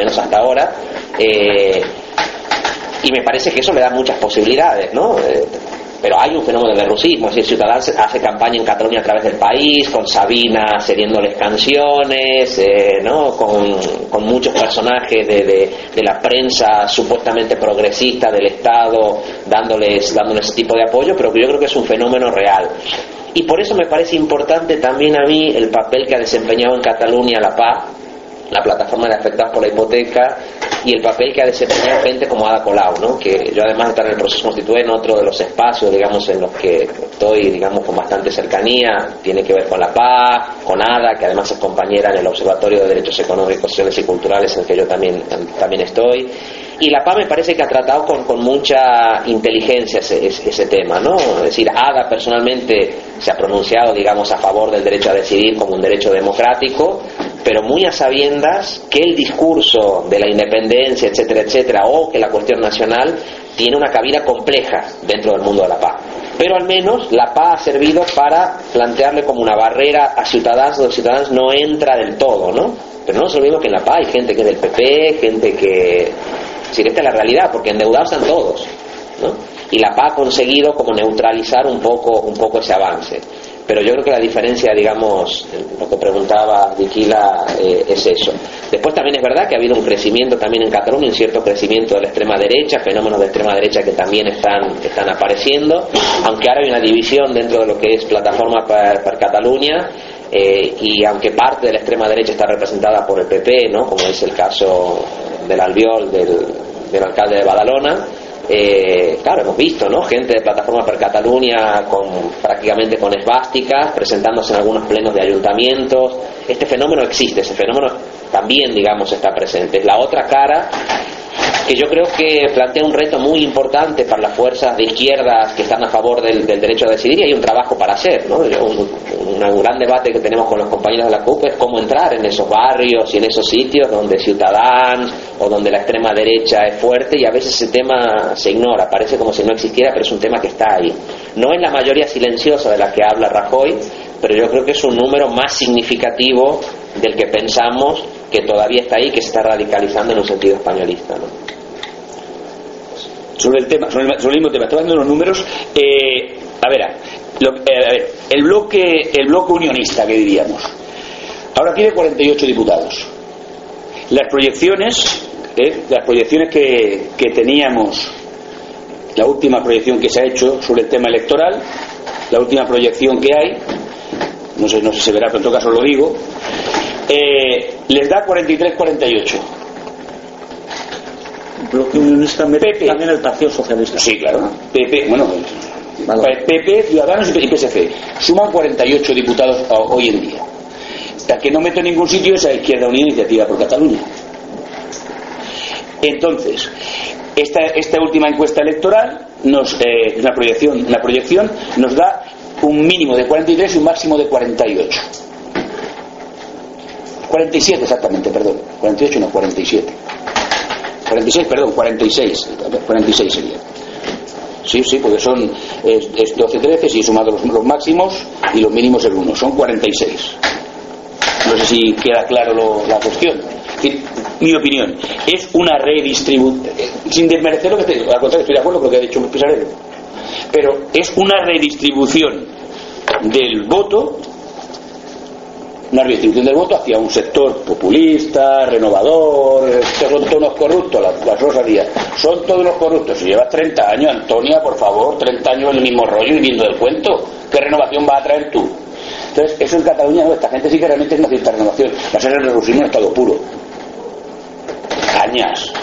Speaker 3: y me parece que eso le da muchas posibilidades, ¿no? Pero hay un fenómeno de rusismo, es decir, Ciudadanos hace campaña en Cataluña a través del país, con Sabina cediéndoles canciones, ¿no? Con muchos personajes de la prensa supuestamente progresista del Estado dándoles ese tipo de apoyo, pero que yo creo que es un fenómeno real. Y por eso me parece importante también a mí el papel que ha desempeñado en Cataluña la PA, la plataforma de afectados por la hipoteca, y el papel que ha desempeñado gente como Ada Colau, ¿no? Que yo, además de estar en el proceso constituyente, en otro de los espacios, digamos, en los que estoy, digamos, con bastante cercanía, tiene que ver con la PA, con Ada, que además es compañera en el Observatorio de Derechos Económicos, Sociales y Culturales, en el que yo también estoy. Y la PA me parece que ha tratado con mucha inteligencia ese tema, ¿no? Es decir, Ada personalmente se ha pronunciado, digamos, a favor del derecho a decidir como un derecho democrático, pero muy a sabiendas que el discurso de la independencia, etcétera, etcétera, o que la cuestión nacional tiene una cabida compleja dentro del mundo de la PA. Pero al menos la PA ha servido para plantearle como una barrera a Ciudadanos, donde Ciudadanos no entra del todo, ¿no? Pero no nos olvidemos que en la PA hay gente que es del PP, gente que... Es decir, esta es la realidad, porque endeudados están todos, ¿no? Y la PA ha conseguido como neutralizar un poco ese avance. Pero yo creo que la diferencia, digamos, lo que preguntaba Viquila, es eso. Después también es verdad que ha habido un crecimiento también en Cataluña, un cierto crecimiento de la extrema derecha, fenómenos de extrema derecha que también están apareciendo, aunque ahora hay una división dentro de lo que es Plataforma per Catalunya, y aunque parte de la extrema derecha está representada por el PP, ¿no? Como es el caso del Albiol, del alcalde de Badalona. Claro, hemos visto, ¿no? Gente de Plataforma per Catalunya prácticamente con esvásticas, presentándose en algunos plenos de ayuntamientos. Este fenómeno existe, ese fenómeno también, digamos, está presente. Es la otra cara que yo creo que plantea un reto muy importante para las fuerzas de izquierdas que están a favor del derecho a decidir, y hay un trabajo para hacer, ¿no? Un gran debate que tenemos con los compañeros de la CUP es cómo entrar en esos barrios y en esos sitios donde Ciudadanos o donde la extrema derecha es fuerte, y a veces ese tema se ignora, parece como si no existiera, pero es un tema que está ahí. No es la mayoría silenciosa de la que habla Rajoy, pero yo creo que es un número más significativo del que pensamos, que todavía está ahí, que se está radicalizando en un sentido españolista, ¿no?
Speaker 4: Sobre el mismo tema, estoy hablando de los números. A ver, el bloque unionista, que diríamos, ahora tiene 48 diputados. Las proyecciones que teníamos, la última proyección que se ha hecho sobre el tema electoral, la última proyección que hay, no sé si se verá, pero en todo caso lo digo, les da 43-48.
Speaker 2: bloque unionista mete
Speaker 4: PP.
Speaker 2: también el Partido Socialista.
Speaker 4: Sí, claro. PP, bueno, PP, Ciudadanos y PSC suman 48 diputados hoy en día. La que no meto en ningún sitio es a Izquierda Unida Iniciativa por Cataluña. Entonces, esta última encuesta electoral una proyección nos da un mínimo de 43 y un máximo de 48. 47 exactamente, perdón. 48 no, 47. 46, perdón, 46. 46 sería. Sí, porque son 12-13 si sumado los máximos y los mínimos el 1. Son 46. No sé si queda claro la cuestión. Mi opinión es una redistribución, sin desmerecer lo que al contrario, estoy de acuerdo con lo que ha dicho Pisarello, pero es una redistribución del voto, hacia un sector populista, renovador. Son todos los corruptos, las Rosa Díaz, son todos los corruptos. Si llevas 30 años, Antonia, por favor, 30 años en el mismo rollo viviendo del cuento, ¿qué renovación vas a traer tú? Entonces, eso en Cataluña no, esta gente sí que realmente es una cierta renovación. Va a ser el revolucionario en estado puro. Cañas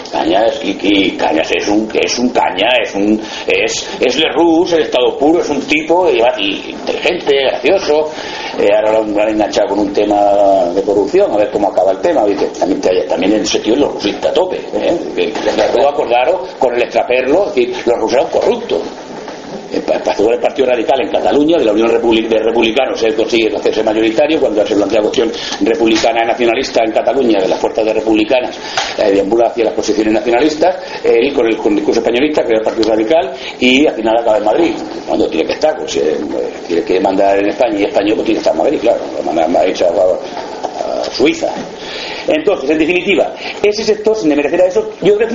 Speaker 4: es Lerroux, el estado puro, es un tipo inteligente, gracioso. Ahora lo han enganchado con un tema de corrupción, a ver cómo acaba el tema. También en ese tío es lorrucista a tope, que puedo acordaros con el extraperlo, es decir, los rusos eran corruptos. El Partido Radical en Cataluña, de la Unión de Republicanos, él consigue hacerse mayoritario. Cuando se plantea la cuestión republicana nacionalista en Cataluña, de las fuerzas republicanas deambula hacia las posiciones nacionalistas, él con el discurso españolista crea el Partido Radical y al final acaba en Madrid, cuando tiene que estar, pues, si quiere mandar en España y español, pues tiene que estar en Madrid, claro, lo manda a Madrid a Suiza. Entonces, en definitiva, ese sector, sin desmerecer a eso, yo creo que es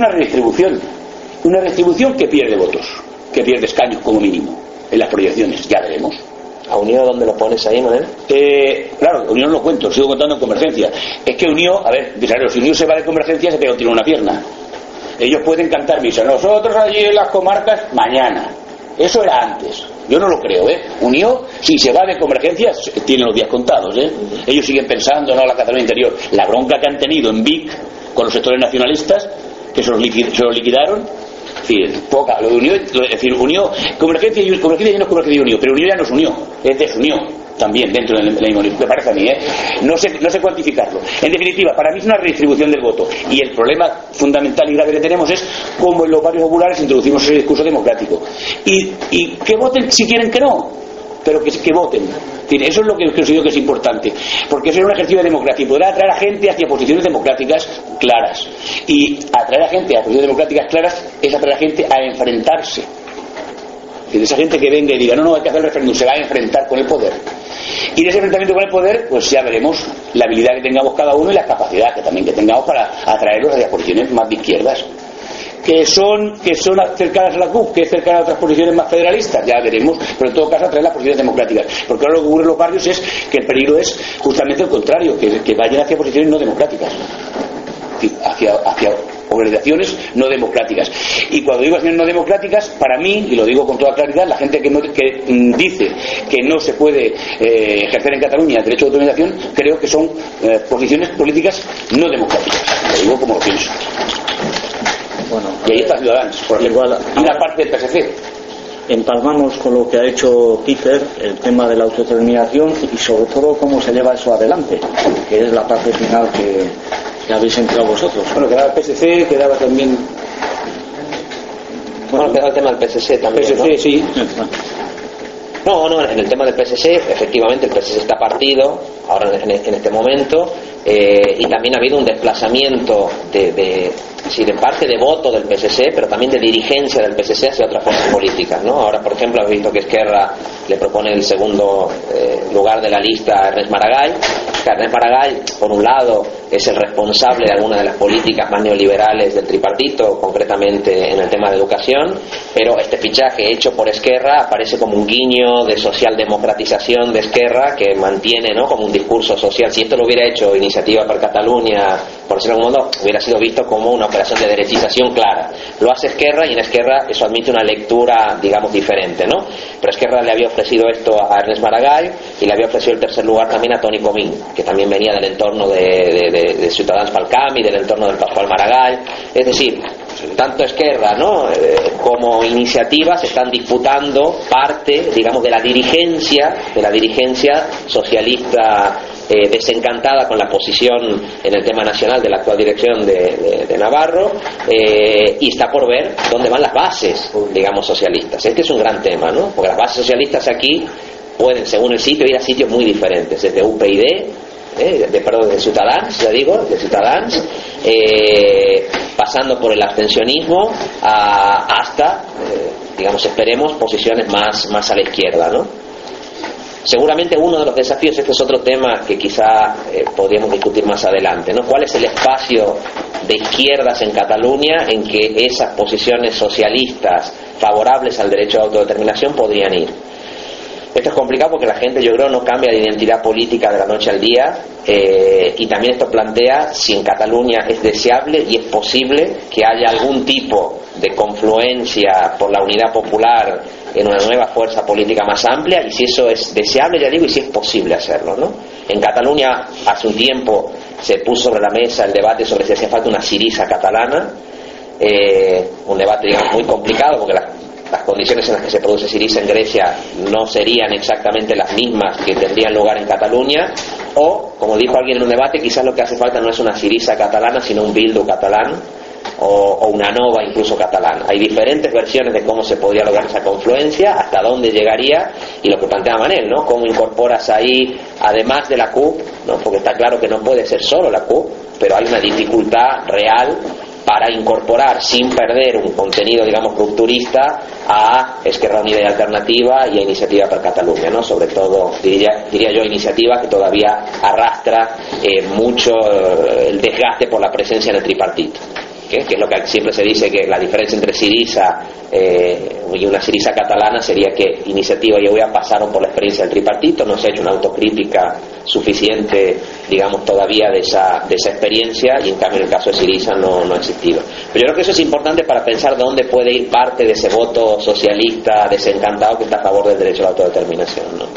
Speaker 4: una redistribución que pierde votos, que pierde escaños como mínimo en las proyecciones, ya veremos.
Speaker 3: ¿A Unió dónde lo pones ahí, Manuel?
Speaker 4: Claro, Unió no lo cuento, sigo contando en Convergencia. Es que Unió, a ver, claro, si Unió se va de Convergencia se pega un tiro en una pierna. Ellos pueden cantar misa, nosotros allí en las comarcas mañana. Eso era antes, yo no lo creo, Unió, si se va de Convergencia, tiene los días contados, Ellos siguen pensando, no, la Cataluña interior. La bronca que han tenido en Vic con los sectores nacionalistas, que se los liquidaron. Es decir, poca, lo de Unió, es decir, Unió, Convergencia ya no es Convergencia y Unió, pero Unió ya no es Unió, es desunió también dentro de la misma Unión, me parece a mí, no sé cuantificarlo. En definitiva, para mí es una redistribución del voto, y el problema fundamental y grave que tenemos es cómo en los barrios populares introducimos ese discurso democrático y que voten si quieren que no, pero que voten. En fin, eso es lo que considero que es importante, porque eso es un ejercicio de democracia y podrá atraer a gente hacia posiciones democráticas claras, y atraer a gente a posiciones democráticas claras es atraer a gente a enfrentarse. Es decir, esa gente que venga y diga no, hay que hacer el referéndum, se va a enfrentar con el poder, y de ese enfrentamiento con el poder pues ya veremos la habilidad que tengamos cada uno y la capacidad que también tengamos para atraerlos hacia posiciones más de izquierdas, que son cercanas a la CUP, que es cercana a otras posiciones más federalistas, ya veremos, pero en todo caso atraer las posiciones democráticas, porque ahora lo que ocurre en los barrios es que el peligro es justamente el contrario, que vayan hacia posiciones no democráticas, hacia organizaciones no democráticas. Y cuando digo acciones no democráticas, para mí, y lo digo con toda claridad, la gente que dice que no se puede ejercer en Cataluña el derecho de autodeterminación, creo que son posiciones políticas no democráticas. Lo digo como lo pienso.
Speaker 2: Bueno,
Speaker 4: y ahí está Ciudadanos, por ejemplo, y una parte del PSC.
Speaker 2: Empalmamos con lo que ha hecho Peter, el tema de la autodeterminación y sobre todo cómo se lleva eso adelante, que es la parte final que habéis entrado vosotros.
Speaker 4: Bueno, quedaba el PSC, quedaba también...
Speaker 3: Bueno, quedaba el tema del PSC también,
Speaker 4: PSC, ¿no? Sí.
Speaker 3: No, en el tema del PSC, efectivamente el PSC está partido ahora en este momento, y también ha habido un desplazamiento de parte de voto del PSC, pero también de dirigencia del PSC hacia otras fuerzas políticas, ¿no? Ahora, por ejemplo, has visto que Esquerra le propone el segundo lugar de la lista a Ernest Maragall. Ernest Maragall, por un lado, es el responsable de algunas de las políticas más neoliberales del tripartito, concretamente en el tema de educación, pero este fichaje hecho por Esquerra aparece como un guiño de socialdemocratización de Esquerra, que mantiene, ¿no?, como un discurso social. Si esto lo hubiera hecho Iniciativa per Catalunya, por decirlo de algún modo, hubiera sido visto como una operación de derechización clara. Lo hace Esquerra, y en Esquerra eso admite una lectura, digamos, diferente, ¿no? Pero Esquerra le había ofrecido esto a Ernest Maragall y le había ofrecido el tercer lugar también a Toni Comín, que también venía del entorno de Ciutadans pel Canvi, del entorno del Pascual Maragall. Es decir, tanto Esquerra, ¿no?, como Iniciativa se están disputando parte, digamos, de la dirigencia socialista, desencantada con la posición en el tema nacional de la actual dirección de Navarro, y está por ver dónde van las bases, digamos, socialistas. Este es un gran tema, ¿no?, porque las bases socialistas aquí pueden, según el sitio, ir a sitios muy diferentes, desde UPyD, de Ciutadans, ya digo, de Ciutadans, pasando por el abstencionismo hasta, digamos, esperemos, posiciones más a la izquierda, ¿no? Seguramente uno de los desafíos, este es otro tema que quizá podríamos discutir más adelante, ¿no? ¿Cuál es el espacio de izquierdas en Cataluña en que esas posiciones socialistas favorables al derecho de autodeterminación podrían ir? Esto es complicado porque la gente, yo creo, no cambia de identidad política de la noche al día, y también esto plantea si en Cataluña es deseable y es posible que haya algún tipo de confluencia por la unidad popular en una nueva fuerza política más amplia, y si eso es deseable, ya digo, y si es posible hacerlo, ¿no? En Cataluña hace un tiempo se puso sobre la mesa el debate sobre si hacía falta una Syriza catalana, un debate, digamos, muy complicado porque las condiciones en las que se produce Syriza en Grecia no serían exactamente las mismas que tendrían lugar en Cataluña, o, como dijo alguien en un debate, quizás lo que hace falta no es una Syriza catalana, sino un Bildu catalán, o una Nova incluso catalana. Hay diferentes versiones de cómo se podría lograr esa confluencia, hasta dónde llegaría, y lo que plantea Manel, ¿no?, cómo incorporas ahí, además de la CUP, ¿no?, porque está claro que no puede ser solo la CUP, pero hay una dificultad real para incorporar sin perder un contenido, digamos, rupturista a Esquerra Unida y Alternativa y a Iniciativa per Catalunya, ¿no? Sobre todo, diría yo, Iniciativa, que todavía arrastra mucho el desgaste por la presencia en el tripartito, que es lo que siempre se dice, que la diferencia entre Syriza y una Syriza catalana sería que Iniciativa y UEA pasaron por la experiencia del tripartito, no se ha hecho una autocrítica suficiente, digamos, todavía de esa experiencia, y en cambio en el caso de Syriza no ha existido. Pero yo creo que eso es importante para pensar dónde puede ir parte de ese voto socialista desencantado que está a favor del derecho a la autodeterminación, ¿no?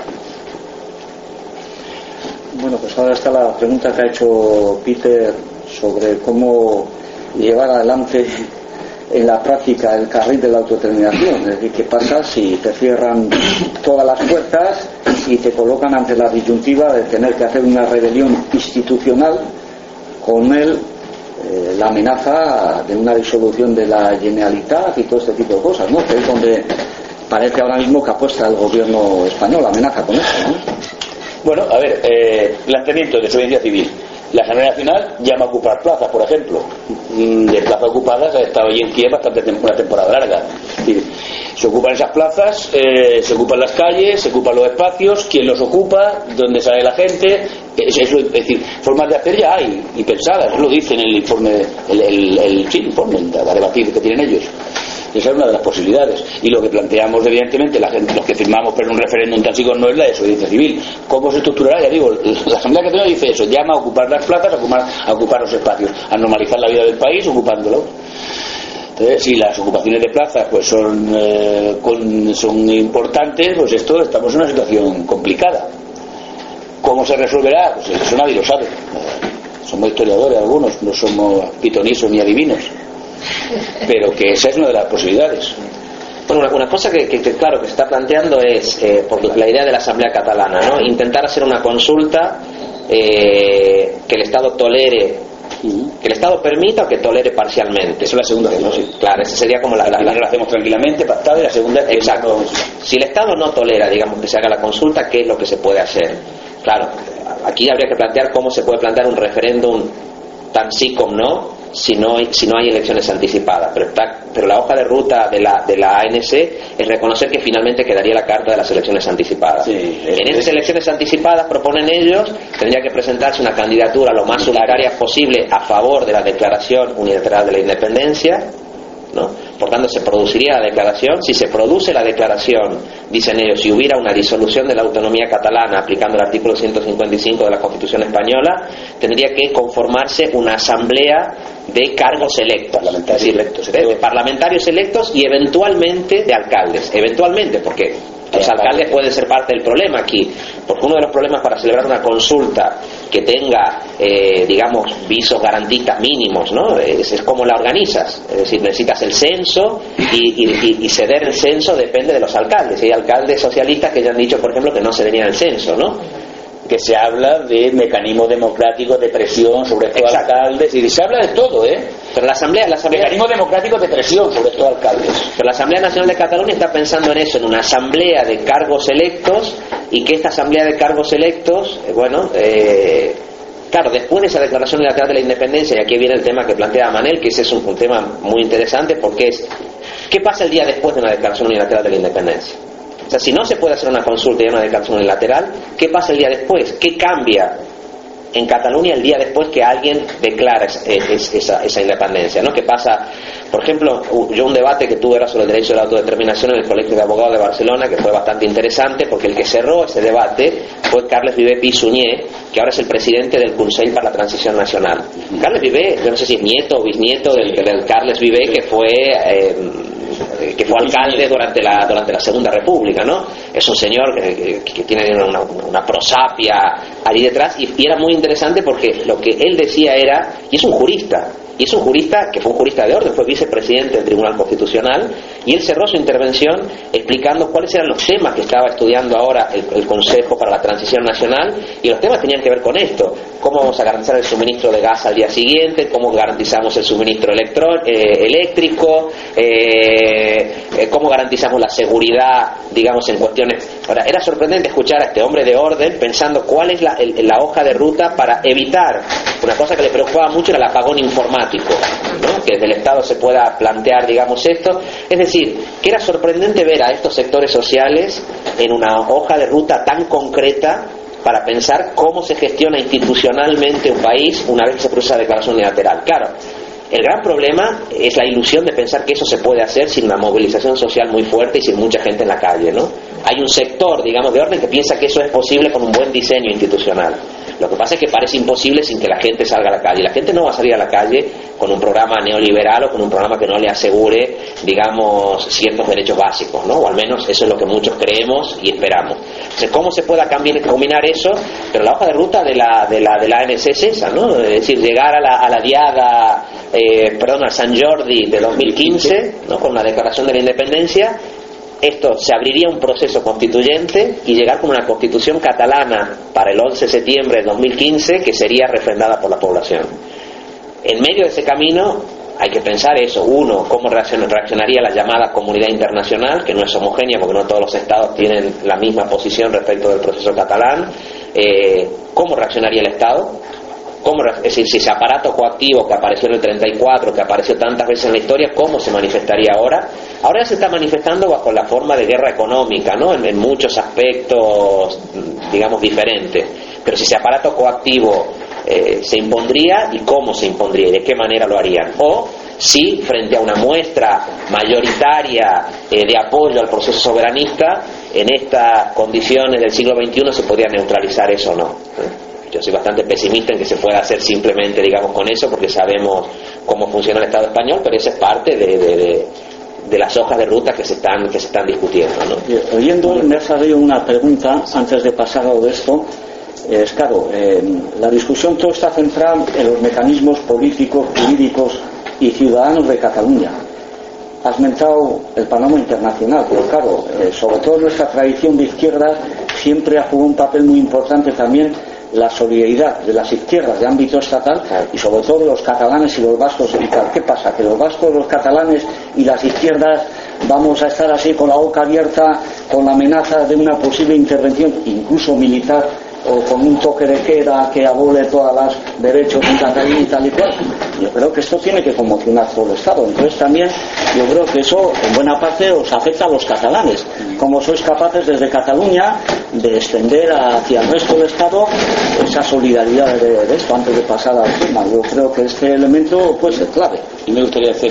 Speaker 2: Bueno, pues ahora está la pregunta que ha hecho Peter sobre cómo llevar adelante en la práctica el carril de la autodeterminación. Es decir, ¿qué pasa si te cierran todas las puertas y te colocan ante la disyuntiva de tener que hacer una rebelión institucional con la amenaza de una disolución de la Generalitat y todo este tipo de cosas, ¿no? Que es donde parece ahora mismo que apuesta el gobierno español, amenaza con eso, ¿no?
Speaker 4: Bueno, a ver, planteamiento de desobediencia civil. La Asamblea Nacional llama a ocupar plazas, por ejemplo. De plazas ocupadas ha estado allí en Kiev una temporada larga. Es decir, se ocupan esas plazas, se ocupan las calles, se ocupan los espacios, quién los ocupa, dónde sale la gente. Es decir, formas de hacer ya hay, y pensadas, lo dice en el informe, informe a debatir que tienen ellos. Esa es una de las posibilidades, y lo que planteamos, evidentemente, la gente, los que firmamos por un referéndum tan sigo, no es la desobediencia civil. ¿Cómo se estructurará? Ya digo, la Asamblea Catalana dice eso, llama a ocupar las plazas, a ocupar los espacios, a normalizar la vida del país ocupándolo. Entonces, si las ocupaciones de plazas pues son importantes, pues estamos en una situación complicada. ¿Cómo se resolverá? Pues eso nadie lo sabe. Somos historiadores algunos, no somos pitonisos ni adivinos, pero que esa es una de las posibilidades.
Speaker 3: Bueno, una cosa que claro que se está planteando es por la idea de la Asamblea Catalana, ¿no?, intentar hacer una consulta que el Estado tolere, que el Estado permita o que tolere parcialmente.
Speaker 4: Esa es la segunda cosa, sí.
Speaker 3: Claro, esa sería como la
Speaker 4: primera, la hacemos tranquilamente, pactada, y la segunda es que
Speaker 3: exacto. Si el Estado no tolera, digamos, que se haga la consulta, ¿qué es lo que se puede hacer? Claro, aquí habría que plantear cómo se puede plantear un referéndum tan sí como no, si no hay elecciones anticipadas, pero la hoja de ruta de la ANC es reconocer que finalmente quedaría la carta de las elecciones anticipadas.
Speaker 4: Sí,
Speaker 3: en esas elecciones anticipadas, proponen ellos, tendría que presentarse una candidatura lo más unitaria posible a favor de la declaración unilateral de la independencia, ¿no? Por tanto, se produciría la declaración. Si se produce la declaración, dicen ellos, si hubiera una disolución de la autonomía catalana aplicando el artículo 155 de la Constitución española, tendría que conformarse una asamblea de cargos electos, parlamentarios electos y eventualmente de alcaldes, eventualmente, porque Los alcaldes pueden ser parte del problema aquí, porque uno de los problemas para celebrar una consulta que tenga, digamos, visos garantistas mínimos, ¿no? Es cómo la organizas. Es decir, necesitas el censo y ceder el censo depende de los alcaldes. Hay alcaldes socialistas que ya han dicho, por ejemplo, que no cederían el censo, ¿no?
Speaker 4: Que se habla de mecanismos democráticos de presión sobre estos alcaldes, y se habla de todo,
Speaker 3: pero la asamblea
Speaker 4: mecanismos democráticos de presión sobre estos alcaldes.
Speaker 3: Pero la Asamblea Nacional de Cataluña está pensando en eso, en una asamblea de cargos electos, y que esta asamblea de cargos electos, claro, después de esa declaración unilateral de la independencia, y aquí viene el tema que plantea Manel, que ese es un tema muy interesante, porque es ¿qué pasa el día después de una declaración unilateral de la independencia? O sea, si no se puede hacer una consulta y una declaración unilateral, ¿qué pasa el día después? ¿Qué cambia en Cataluña el día después que alguien declara esa independencia, ¿no? ¿Qué pasa? Por ejemplo, yo un debate que tuve era sobre el derecho de la autodeterminación en el Colegio de Abogados de Barcelona, que fue bastante interesante, porque el que cerró ese debate fue Carles Viver i Sunyer, que ahora es el presidente del Consell para la Transición Nacional. Carles Viver, yo no sé si es nieto o bisnieto del Carles Viver, que fue alcalde durante la Segunda República, ¿no? Es un señor que tiene una prosapia allí detrás, y era muy interesante porque lo que él decía era, y es un jurista que fue un jurista de orden, fue vicepresidente del Tribunal Constitucional, y él cerró su intervención explicando cuáles eran los temas que estaba estudiando ahora el Consejo para la Transición Nacional, y los temas tenían que ver con esto: cómo vamos a garantizar el suministro de gas al día siguiente, cómo garantizamos el suministro eléctrico, cómo garantizamos la seguridad, digamos, en cuestiones. Ahora, era sorprendente escuchar a este hombre de orden pensando cuál es la hoja de ruta para evitar una cosa que le preocupaba mucho, era el apagón informático, ¿no? Que desde el Estado se pueda plantear, digamos, esto. Es decir, que era sorprendente ver a estos sectores sociales en una hoja de ruta tan concreta para pensar cómo se gestiona institucionalmente un país una vez que se produce esa declaración unilateral. Claro, el gran problema es la ilusión de pensar que eso se puede hacer sin una movilización social muy fuerte y sin mucha gente en la calle, ¿no? Hay un sector, digamos, de orden que piensa que eso es posible con un buen diseño institucional. Lo que pasa es que parece imposible sin que la gente salga a la calle. La gente no va a salir a la calle con un programa neoliberal o con un programa que no le asegure, digamos, ciertos derechos básicos, ¿no? O al menos eso es lo que muchos creemos y esperamos. Entonces, ¿cómo se puede combinar eso? Pero la hoja de ruta de la ANC es esa, ¿no? Es decir, llegar a la diada, al Sant Jordi de 2015, ¿no? Con una declaración de la independencia. Esto se abriría un proceso constituyente y llegar con una constitución catalana para el 11 de septiembre de 2015 que sería refrendada por la población. En medio de ese camino hay que pensar eso: uno, cómo reaccionaría la llamada comunidad internacional, que no es homogénea porque no todos los estados tienen la misma posición respecto del proceso catalán, cómo reaccionaría el Estado, es decir, si ese aparato coactivo que apareció en el 34, que apareció tantas veces en la historia, ¿cómo se manifestaría ahora? Ahora ya se está manifestando bajo la forma de guerra económica, ¿no? En muchos aspectos, digamos, diferentes. Pero si ese aparato coactivo se impondría, ¿y cómo se impondría? ¿Y de qué manera lo harían? O si frente a una muestra mayoritaria de apoyo al proceso soberanista, en estas condiciones del siglo XXI se podría neutralizar eso o no. Yo soy bastante pesimista en que se pueda hacer simplemente, digamos, con eso, porque sabemos cómo funciona el Estado español, pero esa es parte de las hojas de ruta que se están discutiendo, ¿no?
Speaker 2: Oyendo, me ha salido una pregunta antes de pasar a lo de esto. Claro, la discusión todo está centrada en los mecanismos políticos, jurídicos y ciudadanos de Cataluña. Has mencionado el panorama internacional, pero claro, sobre todo nuestra tradición de izquierdas siempre ha jugado un papel muy importante también la solidaridad de las izquierdas de ámbito estatal y sobre todo de los catalanes y los vascos y tal. ¿Qué pasa? Que los vascos, los catalanes y las izquierdas vamos a estar así con la boca abierta con la amenaza de una posible intervención incluso militar o con un toque de queda que abole todos los derechos en Cataluña y tal y cual. Yo creo que esto tiene que conmocionar todo el Estado. Entonces también yo creo que eso en buena parte os afecta a los catalanes. Como sois capaces desde Cataluña de extender hacia el resto del Estado esa solidaridad de esto antes de pasar al tema. Yo creo que este elemento puede ser clave.
Speaker 4: Y me gustaría hacer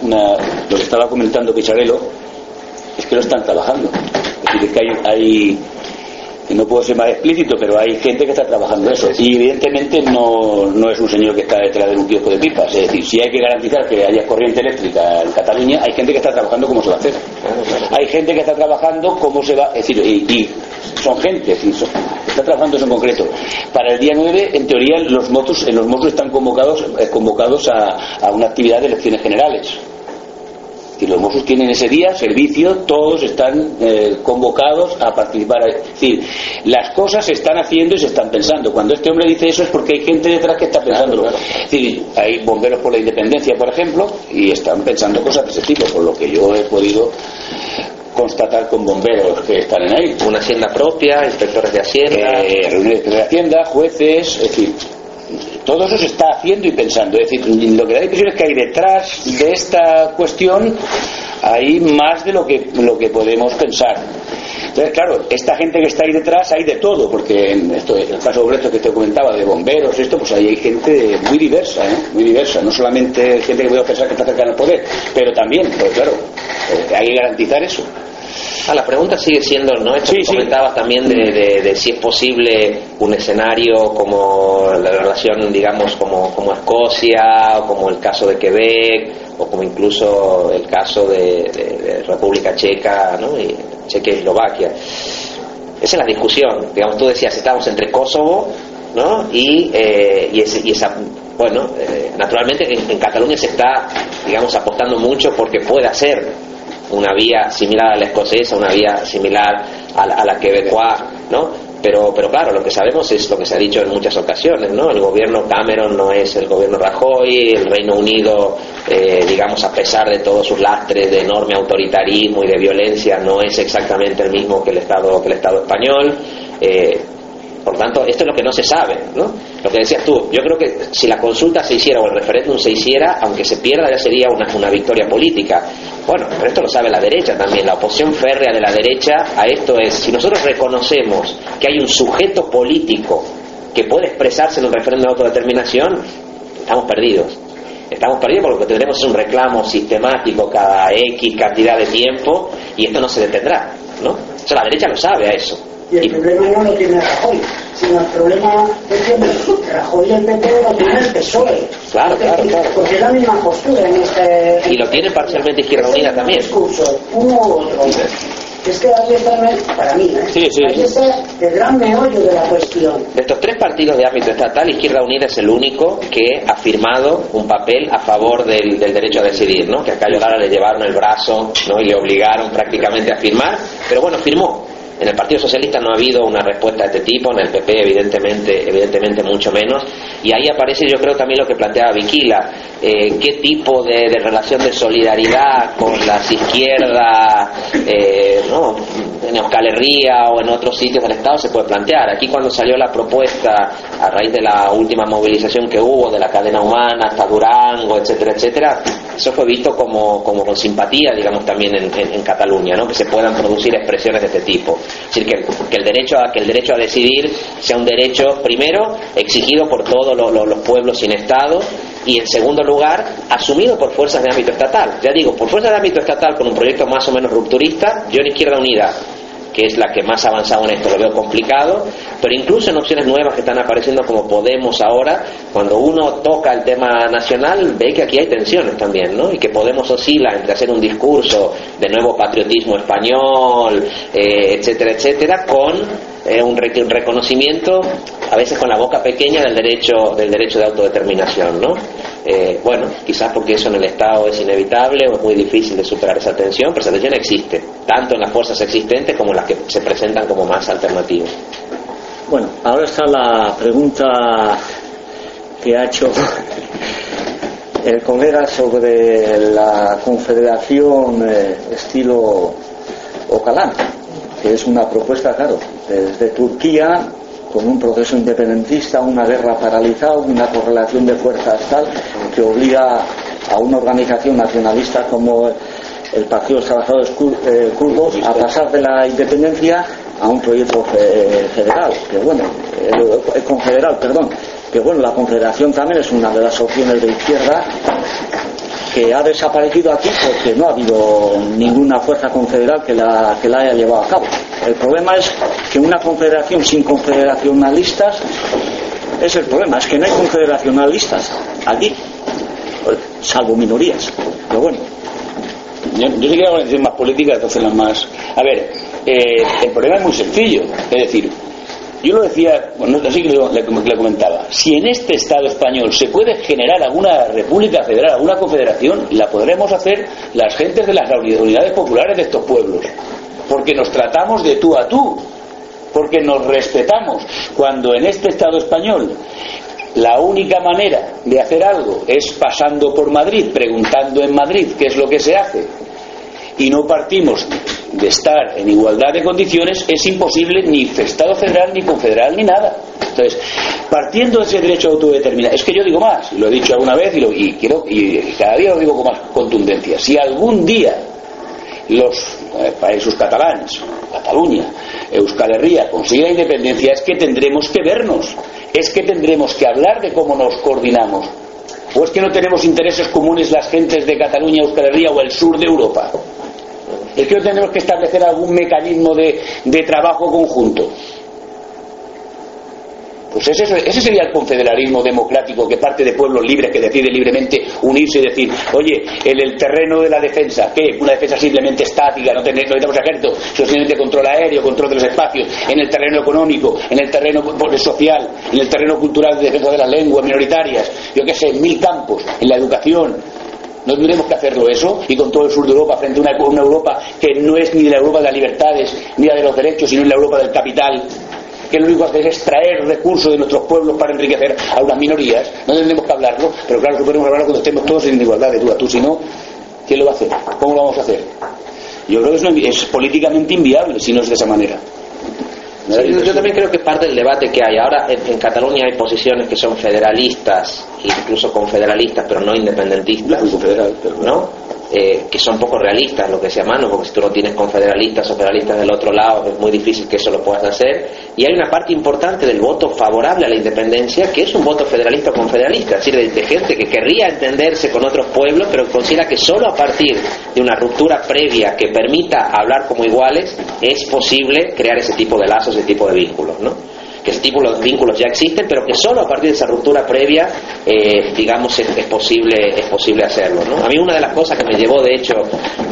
Speaker 4: lo que estaba comentando Picharello, es que lo están trabajando. Es decir, que Y no puedo ser más explícito, pero hay gente que está trabajando eso. Y evidentemente no es un señor que está detrás de un kiosco de pipas. Es decir, si hay que garantizar que haya corriente eléctrica en Cataluña, hay gente que está trabajando cómo se va a hacer. Hay gente que está trabajando cómo se va, es decir, y son gente, es decir, está trabajando eso en concreto. Para el día 9, en teoría, los Mossos están convocados a una actividad de elecciones generales. Y los Mossos tienen ese día servicio, todos están convocados a participar. Es decir, las cosas se están haciendo y se están pensando. Cuando este hombre dice eso es porque hay gente detrás que está pensándolo. Claro. Es decir, hay bomberos por la independencia, por ejemplo, y están pensando cosas de ese tipo, por lo que yo he podido constatar con bomberos que están en ahí.
Speaker 3: Una hacienda propia, inspectores de Hacienda,
Speaker 4: reuniones de Hacienda, jueces, es decir, todo eso se está haciendo y pensando. Es decir, lo que da la impresión es que hay detrás de esta cuestión hay más de lo que podemos pensar. Entonces, claro, esta gente que está ahí detrás hay de todo, porque en el caso concreto que te comentaba de bomberos, pues ahí hay gente muy diversa, muy diversa, no solamente gente que puede pensar que está cercana al poder, pero también, pues claro, hay que garantizar eso.
Speaker 3: La pregunta sigue siendo, ¿no? Esto que comentabas también de si es posible un escenario como la relación, digamos, como Escocia, o como el caso de Quebec, o como incluso el caso de República Checa, ¿no? Y Chequia y Eslovaquia. Esa es la discusión. Digamos, tú decías, estamos entre Kosovo, ¿no? Y esa, bueno, naturalmente en Cataluña se está, digamos, apostando mucho porque pueda ser una vía similar a la escocesa, una vía similar a la quebecois, ¿no? Pero claro, lo que sabemos es lo que se ha dicho en muchas ocasiones, ¿no? El gobierno Cameron no es el gobierno Rajoy, el Reino Unido, digamos, a pesar de todos sus lastres de enorme autoritarismo y de violencia, no es exactamente el mismo que el Estado español. Por tanto, esto es lo que no se sabe, ¿no? Lo que decías tú, yo creo que si la consulta se hiciera o el referéndum se hiciera, aunque se pierda ya sería una victoria política. Bueno, pero esto lo sabe la derecha también. La oposición férrea de la derecha a esto es, si nosotros reconocemos que hay un sujeto político que puede expresarse en un referéndum de autodeterminación, estamos perdidos. Estamos perdidos porque lo que tendremos es un reclamo sistemático cada X cantidad de tiempo y esto no se detendrá, ¿no? O sea, la derecha lo sabe a eso.
Speaker 8: Y el problema no lo tiene Rajoy, sino el problema que tiene Rajoy y el PP lo tiene el PSOE.
Speaker 3: Claro.
Speaker 8: Porque es la misma postura en este...
Speaker 3: Y lo tiene parcialmente Izquierda Unida también.
Speaker 8: Discurso, uno u otro. Es que ahí está, para mí,
Speaker 4: sí.
Speaker 8: Ahí está el gran meollo de la cuestión.
Speaker 3: De estos tres partidos de ámbito estatal, Izquierda Unida es el único que ha firmado un papel a favor del derecho a decidir, ¿no? Que a Cayo Lara le llevaron el brazo, ¿no? Y le obligaron prácticamente a firmar, pero bueno, firmó. En el Partido Socialista no ha habido una respuesta de este tipo, en el PP evidentemente mucho menos, y ahí aparece yo creo también lo que planteaba Viquila, qué tipo de relación de solidaridad con las izquierdas, ¿no? En Euskal Herria o en otros sitios del Estado se puede plantear. Aquí cuando salió la propuesta a raíz de la última movilización que hubo de la cadena humana hasta Durango, etcétera, eso fue visto como con simpatía, digamos, también en Cataluña, ¿no? Que se puedan producir expresiones de este tipo. Es decir, que el derecho a decidir sea un derecho, primero, exigido por todos los pueblos sin Estado, y en segundo lugar, asumido por fuerzas de ámbito estatal. Ya digo, por fuerzas de ámbito estatal con un proyecto más o menos rupturista, yo en Izquierda Unida, que es la que más ha avanzado en esto, lo veo complicado, pero incluso en opciones nuevas que están apareciendo como Podemos ahora, cuando uno toca el tema nacional, ve que aquí hay tensiones también, ¿no? Y que Podemos oscila entre hacer un discurso de nuevo patriotismo español, etcétera, con un reconocimiento, a veces con la boca pequeña, del derecho de autodeterminación, ¿no? Bueno, quizás porque eso en el Estado es inevitable o es muy difícil de superar esa tensión, pero esa tensión existe, tanto en las fuerzas existentes como en las que se presentan como más alternativas.
Speaker 2: Bueno, ahora está la pregunta que ha hecho el colega sobre la confederación estilo Ocalán, que es una propuesta, claro, desde Turquía, con un proceso independentista, una guerra paralizada, una correlación de fuerzas tal que obliga a una organización nacionalista como el Partido de los Trabajadores Kurdos a pasar de la independencia a un proyecto federal, que bueno, confederal, perdón, que bueno, la confederación también es una de las opciones de izquierda que ha desaparecido aquí porque no ha habido ninguna fuerza confederal que la haya llevado a cabo. El problema es que una confederación sin confederacionalistas es el problema, es que no hay confederacionalistas aquí, salvo minorías. Pero bueno,
Speaker 4: yo sí quiero organizaciones más políticas, entonces las más. A ver, el problema es muy sencillo, es decir, yo lo decía, bueno, así que le comentaba, si en este Estado español se puede generar alguna república federal, alguna confederación, la podremos hacer las gentes de las unidades populares de estos pueblos, porque nos tratamos de tú a tú, porque nos respetamos. Cuando en este Estado español la única manera de hacer algo es pasando por Madrid, preguntando en Madrid qué es lo que se hace, y no partimos de estar en igualdad de condiciones, es imposible ni Estado federal, ni confederal, ni nada. Entonces, partiendo de ese derecho a autodeterminar, es que yo digo más, lo he dicho alguna vez y cada día lo digo con más contundencia. Si algún día los países catalanes, Cataluña, Euskal Herria consiguen la independencia, es que tendremos que vernos, es que tendremos que hablar de cómo nos coordinamos. ¿O es que no tenemos intereses comunes las gentes de Cataluña, Euskal Herria o el sur de Europa? ¿Es que no tenemos que establecer algún mecanismo de trabajo conjunto? Pues ese sería el confederalismo democrático, que parte de pueblos libres que deciden libremente unirse y decir, oye, en el terreno de la defensa, ¿qué? Una defensa simplemente estática, no necesitamos ejército, simplemente control aéreo, control de los espacios, en el terreno económico, en el terreno social, en el terreno cultural de defensa de las lenguas minoritarias, yo qué sé, en 1000 campos, en la educación. ¿No tendremos que hacerlo eso? Y con todo el sur de Europa, frente a una Europa que no es ni la Europa de las libertades, ni la de los derechos, sino la Europa del capital, que lo único que hace es extraer recursos de nuestros pueblos para enriquecer a unas minorías. No tendremos que hablarlo, pero claro que podemos hablarlo cuando estemos todos en igualdad de tú a tú. Si no, ¿quién lo va a hacer? ¿Cómo lo vamos a hacer? Yo creo que es políticamente inviable si no es de esa manera.
Speaker 3: Yo también creo que parte del debate que hay ahora en Cataluña hay posiciones que son federalistas, incluso confederalistas, pero no independentistas, ¿no? Que son poco realistas, lo que se llama, ¿no? Porque si tú no tienes confederalistas o federalistas del otro lado, es muy difícil que eso lo puedas hacer. Y hay una parte importante del voto favorable a la independencia que es un voto federalista o confederalista, es decir, de gente que querría entenderse con otros pueblos, pero considera que solo a partir de una ruptura previa que permita hablar como iguales es posible crear ese tipo de lazos, ese tipo de vínculos, ¿no? Que ese tipo de vínculos ya existen, pero que solo a partir de esa ruptura previa, digamos, es posible hacerlo, ¿no? A mí una de las cosas que me llevó, de hecho,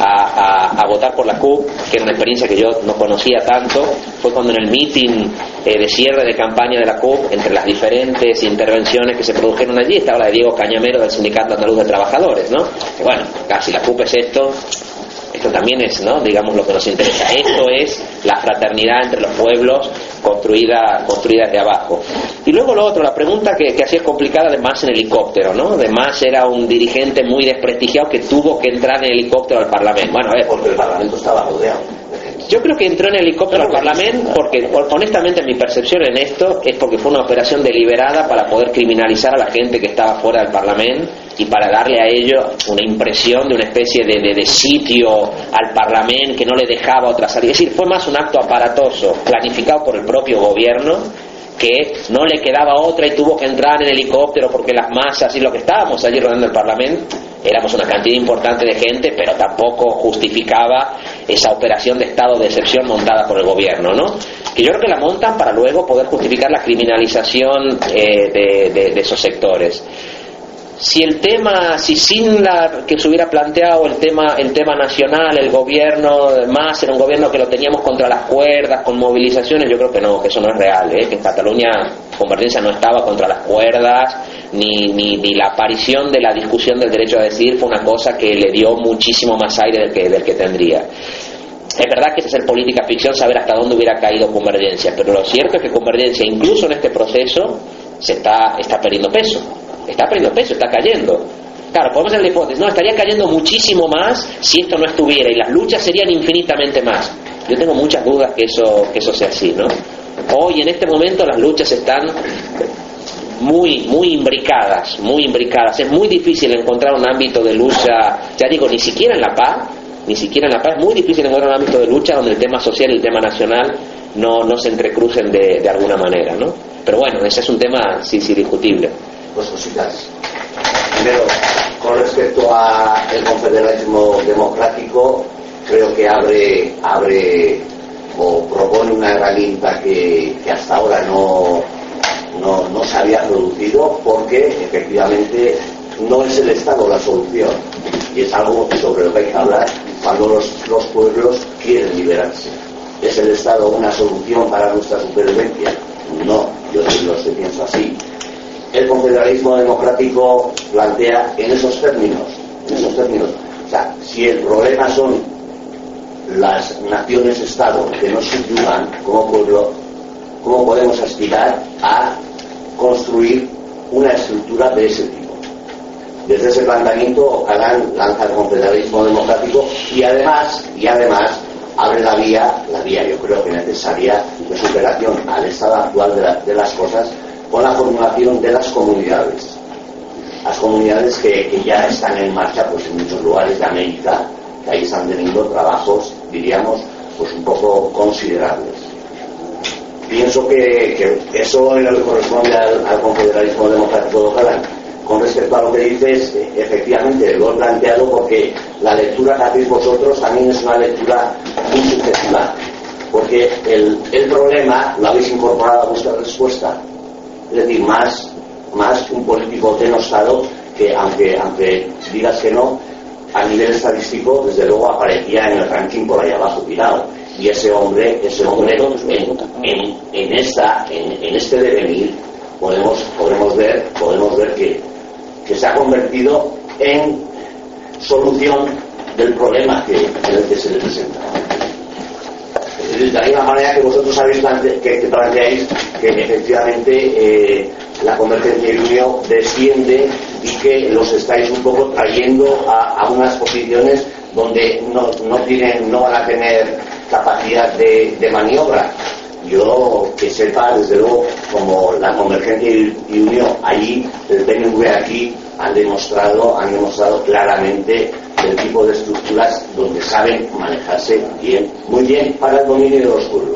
Speaker 3: a votar por la CUP, que era una experiencia que yo no conocía tanto, fue cuando en el meeting de cierre de campaña de la CUP, entre las diferentes intervenciones que se produjeron allí, estaba la de Diego Cañamero del Sindicato Andaluz de Trabajadores, ¿no? Que bueno, casi la CUP es esto también es, ¿no?, digamos, lo que nos interesa. Esto es la fraternidad entre los pueblos construida desde abajo. Y luego lo otro, la pregunta que así es complicada de Mas en helicóptero, ¿no? De Mas era un dirigente muy desprestigiado que tuvo que entrar en helicóptero al Parlamento. Bueno, a ver,
Speaker 7: porque el Parlamento estaba rodeado.
Speaker 3: Yo creo que entró en helicóptero al Parlamento porque, honestamente, mi percepción en esto es porque fue una operación deliberada para poder criminalizar a la gente que estaba fuera del Parlamento y para darle a ellos una impresión de una especie de sitio al Parlamento que no le dejaba otra salida. Es decir, fue más un acto aparatoso planificado por el propio gobierno, que no le quedaba otra y tuvo que entrar en helicóptero porque las masas y lo que estábamos allí rodeando el Parlamento éramos una cantidad importante de gente, pero tampoco justificaba esa operación de estado de excepción montada por el gobierno, ¿no? Que yo creo que la montan para luego poder justificar la criminalización de esos sectores. Si sin que se hubiera planteado el tema nacional, el gobierno más era un gobierno que lo teníamos contra las cuerdas, con movilizaciones, yo creo que no, que eso no es real, que en Cataluña Convergencia no estaba contra las cuerdas, ni la aparición de la discusión del derecho a decidir fue una cosa que le dio muchísimo más aire del que tendría. Es verdad que es hacer política ficción saber hasta dónde hubiera caído Convergencia, pero lo cierto es que Convergencia, incluso en este proceso, está perdiendo peso. Está cayendo. Claro, podemos hacer la hipótesis, no, estaría cayendo muchísimo más si esto no estuviera y las luchas serían infinitamente más. Yo tengo muchas dudas que eso sea así, ¿no? Hoy, en este momento, las luchas están muy imbricadas. Es muy difícil encontrar un ámbito de lucha, ya digo, ni siquiera en la paz, es muy difícil encontrar un ámbito de lucha donde el tema social y el tema nacional no se entrecrucen de alguna manera, ¿no? Pero bueno, ese es un tema sí discutible.
Speaker 7: Dos cositas. Primero, con respecto a el confederalismo democrático, creo que abre o propone una herramienta que hasta ahora no se había producido, porque efectivamente no es el Estado la solución, y es algo sobre lo que hay que hablar cuando los pueblos quieren liberarse. ¿Es el Estado una solución para nuestra supervivencia? No, yo lo pienso así. El confederalismo democrático plantea en esos términos. O sea, si el problema son las naciones-estado que nos subyugan como pueblo, ¿cómo podemos aspirar a construir una estructura de ese tipo? Desde ese planteamiento, Ocalan lanza el confederalismo democrático y además abre la vía yo creo que necesaria, de superación al estado actual de las cosas, con la formulación de las comunidades. Las comunidades que ya están en marcha pues en muchos lugares de América, que ahí están teniendo trabajos, diríamos, pues un poco considerables. Pienso que eso es lo que corresponde al confederalismo democrático de Ocalan. Con respecto a lo que dices, efectivamente lo he planteado porque la lectura que hacéis vosotros también es una lectura muy subjetiva, porque el problema lo habéis incorporado a vuestra respuesta, es decir, más un político denostado que, aunque digas que no, a nivel estadístico desde luego aparecía en el ranking por ahí abajo tirado, y ese hombre en este devenir podemos ver que se ha convertido en solución del problema en el que se le presenta. De la misma manera que vosotros sabéis que planteáis que efectivamente la Convergencia y Unión desciende y que los estáis un poco trayendo a unas posiciones donde no van a tener capacidad de maniobra. Yo que sepa, desde luego, como la Convergencia y Unión allí, el PNV aquí han demostrado claramente el tipo de estructuras donde saben manejarse bien, muy bien, para el dominio de los pueblos.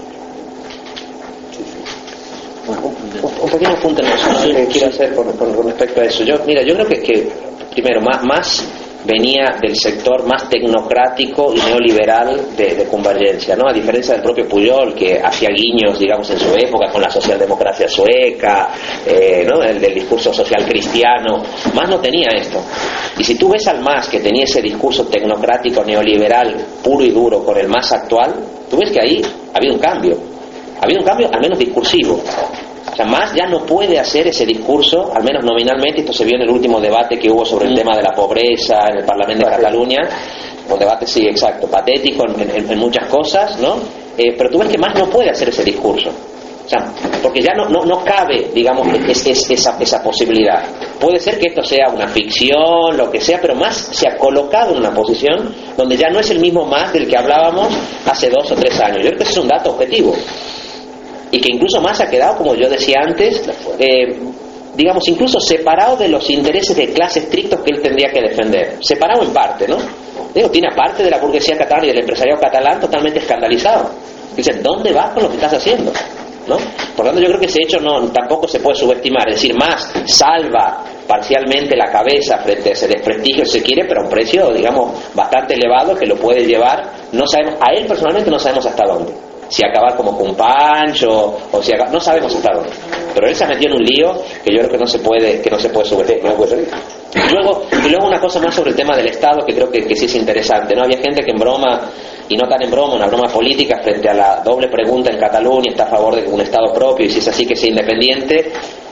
Speaker 3: Un pequeño apunte que quiero hacer con respecto a eso. Yo creo que primero, más venía del sector más tecnocrático y neoliberal de Convergencia, ¿no? A diferencia del propio Pujol, que hacía guiños, digamos, en su época con la socialdemocracia sueca, ¿no? El del discurso social cristiano, más no tenía esto. Y si tú ves al MAS, que tenía ese discurso tecnocrático neoliberal puro y duro, con el MAS actual, tú ves que ahí ha habido un cambio al menos discursivo. O sea, Mas ya no puede hacer ese discurso, al menos nominalmente. Esto se vio en el último debate que hubo sobre el tema de la pobreza en el Parlamento de Cataluña. Un debate, sí, exacto, patético en muchas cosas, ¿no? Pero tú ves que Mas no puede hacer ese discurso. O sea, porque ya no cabe, digamos, esa posibilidad. Puede ser que esto sea una ficción, lo que sea, pero Mas se ha colocado en una posición donde ya no es el mismo Mas del que hablábamos hace 2 o 3 años. Yo creo que ese es un dato objetivo. Y que incluso Mas ha quedado, como yo decía antes, digamos, incluso separado de los intereses de clase estrictos que él tendría que defender. Separado en parte, ¿no? Digo, tiene a parte de la burguesía catalana y del empresariado catalán totalmente escandalizado. Dicen, ¿dónde vas con lo que estás haciendo? ¿No? Por lo tanto, yo creo que ese hecho tampoco se puede subestimar. Es decir, Mas salva parcialmente la cabeza frente a ese desprestigio, si se quiere, pero a un precio, digamos, bastante elevado, que lo puede llevar, no sabemos, a él personalmente no sabemos hasta dónde. Si acabar como con Pancho o si no sabemos hasta dónde, pero él se ha metido en un lío que yo creo que no se puede subestimar. No puede salir. Y luego una cosa más sobre el tema del Estado, que creo que sí es interesante, ¿no? Había gente que en broma, y no tan en broma, una broma política frente a la doble pregunta en Cataluña, está a favor de un Estado propio y si es así que sea independiente.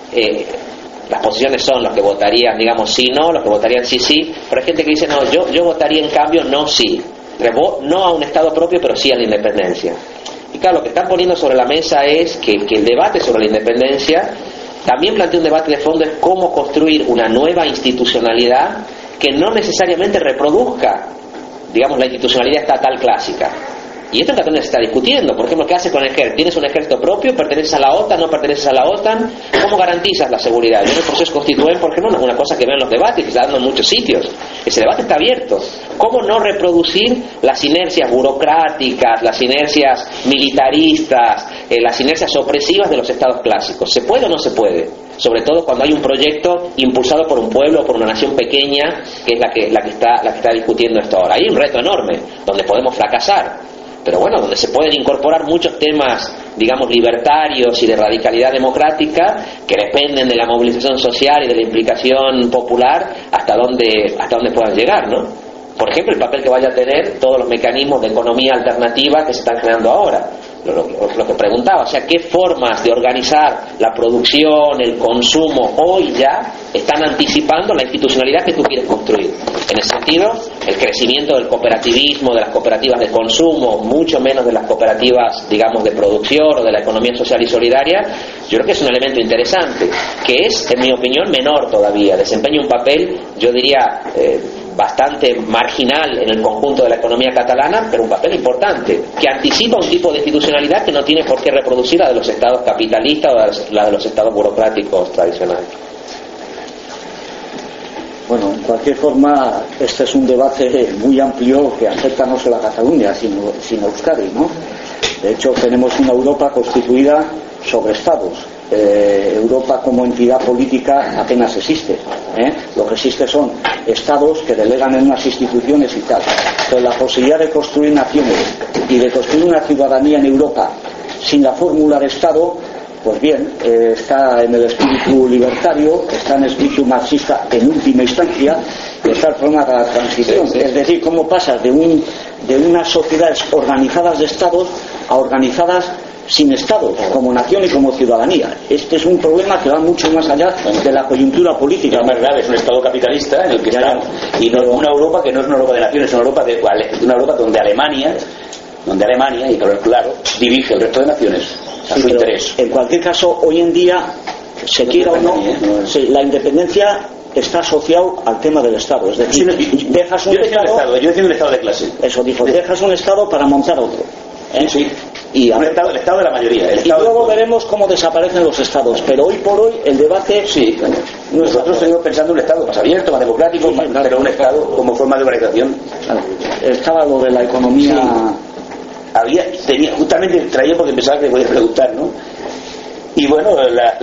Speaker 3: Las posiciones son los que votarían, digamos, sí, no, los que votarían sí, sí, pero hay gente que dice, no, yo votaría en cambio no, sí, no a un Estado propio, pero sí a la independencia. Y claro, lo que están poniendo sobre la mesa es que el debate sobre la independencia también plantea un debate de fondo, es cómo construir una nueva institucionalidad que no necesariamente reproduzca, digamos, la institucionalidad estatal clásica. Y esto en Cataluña se está discutiendo. Por ejemplo, ¿qué hace con el ejército? ¿Tienes un ejército propio? ¿Perteneces a la OTAN? ¿No perteneces a la OTAN? ¿Cómo garantizas la seguridad? Yo en el proceso constituyente, por ejemplo, una cosa que veo en los debates, que se está dando en muchos sitios, ese debate está abierto. ¿Cómo no reproducir las inercias burocráticas, las inercias militaristas, las inercias opresivas de los estados clásicos? ¿Se puede o no se puede? Sobre todo cuando hay un proyecto impulsado por un pueblo o por una nación pequeña, que es la que está discutiendo esto ahora. Hay un reto enorme, donde podemos fracasar. pero bueno, donde se pueden incorporar muchos temas, digamos, libertarios y de radicalidad democrática que dependen de la movilización social y de la implicación popular hasta dónde puedan llegar, ¿no? Por ejemplo, el papel que vaya a tener todos los mecanismos de economía alternativa que se están creando ahora. Lo que preguntaba, o sea, ¿qué formas de organizar la producción, el consumo hoy ya están anticipando la institucionalidad que tú quieres construir? En ese sentido, el crecimiento del cooperativismo, de las cooperativas de consumo, mucho menos de las cooperativas, digamos, de producción o de la economía social y solidaria, yo creo que es un elemento interesante, que es, en mi opinión, menor todavía, desempeña un papel, yo diría, bastante marginal en el conjunto de la economía catalana, pero un papel importante, que anticipa un tipo de institucionalidad que no tiene por qué reproducir la de los estados capitalistas o la de los estados burocráticos tradicionales.
Speaker 2: Bueno, en cualquier forma, este es un debate muy amplio que afecta no solo a Cataluña, sino a Euskadi, ¿no? De hecho, tenemos una Europa constituida sobre estados. Europa como entidad política apenas existe, lo que existe son estados que delegan en unas instituciones y tal. Entonces, la posibilidad de construir naciones y de construir una ciudadanía en Europa sin la fórmula de estado, pues bien, está en el espíritu libertario, está en el espíritu marxista en última instancia, y está el problema de la transición. Es decir, cómo pasas de unas sociedades organizadas de estados a organizadas sin estados, como nación y como ciudadanía. Este es un problema que va mucho más allá de la coyuntura política.
Speaker 4: No, es verdad, es un estado capitalista en el que estamos, y no una Europa que no es una Europa de naciones, es una Europa donde Alemania, y claro, dirige el resto de naciones a su interés.
Speaker 2: En cualquier caso, hoy en día, se quiera o no, la independencia está asociado al tema del Estado. Es decir, dejas un Estado.
Speaker 4: Yo decía un Estado de clase.
Speaker 2: Eso dijo, dejas un Estado para montar otro.
Speaker 4: Sí.
Speaker 2: Y
Speaker 4: el Estado de la mayoría.
Speaker 2: Y luego veremos cómo desaparecen los Estados. Pero hoy por hoy el debate.
Speaker 4: Sí, nosotros seguimos pensando en un Estado más abierto, más democrático, pero un Estado como forma de organización.
Speaker 2: Claro. Estaba lo de la economía.
Speaker 4: Sí. Justamente traía porque pensaba que podía preguntar, ¿no? Y bueno,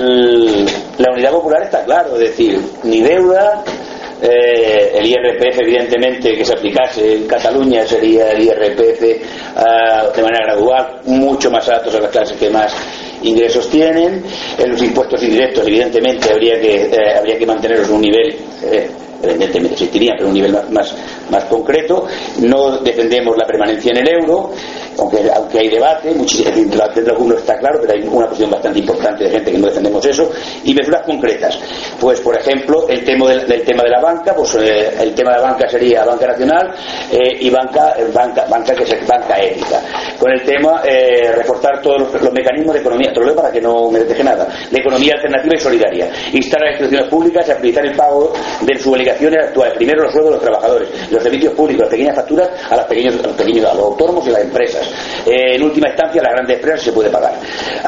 Speaker 4: la unidad popular está claro, es decir, ni deuda. El IRPF, evidentemente, que se aplicase en Cataluña sería el IRPF de manera gradual, mucho más altos a las clases que más ingresos tienen. En los impuestos indirectos, evidentemente, habría que mantenerlos en un nivel, evidentemente existiría, pero un nivel más concreto. No defendemos la permanencia en el euro, aunque hay debate, entre algunos está claro, pero hay una posición bastante importante de gente que no defendemos eso. Y medidas concretas, pues por ejemplo el tema de la banca, pues el tema de la banca sería banca nacional y banca ética. Con el tema reforzar todos los mecanismos de economía, te lo leo para que no me deje nada, de economía alternativa y solidaria, instar a las instituciones públicas a priorizar el pago de sus obligaciones actuales, primero los sueldos de los trabajadores, los servicios públicos, las pequeñas facturas a los autónomos y a las empresas. En última instancia, las grandes empresas se puede pagar.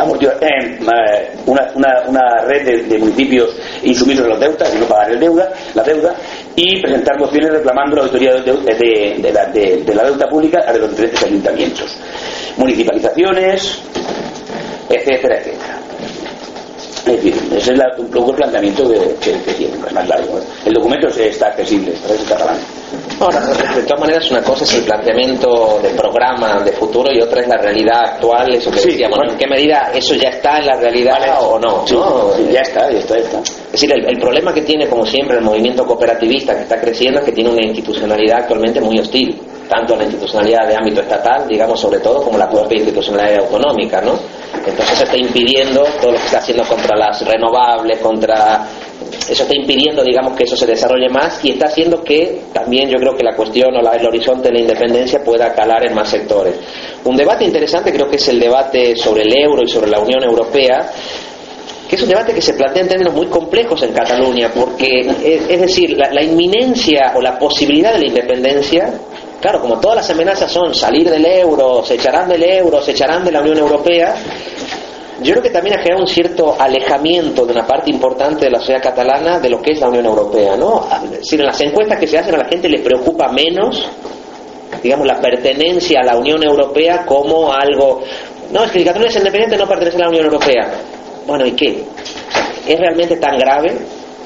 Speaker 4: Una red de municipios insumisos de las deudas y no pagar la deuda, y presentar mociones reclamando la auditoría de la deuda pública a los diferentes ayuntamientos, municipalizaciones, etcétera. Es decir, ese es un poco el planteamiento que tiene, es más largo. El documento está accesible, es catalán.
Speaker 3: Ahora, de todas maneras, una cosa es el planteamiento de programa de futuro y otra es la realidad actual, eso que decíamos, ¿no? ¿En qué medida eso ya está en la realidad o no?
Speaker 4: Sí,
Speaker 3: ¿no?
Speaker 4: Sí, ya está.
Speaker 3: Es decir, el problema que tiene, como siempre, el movimiento cooperativista que está creciendo es que tiene una institucionalidad actualmente muy hostil, tanto la institucionalidad de ámbito estatal, digamos, sobre todo, como la propia institucionalidad autonómica, ¿no? Entonces se está impidiendo todo lo que está haciendo contra las renovables, eso está impidiendo, digamos, que eso se desarrolle más, y está haciendo que también yo creo que la cuestión o el horizonte de la independencia pueda calar en más sectores. Un debate interesante creo que es el debate sobre el euro y sobre la Unión Europea, que es un debate que se plantea en términos muy complejos en Cataluña, porque es decir, la inminencia o la posibilidad de la independencia, claro, como todas las amenazas son salir del euro, se echarán del euro, se echarán de la Unión Europea, yo creo que también ha generado un cierto alejamiento de una parte importante de la sociedad catalana de lo que es la Unión Europea, ¿no? Es decir, en las encuestas que se hacen a la gente le preocupa menos, digamos, la pertenencia a la Unión Europea como algo. No, es que Cataluña es independiente, no pertenece a la Unión Europea. Bueno, ¿y qué? ¿Es realmente tan grave?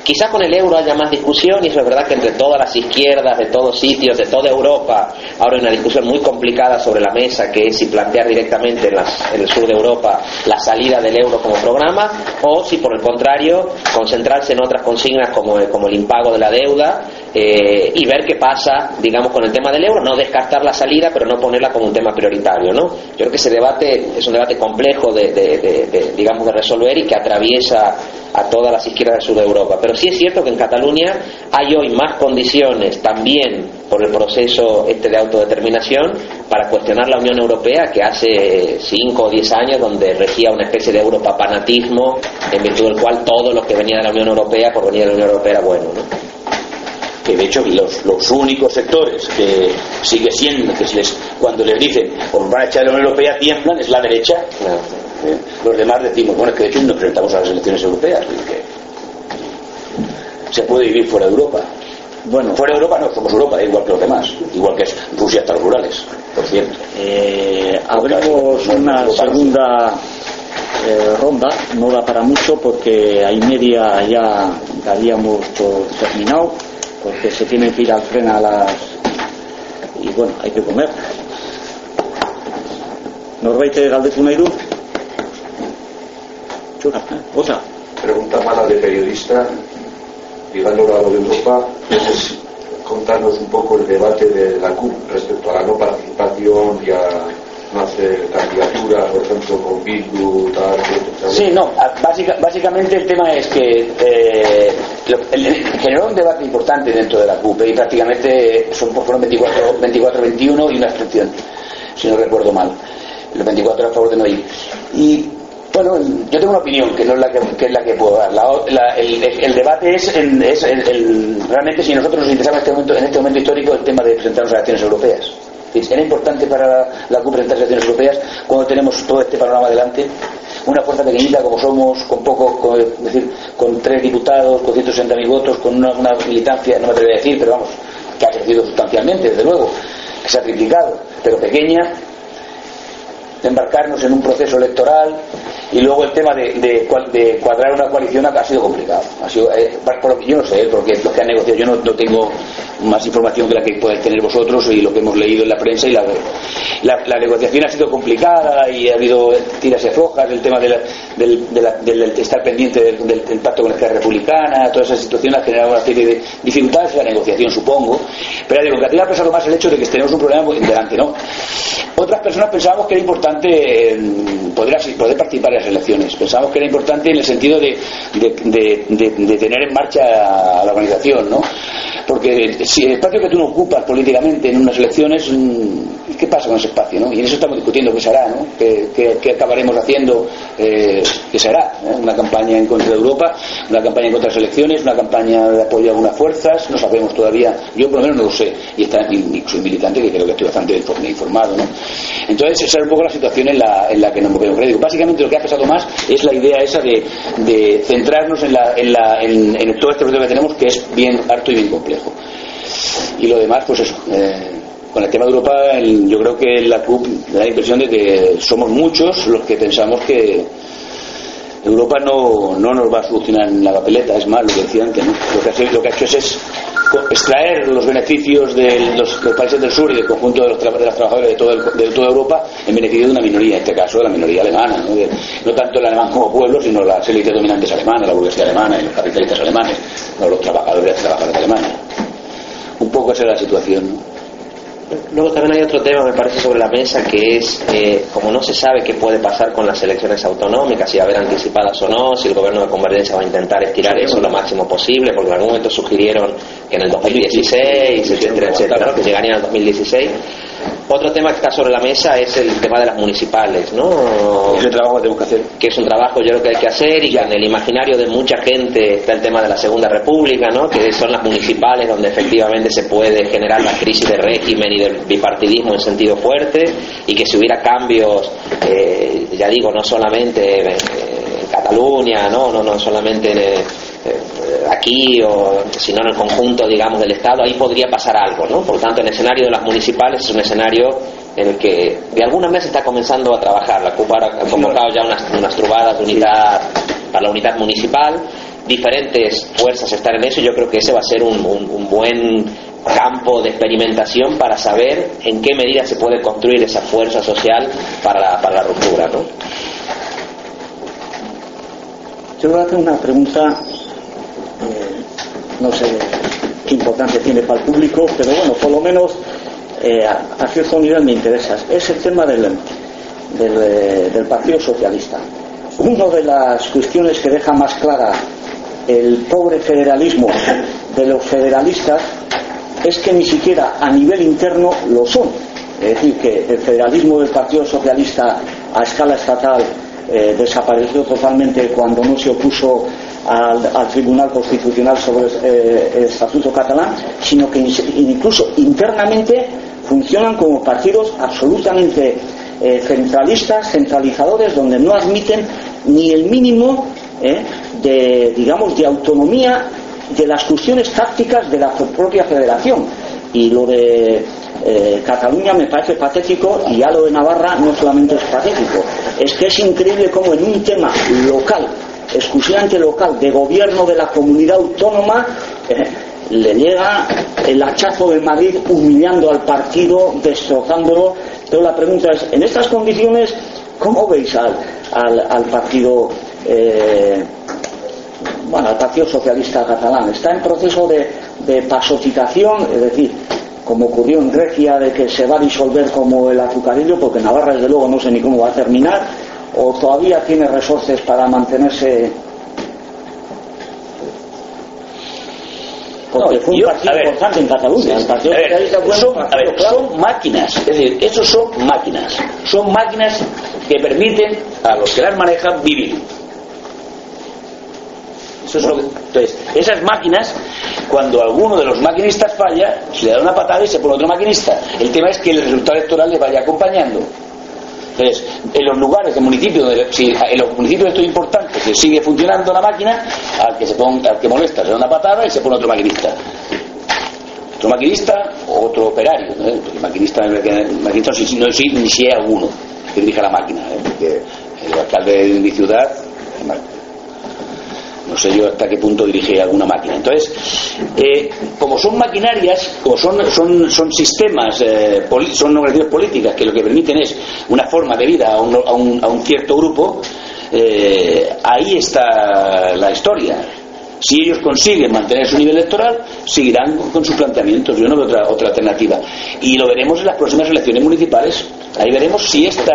Speaker 3: Quizás con el euro haya más discusión, y eso es verdad que entre todas las izquierdas de todos sitios, de toda Europa, ahora hay una discusión muy complicada sobre la mesa, que es si plantear directamente en el sur de Europa la salida del euro como programa, o si por el contrario concentrarse en otras consignas como el impago de la deuda, y ver qué pasa, digamos, con el tema del euro, no descartar la salida, pero no ponerla como un tema prioritario, ¿no? Yo creo que ese debate es un debate complejo digamos, de resolver, y que atraviesa a todas las izquierdas del sur de Europa. Pero sí es cierto que en Cataluña hay hoy más condiciones, también por el proceso de autodeterminación, para cuestionar la Unión Europea que hace 5 o 10 años, donde regía una especie de europapanatismo, en virtud del cual todo lo que venía de la Unión Europea, por venir de la Unión Europea, era bueno, ¿no?
Speaker 4: Que de hecho los únicos sectores que sigue siendo, cuando les dicen os van a echar de la Unión Europea, tiemblan, es la derecha.
Speaker 3: Claro.
Speaker 4: Los demás decimos, bueno, es que de hecho nos presentamos a las elecciones europeas, que se puede vivir fuera de Europa. Bueno, fuera de Europa no, somos Europa, igual que los demás, igual que es Rusia hasta los rurales, por cierto.
Speaker 2: Abrimos una segunda ronda, no da para mucho porque a y media ya daríamos por terminado, porque se tiene que ir al tren y bueno, hay que comer. Norbait galdetu nahi du? Chura, otra.
Speaker 5: Pregunta mala de periodista, ligándolo a lo de Europa, es contarnos un poco el debate de la CUP respecto a la no participación y a no hacer candidaturas, por ejemplo, con Bildu, tal.
Speaker 4: Sí, no, básicamente el tema es que generó un debate importante dentro de la CUP, y prácticamente fueron 24-21 y una abstención, si no recuerdo mal. Los 24 a favor de no ir. Y bueno, yo tengo una opinión que no es la que puedo dar. El debate es realmente si nosotros nos interesaba en este momento histórico el tema de presentarnos a las elecciones europeas. Era importante para la CUP presentarse a las elecciones europeas cuando tenemos todo este panorama delante. Una fuerza pequeñita como somos, con 3 diputados, con 160.000 votos, con una militancia, no me atrevo a decir, pero vamos, que ha crecido sustancialmente, desde luego, que se ha triplicado, pero pequeña. Embarcarnos en un proceso electoral, y luego el tema de cuadrar una coalición ha sido complicado. Yo no sé, porque lo que han negociado, yo no tengo más información que la que podéis tener vosotros y lo que hemos leído en la prensa, y la negociación ha sido complicada y ha habido tiras y aflojas, el tema del estar pendiente del pacto con la izquierda republicana, toda esa situación ha generado una serie de dificultades en la negociación, supongo, pero digo que a ti me ha pesado más el hecho de que tenemos un problema delante, ¿no? Otras personas pensábamos que era importante poder participar en las elecciones. Pensábamos que era importante en el sentido de tener en marcha a la organización, ¿no? Porque si el espacio que tú no ocupas políticamente en unas elecciones, ¿qué pasa con ese espacio, no? Y en eso estamos discutiendo qué se hará, ¿no? ¿Qué acabaremos haciendo? ¿Qué se hará? Una campaña en contra de Europa, una campaña en contra de las elecciones, una campaña de apoyo a algunas fuerzas, no sabemos todavía. Yo por lo menos no lo sé, y soy militante, que creo que estoy bastante informado, ¿no? Entonces esa es un poco la situación en la que nos movemos. Básicamente lo que ha pesado más es la idea esa de centrarnos en todo este proceso que tenemos, que es bien harto y bien complejo. Y lo demás, pues eso, con el tema de Europa, yo creo que la CUP da la impresión de que somos muchos los que pensamos que Europa no nos va a solucionar en la papeleta. Es más, lo que decía antes, ¿no? Lo que ha hecho es extraer los beneficios de los países del sur y del conjunto de los trabajadores de toda Europa en beneficio de una minoría, en este caso de la minoría alemana, no tanto el alemán como pueblo, sino las élites dominantes alemanas, la burguesía alemana y los capitalistas alemanes, no los trabajadores alemanes. Un poco esa es la situación, ¿no?
Speaker 3: Luego también hay otro tema, me parece, sobre la mesa, que es como no se sabe qué puede pasar con las elecciones autonómicas, si va a haber anticipadas o no, si el gobierno de Convergencia va a intentar estirar eso lo máximo posible, porque en algún momento sugirieron que en el 2016, etcétera, que llegarían al 2016. Otro tema que está sobre la mesa es el tema de las municipales, ¿no?
Speaker 4: Ese trabajo que tenemos que hacer.
Speaker 3: Que es un trabajo, yo creo que hay que hacer, y que en el imaginario de mucha gente está el tema de la Segunda República, ¿no? Que son las municipales donde efectivamente se puede generar la crisis de régimen y del bipartidismo en sentido fuerte, y que si hubiera cambios, ya digo, no solamente en Cataluña, no solamente aquí, sino en el conjunto, digamos, del Estado, ahí podría pasar algo, ¿no? Por tanto, el escenario de las municipales es un escenario en el que de alguna manera se está comenzando a trabajar. La CUP ha convocado ya unas trubadas de unidad para la unidad municipal, diferentes fuerzas estar en eso. Yo creo que ese va a ser un buen campo de experimentación para saber en qué medida se puede construir esa fuerza social para la ruptura, ¿no?
Speaker 2: Yo voy a hacer una pregunta, no sé qué importancia tiene para el público, pero bueno, por lo menos a cierto nivel me interesa. Es el tema del Partido Socialista. Una de las cuestiones que deja más clara el pobre federalismo de los federalistas es que ni siquiera a nivel interno lo son. Es decir, que el federalismo del Partido Socialista a escala estatal desapareció totalmente cuando no se opuso al Tribunal Constitucional sobre el Estatuto Catalán, sino que incluso internamente funcionan como partidos absolutamente centralizadores, donde no admiten ni el mínimo de autonomía de las cuestiones tácticas de la propia federación. Y lo de Cataluña me parece patético, y ya lo de Navarra no solamente es patético, es que es increíble cómo en un tema local, exclusivamente local, de gobierno de la comunidad autónoma, le llega el hachazo de Madrid humillando al partido, destrozándolo. Pero la pregunta es, en estas condiciones, ¿cómo veis al partido al Partido Socialista Catalán? ¿Está en proceso de pasotización? Es decir, como ocurrió en Grecia, de que se va a disolver como el azucarillo, porque Navarra desde luego no sé ni cómo va a terminar, o todavía tiene resortes para mantenerse? Porque fue un partido importante en Cataluña. El Partido Socialista
Speaker 4: son máquinas, es decir, esos son máquinas que permiten a los que las manejan vivir. Entonces, esas máquinas, cuando alguno de los maquinistas falla, se le da una patada y se pone otro maquinista. El tema es que el resultado electoral le vaya acompañando. Entonces, en los lugares de municipios, en los municipios esto es importante, se sigue funcionando la máquina, al que molesta se da una patada y se pone otro maquinista. Otro maquinista o otro operario, ¿no? Porque maquinista no sé ni si hay alguno que dirija la máquina, porque el alcalde de mi ciudad, no sé yo hasta qué punto dirige alguna máquina. Entonces, como son maquinarias, como son sistemas, son organizaciones políticas que lo que permiten es una forma de vida a un cierto grupo, ahí está la historia. Si ellos consiguen mantener su nivel electoral, seguirán con sus planteamientos. Yo no veo otra alternativa. Y lo veremos en las próximas elecciones municipales. Ahí veremos si esta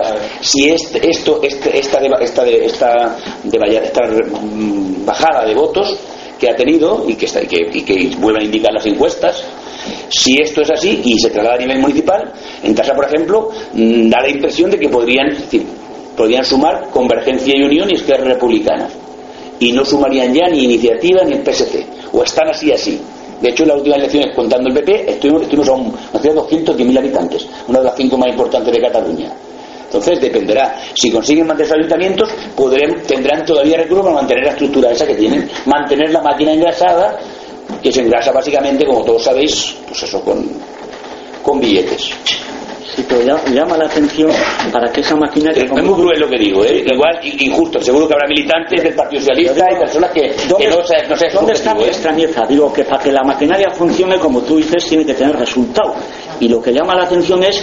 Speaker 4: bajada de votos que ha tenido y que vuelven a indicar las encuestas, si esto es así y se traslada a nivel municipal. En Casa, por ejemplo, da la impresión de que podrían sumar Convergencia y Unión y Esquerra Republicana, y no sumarían ya ni Iniciativa ni el PSC, o están así. De hecho, en las últimas elecciones, contando el PP, estuvimos a una ciudad de 210.000 habitantes, una de las 5 más importantes de Cataluña. Entonces dependerá. Si consiguen mantener sus ayuntamientos, tendrán todavía recursos para mantener la estructura esa que tienen, mantener la máquina engrasada, que se engrasa básicamente, como todos sabéis, pues eso, con billetes.
Speaker 2: Sí, pero llama la atención para que esa maquinaria...
Speaker 4: Es muy cruel lo que digo, igual injusto. Seguro que habrá militantes del Partido Socialista y personas que no sé
Speaker 2: ¿dónde está mi extrañeza? Digo que para que la maquinaria funcione, como tú dices, tiene que tener resultado. Y lo que llama la atención es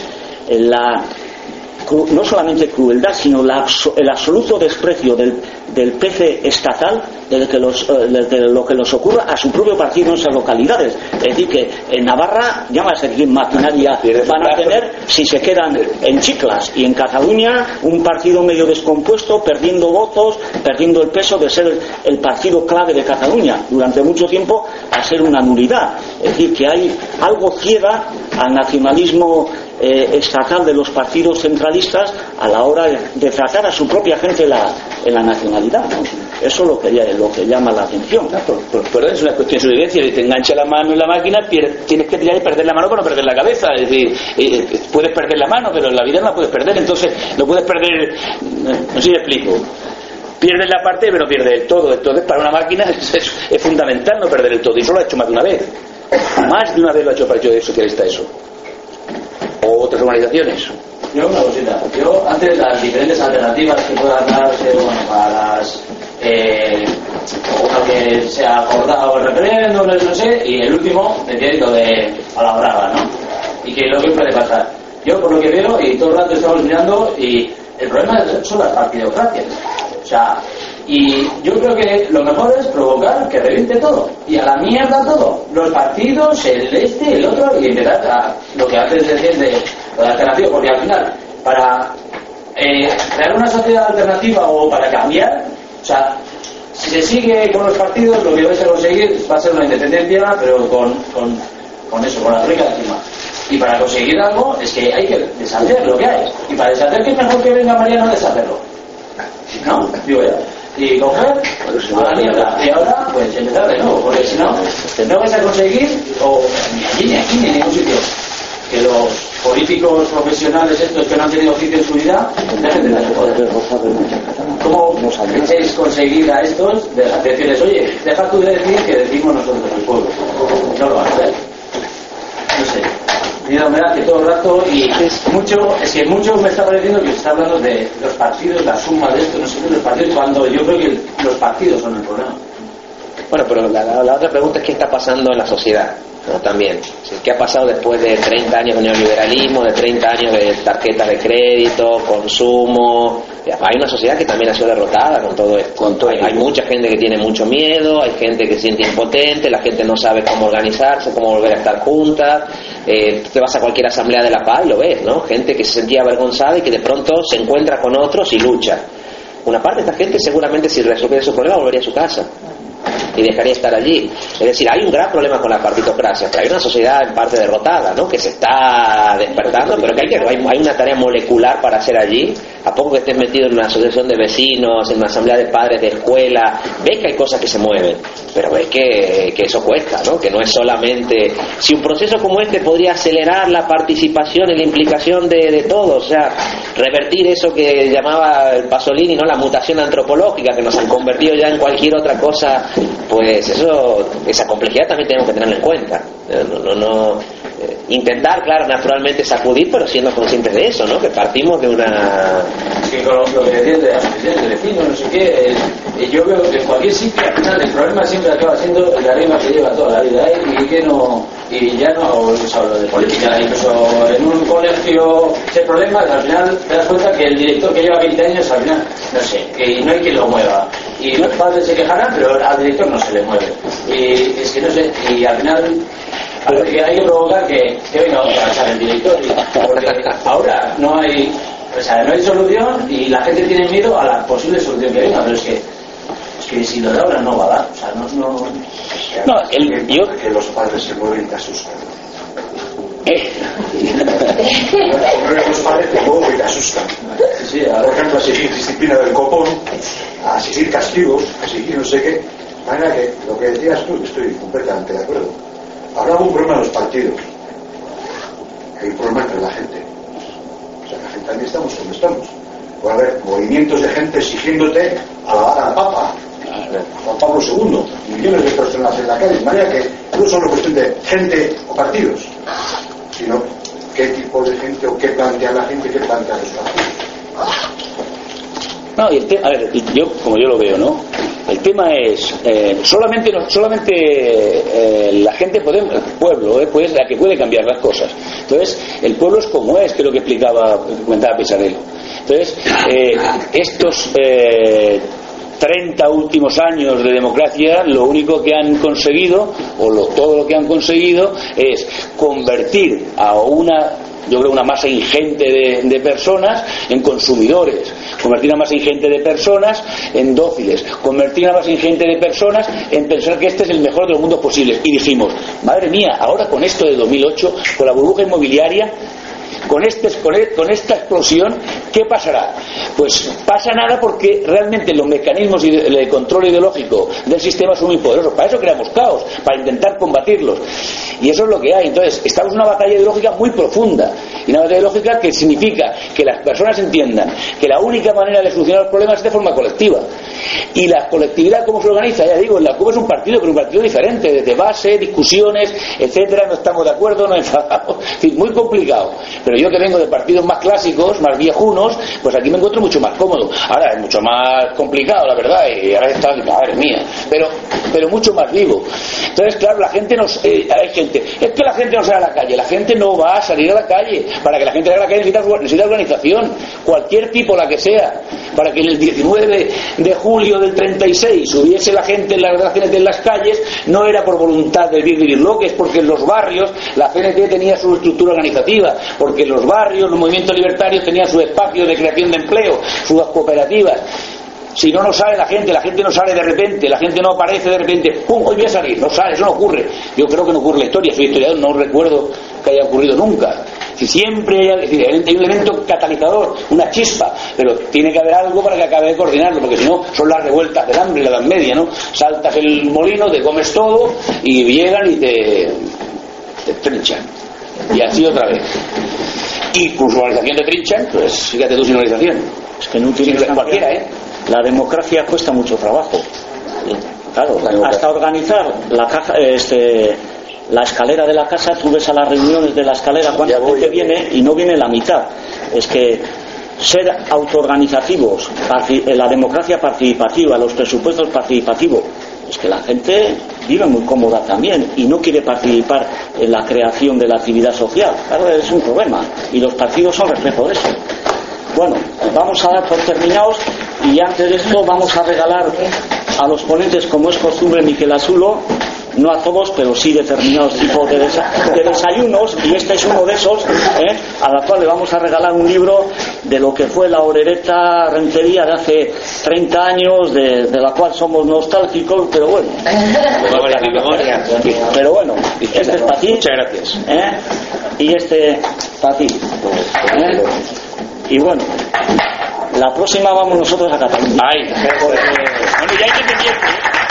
Speaker 2: no solamente crueldad, sino el absoluto desprecio del PC estatal de lo que nos ocurra a su propio partido en esas localidades. Es decir, que en Navarra, llámase qué maquinaria van a tener si se quedan en Chiclas, y en Cataluña un partido medio descompuesto, perdiendo votos, perdiendo el peso de ser el partido clave de Cataluña durante mucho tiempo a ser una nulidad. Es decir, que hay algo ciega al nacionalismo estatal de los partidos centralistas a la hora de tratar a su propia gente en la nacionalidad, ¿no? Eso es lo que llama la atención.
Speaker 4: Pero es una cuestión de sobrevivencia. Si te engancha la mano en la máquina, tienes que tirar y perder la mano para no perder la cabeza. Es decir, puedes perder la mano, pero en la vida no la puedes perder. Entonces no puedes perder, no sé si me explico, pierdes la parte pero pierdes el todo. Entonces para una máquina es fundamental no perder el todo, y eso lo ha hecho más de una vez. Más de una vez lo ha hecho el Partido Socialista eso, o otras organizaciones.
Speaker 11: Yo una cosita, ante las diferentes alternativas que puedan darse para las uno que se ha acordado el referéndum, no sé, y el último lo de a la brava, ¿no? Y que lo que puede pasar. Yo por lo que veo, y todo el rato estamos mirando, y el problema son las partidocracias. O sea, y yo creo que lo mejor es provocar que reviente todo, y a la mierda todo, los partidos, el otro, y empezar a lo que antes decías de lo de alternativo, porque al final, para crear una sociedad alternativa o para cambiar, o sea, si se sigue con los partidos, lo que vais a conseguir va a ser una independencia, pero con eso, con la troika encima. Y para conseguir algo es que hay que deshacer lo que hay, y para deshacer que es mejor que venga Mariano a deshacerlo, ¿no? Digo ya. Y coger a la mierda, y ahora pues empezar de nuevo, porque si no vais a conseguir, o ni aquí ni en ningún sitio, que los políticos profesionales estos que no han tenido oficio en su vida dejen de tener poder. ¿Cómo pensáis conseguir a estos decirles, oye, deja tú de decir que decimos nosotros el pueblo? No lo van a hacer. No sé. Mira, que todo el rato, y mucho me está pareciendo que se está hablando de los partidos, la suma de esto, no sé qué, los partidos, cuando yo creo que los partidos son el problema.
Speaker 3: Bueno, pero la otra pregunta es qué está pasando en la sociedad, ¿no? También, ¿qué ha pasado después de 30 años de neoliberalismo, de 30 años de tarjetas de crédito, consumo? Hay una sociedad que también ha sido derrotada con todo esto. Hay mucha gente que tiene mucho miedo, hay gente que se siente impotente, la gente no sabe cómo organizarse, cómo volver a estar juntas. Te vas a cualquier asamblea de la paz y lo ves, ¿no? Gente que se sentía avergonzada y que de pronto se encuentra con otros y lucha. Una parte de esta gente seguramente, si resolviera su problema, volvería a su casa y dejaría estar allí. Es decir, hay un gran problema con la partitocracia, pero hay una sociedad en parte derrotada, ¿no? Que se está despertando, pero que hay una tarea molecular para hacer allí. A poco que estés metido en una asociación de vecinos, en una asamblea de padres de escuela, ves que hay cosas que se mueven, pero ves que eso cuesta, ¿no? Que no es solamente... Si un proceso como este podría acelerar la participación y la implicación de todos, o sea, revertir eso que llamaba el Pasolini, ¿no? La mutación antropológica, que nos han convertido ya en cualquier otra cosa, pues esa complejidad también tenemos que tenerla en cuenta. Intentar, claro, naturalmente sacudir, pero siendo conscientes de eso, ¿no? Que partimos de una...
Speaker 11: Es que con lo que decías de asociaciones de vecinos, no sé qué, yo veo que en cualquier sitio, al final, el problema siempre acaba siendo el arima que lleva toda la vida, y ya no hablo de política, incluso en un colegio, ese problema, al final te das cuenta que el director que lleva 20 años, al final, no sé, que no hay quien lo mueva. Y los padres se quejarán, pero al director no se le mueve. Y es que no sé, y al final... que hay que provocar que venga otro a echar el director, porque ahora no hay solución y la gente tiene miedo a la posible solución que venga, pero es que si lo de ahora no va a dar, o sea,
Speaker 5: que los padres se mueven y te asustan. Los padres te mueven y te asustan.
Speaker 11: Sí,
Speaker 5: por ejemplo, exigir disciplina del copón, a exigir castigos, a exigir no sé qué. De manera que lo que decías tú, estoy completamente de acuerdo. Ahora hay un problema en los partidos, hay un problema entre la gente. O sea, la gente también estamos como estamos. Puede haber movimientos de gente exigiéndote alabar al Papa, a Juan Pablo II, millones de personas en la calle. De manera que no solo cuestión de gente o partidos, sino qué tipo de gente o qué plantea la gente, qué plantea los partidos.
Speaker 4: No, y a ver, como yo lo veo, ¿no? El tema es solamente la gente el pueblo, pues la que puede cambiar las cosas. Entonces, el pueblo es como es, que es lo que comentaba Pisarello. Entonces, estos 30 últimos años de democracia, lo único que han conseguido, todo lo que han conseguido, es convertir a una masa ingente de personas en consumidores, convertir a una masa ingente de personas en dóciles, convertir a una masa ingente de personas en pensar que este es el mejor de los mundos posibles. Y dijimos, madre mía, ahora con esto de 2008, con la burbuja inmobiliaria, con esta explosión, ¿qué pasará? Pues pasa nada, porque realmente los mecanismos de control ideológico del sistema son muy poderosos. Para eso creamos caos, para intentar combatirlos, y eso es lo que hay. Entonces estamos en una batalla ideológica muy profunda, y una batalla ideológica que significa que las personas entiendan que la única manera de solucionar los problemas es de forma colectiva, Y la colectividad, ¿cómo se organiza? Ya digo, la CUP es un partido, pero un partido diferente, desde base, discusiones, etcétera, no estamos de acuerdo, no enfadamos, en fin, muy complicado. Pero yo que vengo de partidos más clásicos, más viejunos, pues aquí me encuentro mucho más cómodo. Ahora es mucho más complicado, la verdad, y ahora está, madre mía, pero mucho más vivo. Entonces, claro, la gente hay gente, es que la gente no sale a la calle, la gente no va a salir a la calle. Para que la gente salga a la calle necesita organización, cualquier tipo, la que sea. Para que el 19 de julio del 36 hubiese la gente en las relaciones de las calles, no era por voluntad de vivir bloques, porque en los barrios la CNT tenía su estructura organizativa, porque en los barrios los movimientos libertarios tenían su espacio de creación de empleo, sus cooperativas. Si no sale la gente no sale de repente, la gente no aparece de repente, ¡pum! Hoy voy a salir, no sale, eso no ocurre. Yo creo que no ocurre en la historia, soy historiador, no recuerdo que haya ocurrido nunca. Si siempre hay un elemento catalizador, una chispa, pero tiene que haber algo para que acabe de coordinarlo, porque si no son las revueltas del hambre, la Edad Media, ¿no? Saltas el molino, te comes todo y llegan y te trinchan. Y así otra vez. Y con su organización te trinchan, pues fíjate tú sin organización.
Speaker 2: Es que no tienes
Speaker 4: cualquiera,
Speaker 2: La democracia cuesta mucho trabajo. Claro, hasta organizar la caja, la escalera de la casa, tú ves a las reuniones de la escalera cuánta gente viene y no viene la mitad. Es que ser autoorganizativos, la democracia participativa, los presupuestos participativos, es que la gente vive muy cómoda también y no quiere participar en la creación de la actividad social. Claro, es un problema y los partidos son reflejo de eso. Bueno, vamos a dar por terminados y antes de esto vamos a regalar a los ponentes, como es costumbre, Miquel Azulo, no a todos, pero sí determinados tipos de desayunos, y este es uno de esos, a la cual le vamos a regalar un libro de lo que fue la Orereta Rentería de hace 30 años, de la cual somos nostálgicos, pero bueno. Pero bueno, este es para ti.
Speaker 4: Muchas gracias.
Speaker 2: Y este para ti. Y bueno, la próxima vamos nosotros a Cataluña.
Speaker 4: Bueno, ya hay que